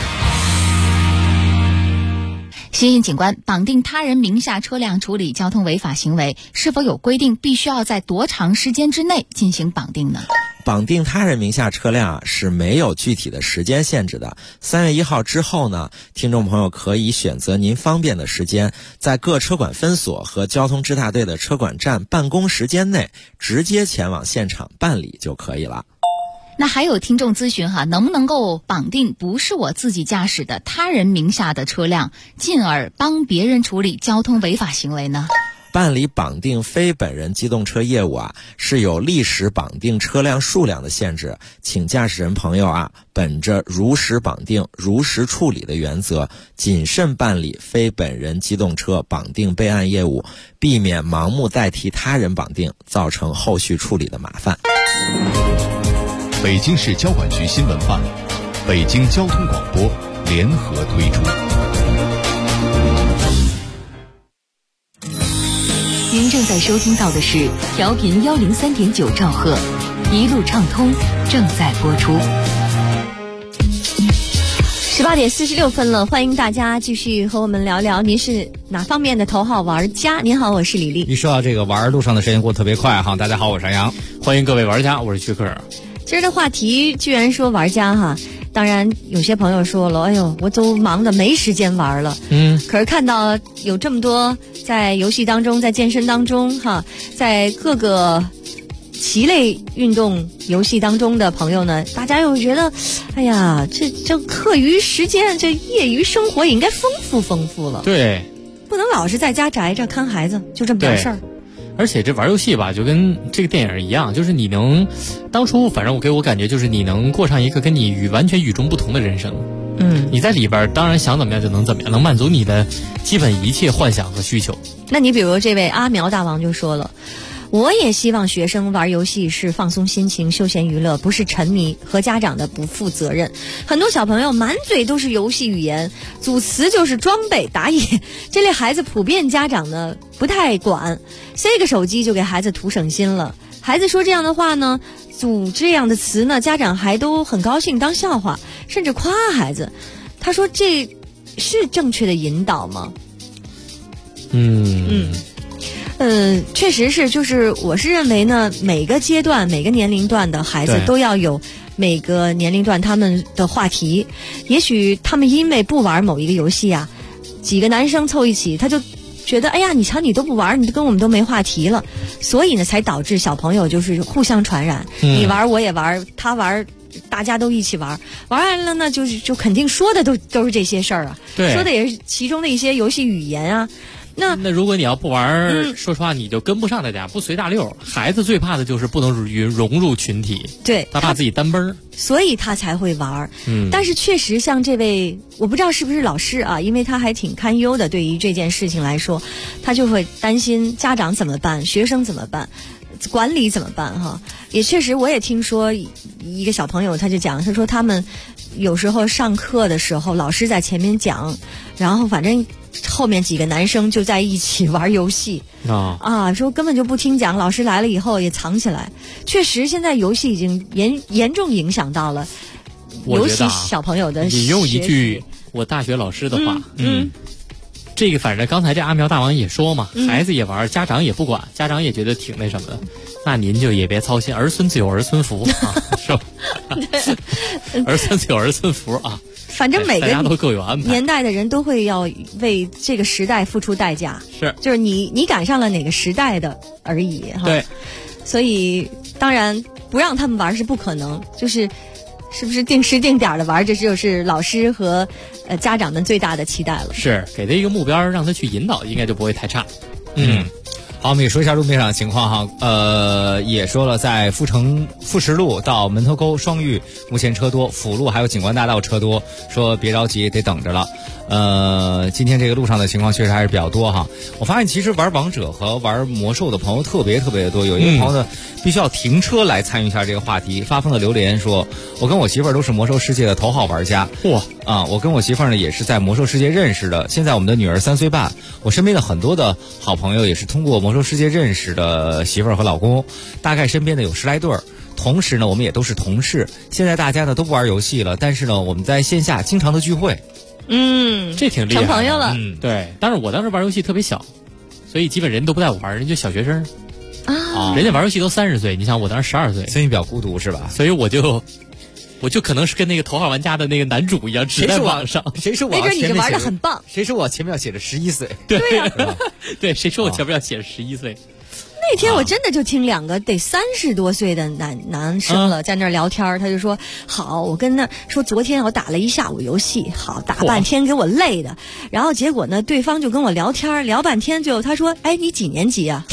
新兴景观绑定他人名下车辆处理交通违法行为，是否有规定必须要在多长时间之内进行绑定呢？ 绑定他人名下车辆是没有具体的时间限制的。3月1号之后呢，听众朋友可以选择您方便的时间，在各车管分所和交通支大队的车管站办公时间内，直接前往现场办理就可以了。 那还有听众咨询能不能够绑定不是我自己驾驶的他人名下的车辆，进而帮别人处理交通违法行为呢？ 办理绑定非本人机动车业务是有历史绑定车辆数量的限制，请驾驶人朋友本着如实绑定如实处理的原则，谨慎办理非本人机动车绑定备案业务，避免盲目代替他人绑定，造成后续处理的麻烦。 北京市交管局新闻办、北京交通广播联合推出。 您正在收听到的是调频103.9兆赫，一路畅通正在播出。 18点46分了，欢迎大家继续和我们聊聊，您是哪方面的头号玩家？您好，我是李丽。 一说到这个玩路上的时间过得特别快哈，大家好，我是杨洋， 欢迎各位玩家，我是徐克。 今儿的话题居然说玩家当然有些朋友说了，哎呦，我都忙得没时间玩了。可是看到有这么多在游戏当中，在健身当中在各个棋类运动游戏当中的朋友呢，大家又觉得，哎呀，这课余时间，这业余生活也应该丰富了。 对， 不能老是在家宅着看孩子，就这么点事儿。 而且这玩游戏吧，就跟这个电影一样，就是你能，当初反正给我感觉就是你能过上一个跟你完全与众不同的人生。你在里边当然想怎么样就能怎么样，能满足你的基本一切幻想和需求。 那你比如这位阿苗大王就说了，我也希望学生玩游戏是放松心情、休闲娱乐，不是沉迷和家长的不负责任。很多小朋友满嘴都是游戏语言，组词就是装备打野，这类孩子普遍家长呢不太管，塞个手机就给孩子图省心了。孩子说这样的话呢，组这样的词呢，家长还都很高兴当笑话，甚至夸孩子。他说这是正确的引导吗？确实是，就是我是认为呢，每个阶段每个年龄段的孩子都要有每个年龄段他们的话题。也许他们因为不玩某一个游戏几个男生凑一起，他就觉得哎呀，你瞧你都不玩，你跟我们都没话题了，所以呢才导致小朋友就是互相传染，你玩我也玩，他玩。大家都一起玩完了呢，就肯定说的都是这些事儿啊， 对， 说的也是其中的一些游戏语言啊。那如果你要不玩，说实话你就跟不上大家，不随大溜。孩子最怕的就是不能融入群体， 对， 他怕自己单奔儿， 所以他才会玩。但是确实像这位，我不知道是不是老师啊，因为他还挺堪忧的，对于这件事情来说，他就会担心家长怎么办，学生怎么办。管理怎么办哈？也确实，我也听说一个小朋友，他就讲，他说他们有时候上课的时候，老师在前面讲，然后反正后面几个男生就在一起玩游戏说根本就不听讲，老师来了以后也藏起来。确实，现在游戏已经严重影响到了，尤其小朋友的引用一句我大学老师的话，这个反正刚才这阿苗大王也说嘛，孩子也玩，家长也不管，家长也觉得挺那什么的，那您就也别操心，儿孙自有儿孙福啊，是吧？儿孙自有儿孙福啊。 反正每个大家都各有安排， 年代的人都会要为这个时代付出代价，就是你赶上了哪个时代的而已哈。 对， 所以当然不让他们玩是不可能，是不是定时定点的玩，这就是老师和家长们最大的期待了。 是给他一个目标，让他去引导，应该就不会太差。 好，我们也说一下路面上的情况哈。也说了，在富石路到门头沟双玉目前车多，辅路还有景观大道车多，说别着急，得等着了。今天这个路上的情况确实还是比较多哈。我发现其实玩王者和玩魔兽的朋友特别的多，有一个朋友呢必须要停车来参与一下这个话题，发疯的留言说，我跟我媳妇儿都是魔兽世界的头号玩家。我跟我媳妇儿呢也是在魔兽世界认识的，现在我们的女儿3岁半，我身边的很多的好朋友也是通过魔兽世界认识的媳妇儿和老公，大概身边的有10来对儿。同时呢，我们也都是同事。现在大家呢都不玩游戏了，但是呢，我们在线下经常的聚会。 这挺厉害的， 成朋友了。 对。但是我当时玩游戏特别小，所以基本人都不带我玩，人就小学生人家玩游戏都30岁，你想我当时12岁， 所以你比较孤独是吧？ 所以我就可能是跟那个头号玩家的那个男主一样，只在网上。 谁说我没准你就玩得很棒？ 谁说我前面要写着11岁？ 对呀，对，谁说我前面要写着11岁？ 那天我真的就听2个得30多岁的男生了，在那儿聊天，他就说好，我跟那说昨天我打了一下午游戏，好打半天给我累的，然后结果呢，对方就跟我聊天，聊半天就他说，哎，你几年级啊？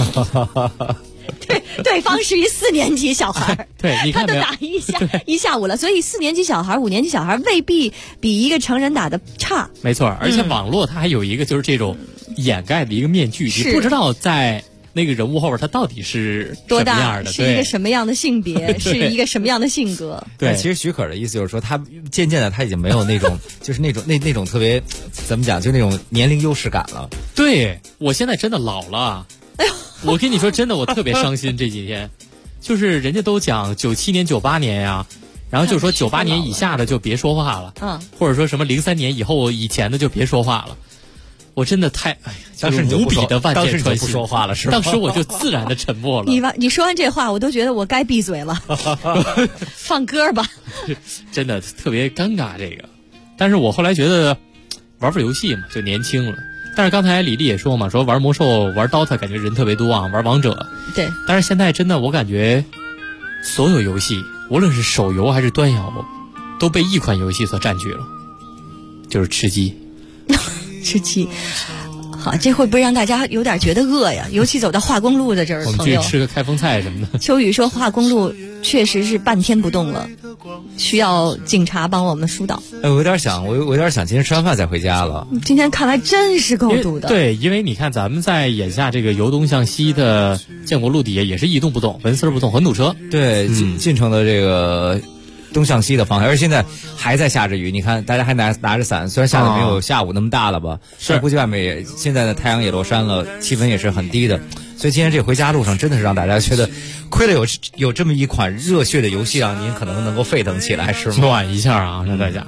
对方是一4年级小孩， 对，你看他都打一下午了，所以4年级小孩、5年级小孩未必比一个成人打的差。 没错，而且网络它还有一个就是这种掩盖的一个面具，你不知道在那个人物后边他到底是多大什么样的， 是一个什么样的性别，是一个什么样的性格。 对，其实许可的意思就是说，他渐渐的他已经没有那种就是那种特别怎么讲，就那种年龄优势感了。 对，我现在真的老了。我跟你说真的，我特别伤心这几天，就是人家都讲97年、98年呀，然后就说98年以下的就别说话了，或者说什么03年以前的就别说话了。我真的太当时无比的万箭穿心， 不说话了是吧？ 当时我就自然的沉默了。 你说完这话，我都觉得我该闭嘴了，放歌吧。 真的特别尴尬这个，但是我后来觉得玩游戏嘛，就年轻了。但是刚才李丽也说嘛，说玩魔兽、玩 DOTA 感觉人特别多啊，玩王者。 对。 但是现在真的，我感觉所有游戏，无论是手游还是端游，都被一款游戏所占据了，就是吃鸡。 吃鸡。好，这会不会让大家有点觉得饿呀？尤其走到化工路的这儿， 我们去吃个开封菜什么的。 秋雨说，化工路确实是半天不动了，需要警察帮我们疏导。 我有点想今天吃完饭再回家了。 今天看来真是够堵的。 对，因为你看咱们在眼下这个由东向西的建国路底下也是一动不动，纹丝不动，很堵车。 对，进城的这个东向西的方向，而且现在还在下着雨。你看，大家还拿着伞，虽然下的没有下午那么大了吧，是估计外面也现在的太阳也落山了，气温也是很低的。所以今天这回家路上真的是让大家觉得，亏了有这么一款热血的游戏，让您可能够沸腾起来，是吗？ 暖一下啊，让大家。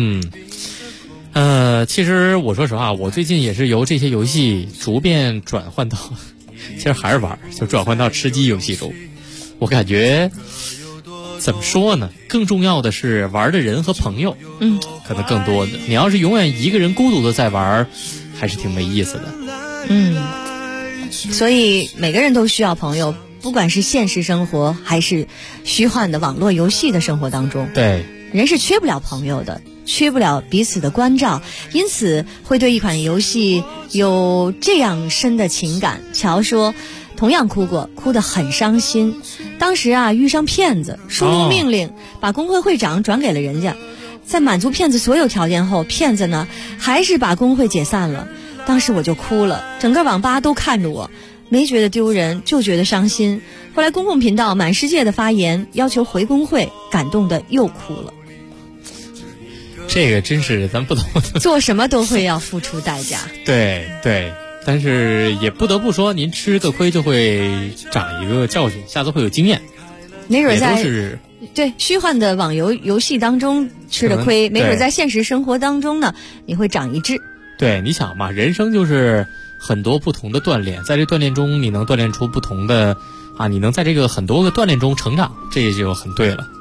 其实我说实话，我最近也是由这些游戏逐渐转换到，其实还是玩，就转换到吃鸡游戏中。我感觉怎么说呢？更重要的是玩的人和朋友，可能更多的。你要是永远一个人孤独的在玩，还是挺没意思的。 所以每个人都需要朋友，不管是现实生活还是虚幻的网络游戏的生活当中， 对， 人是缺不了朋友的，缺不了彼此的关照，因此会对一款游戏有这样深的情感。乔说同样哭过，哭得很伤心。当时啊遇上骗子，输入命令把工会会长转给了人家，在满足骗子所有条件后，骗子呢还是把工会解散了。当时我就哭了，整个网吧都看着我，没觉得丢人，就觉得伤心。后来公共频道满世界的发言要求回工会，感动的又哭了。 这个真是咱不懂， 做什么都会要付出代价。 对对，但是也不得不说，您吃个亏就会长一个教训，下次会有经验。 没准在是对虚幻的网游戏当中吃了亏，没准在现实生活当中呢，你会长一智。 对，你想嘛，人生就是很多不同的锻炼，在这锻炼中你能锻炼出不同的你能在这个很多个锻炼中成长，这也就很对了。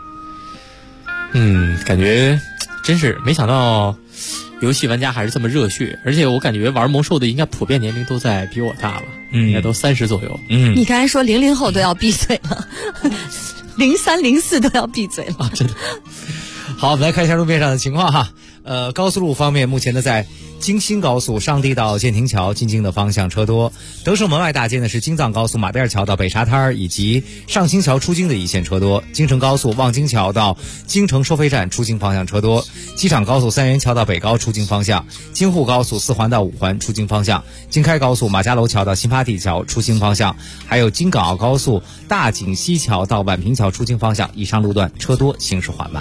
感觉真是没想到游戏玩家还是这么热血，而且我感觉玩魔兽的应该普遍年龄都在比我大了，应该都30左右。 你刚才说00后都要闭嘴了03、04都要闭嘴了真的。 好，我们来看一下路面上的情况哈。高速路方面，目前呢在京新高速上地到建亭桥进京的方向车多，德胜门外大街呢是京藏高速马甸桥到北沙滩以及上清桥出京的一线车多，京承高速望京桥到京承收费站出京方向车多，机场高速三元桥到北高出京方向，京沪高速4环到5环出京方向，京开高速马家楼桥到新发地桥出京方向，还有京港澳高速大井西桥到宛平桥出京方向，以上路段车多，行驶缓慢。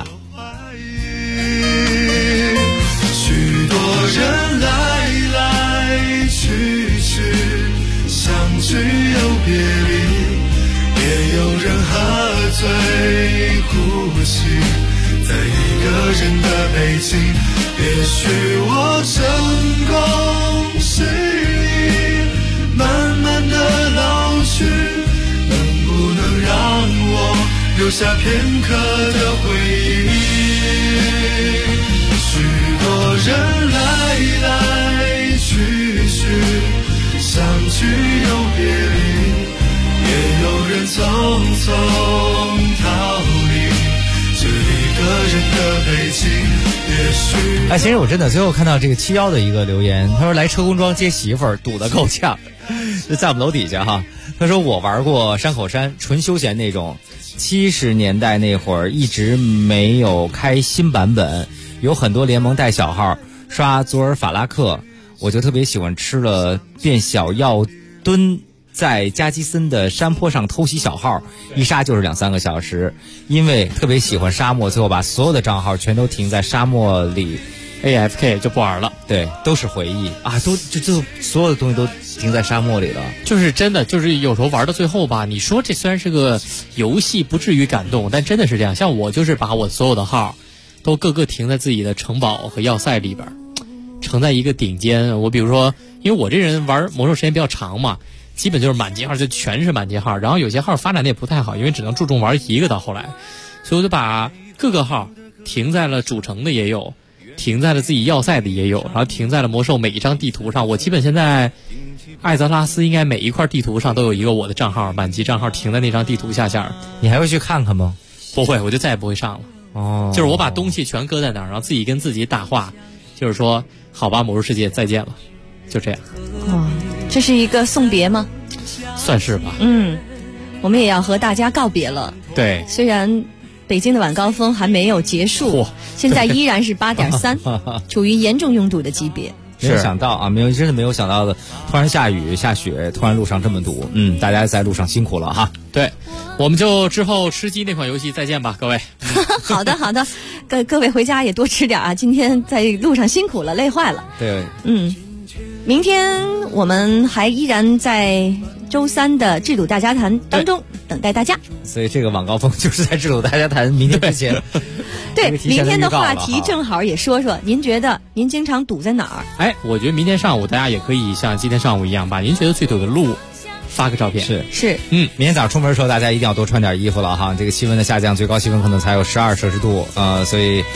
许多人来来去去，相聚又别离，也有人喝醉呼吸，在一个人的北京。也许我成功失意，慢慢的老去，能不能让我留下片刻的回忆？许多人来来去去，相聚又别离，也有人匆匆逃离这一个人的北京。也许其实我真的最后看到这个71的一个留言，他说来车公庄接媳妇儿堵得够呛，就在我们楼底下哈。他说我玩过山口山，纯休闲那种，70年代那会儿一直没有开新版本，有很多联盟带小号刷佐尔法拉克，我就特别喜欢吃了变小药蹲在加基森的山坡上偷袭小号，一杀就是2-3个小时，因为特别喜欢沙漠，最后把所有的账号全都停在沙漠里 AFK 就不玩了。 对，都是回忆啊，就所有的东西都停在沙漠里了。 就是真的，就是有时候玩到最后吧，你说这虽然是个游戏，不至于感动，但真的是这样。像我就是把我所有的号都各个停在自己的城堡和要塞里边，盛在一个顶尖。我比如说，因为我这人玩魔兽时间比较长嘛，基本就是满级号就全是满级号，然后有些号发展的也不太好，因为只能注重玩一个到后来，所以我就把各个号停在了主城的也有，停在了自己要塞的也有，然后停在了魔兽每一张地图上。我基本现在艾泽拉斯应该每一块地图上都有一个我的账号，满级账号停在那张地图下线。 你还会去看看吗？ 不会，我就再也不会上了。 哦， 就是我把东西全搁在那儿，然后自己跟自己打话，就是说好吧，魔兽世界再见了，就这样。 这是一个送别吗？ 算是吧。 我们也要和大家告别了。 对， 虽然北京的晚高峰还没有结束，现在依然是8.3，处于严重拥堵的级别。 没有想到啊，真的没有想到的，突然下雨下雪，突然路上这么堵。大家在路上辛苦了哈。 对，我们就之后吃鸡那款游戏再见吧，各位。 好的，各位回家也多吃点啊，今天在路上辛苦了，累坏了。 对， 明天我们还依然在周3的制度大家谈当中等待大家。 所以这个晚高峰就是在制度大家谈明天之前。 对，明天的话题正好也说说，您觉得您经常堵在哪儿？ 我觉得明天上午大家也可以像今天上午一样，把您觉得最堵的路发个照片。 是， 明天早上出门的时候，大家一定要多穿点衣服了哈。这个气温的下降，最高气温可能才有12摄氏度，所以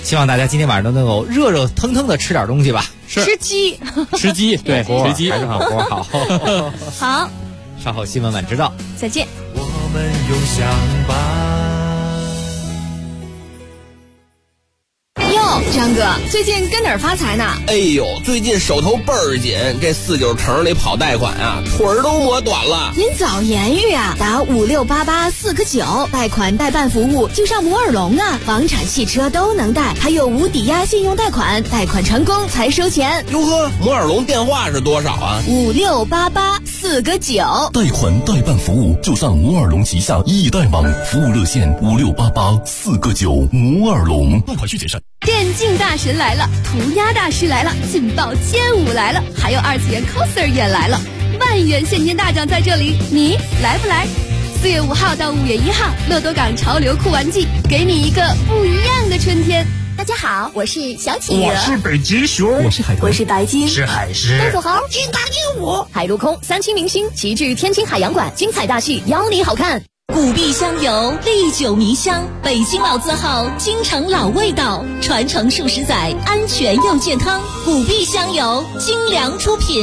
希望大家今天晚上都能够热热腾腾的吃点东西吧。 是吃鸡， 吃鸡，对，吃鸡还是火锅好。 好， 稍后新闻晚知道， 再见。 我们永相伴。 哟，张哥，最近跟哪儿发财呢？ 哎呦，最近手头倍儿紧，这49城里跑贷款啊，腿儿都磨短了。 您早言语啊，打5688 4个9，贷款代办服务就上摩尔龙啊，房产、汽车都能贷，还有无抵押信用贷款，贷款成功才收钱。 哟呵，摩尔龙电话是多少啊 ？5688 4个9， 贷款代办服务就上摩尔龙旗下易贷网，服务热线5688 4个9，摩尔龙。贷款需谨慎。 电竞大神来了，涂鸦大师来了，劲爆街舞来了，还有二次元 coser 也来了，万元现金大奖在这里，你来不来？4月5号到5月1号，乐多港潮流酷玩季，给你一个不一样的春天。 大家好，我是小企鹅， 我是北极熊， 我是海豚，我是白鲸， 是海狮， 丹土豪，金刚鹦鹉，海陆空3清明星齐聚天津海洋馆，精彩大戏邀你好看。 古碧香油，历久弥香，北京老字号，京城老味道，传承数十载，安全又健康。古碧香油，精良出品。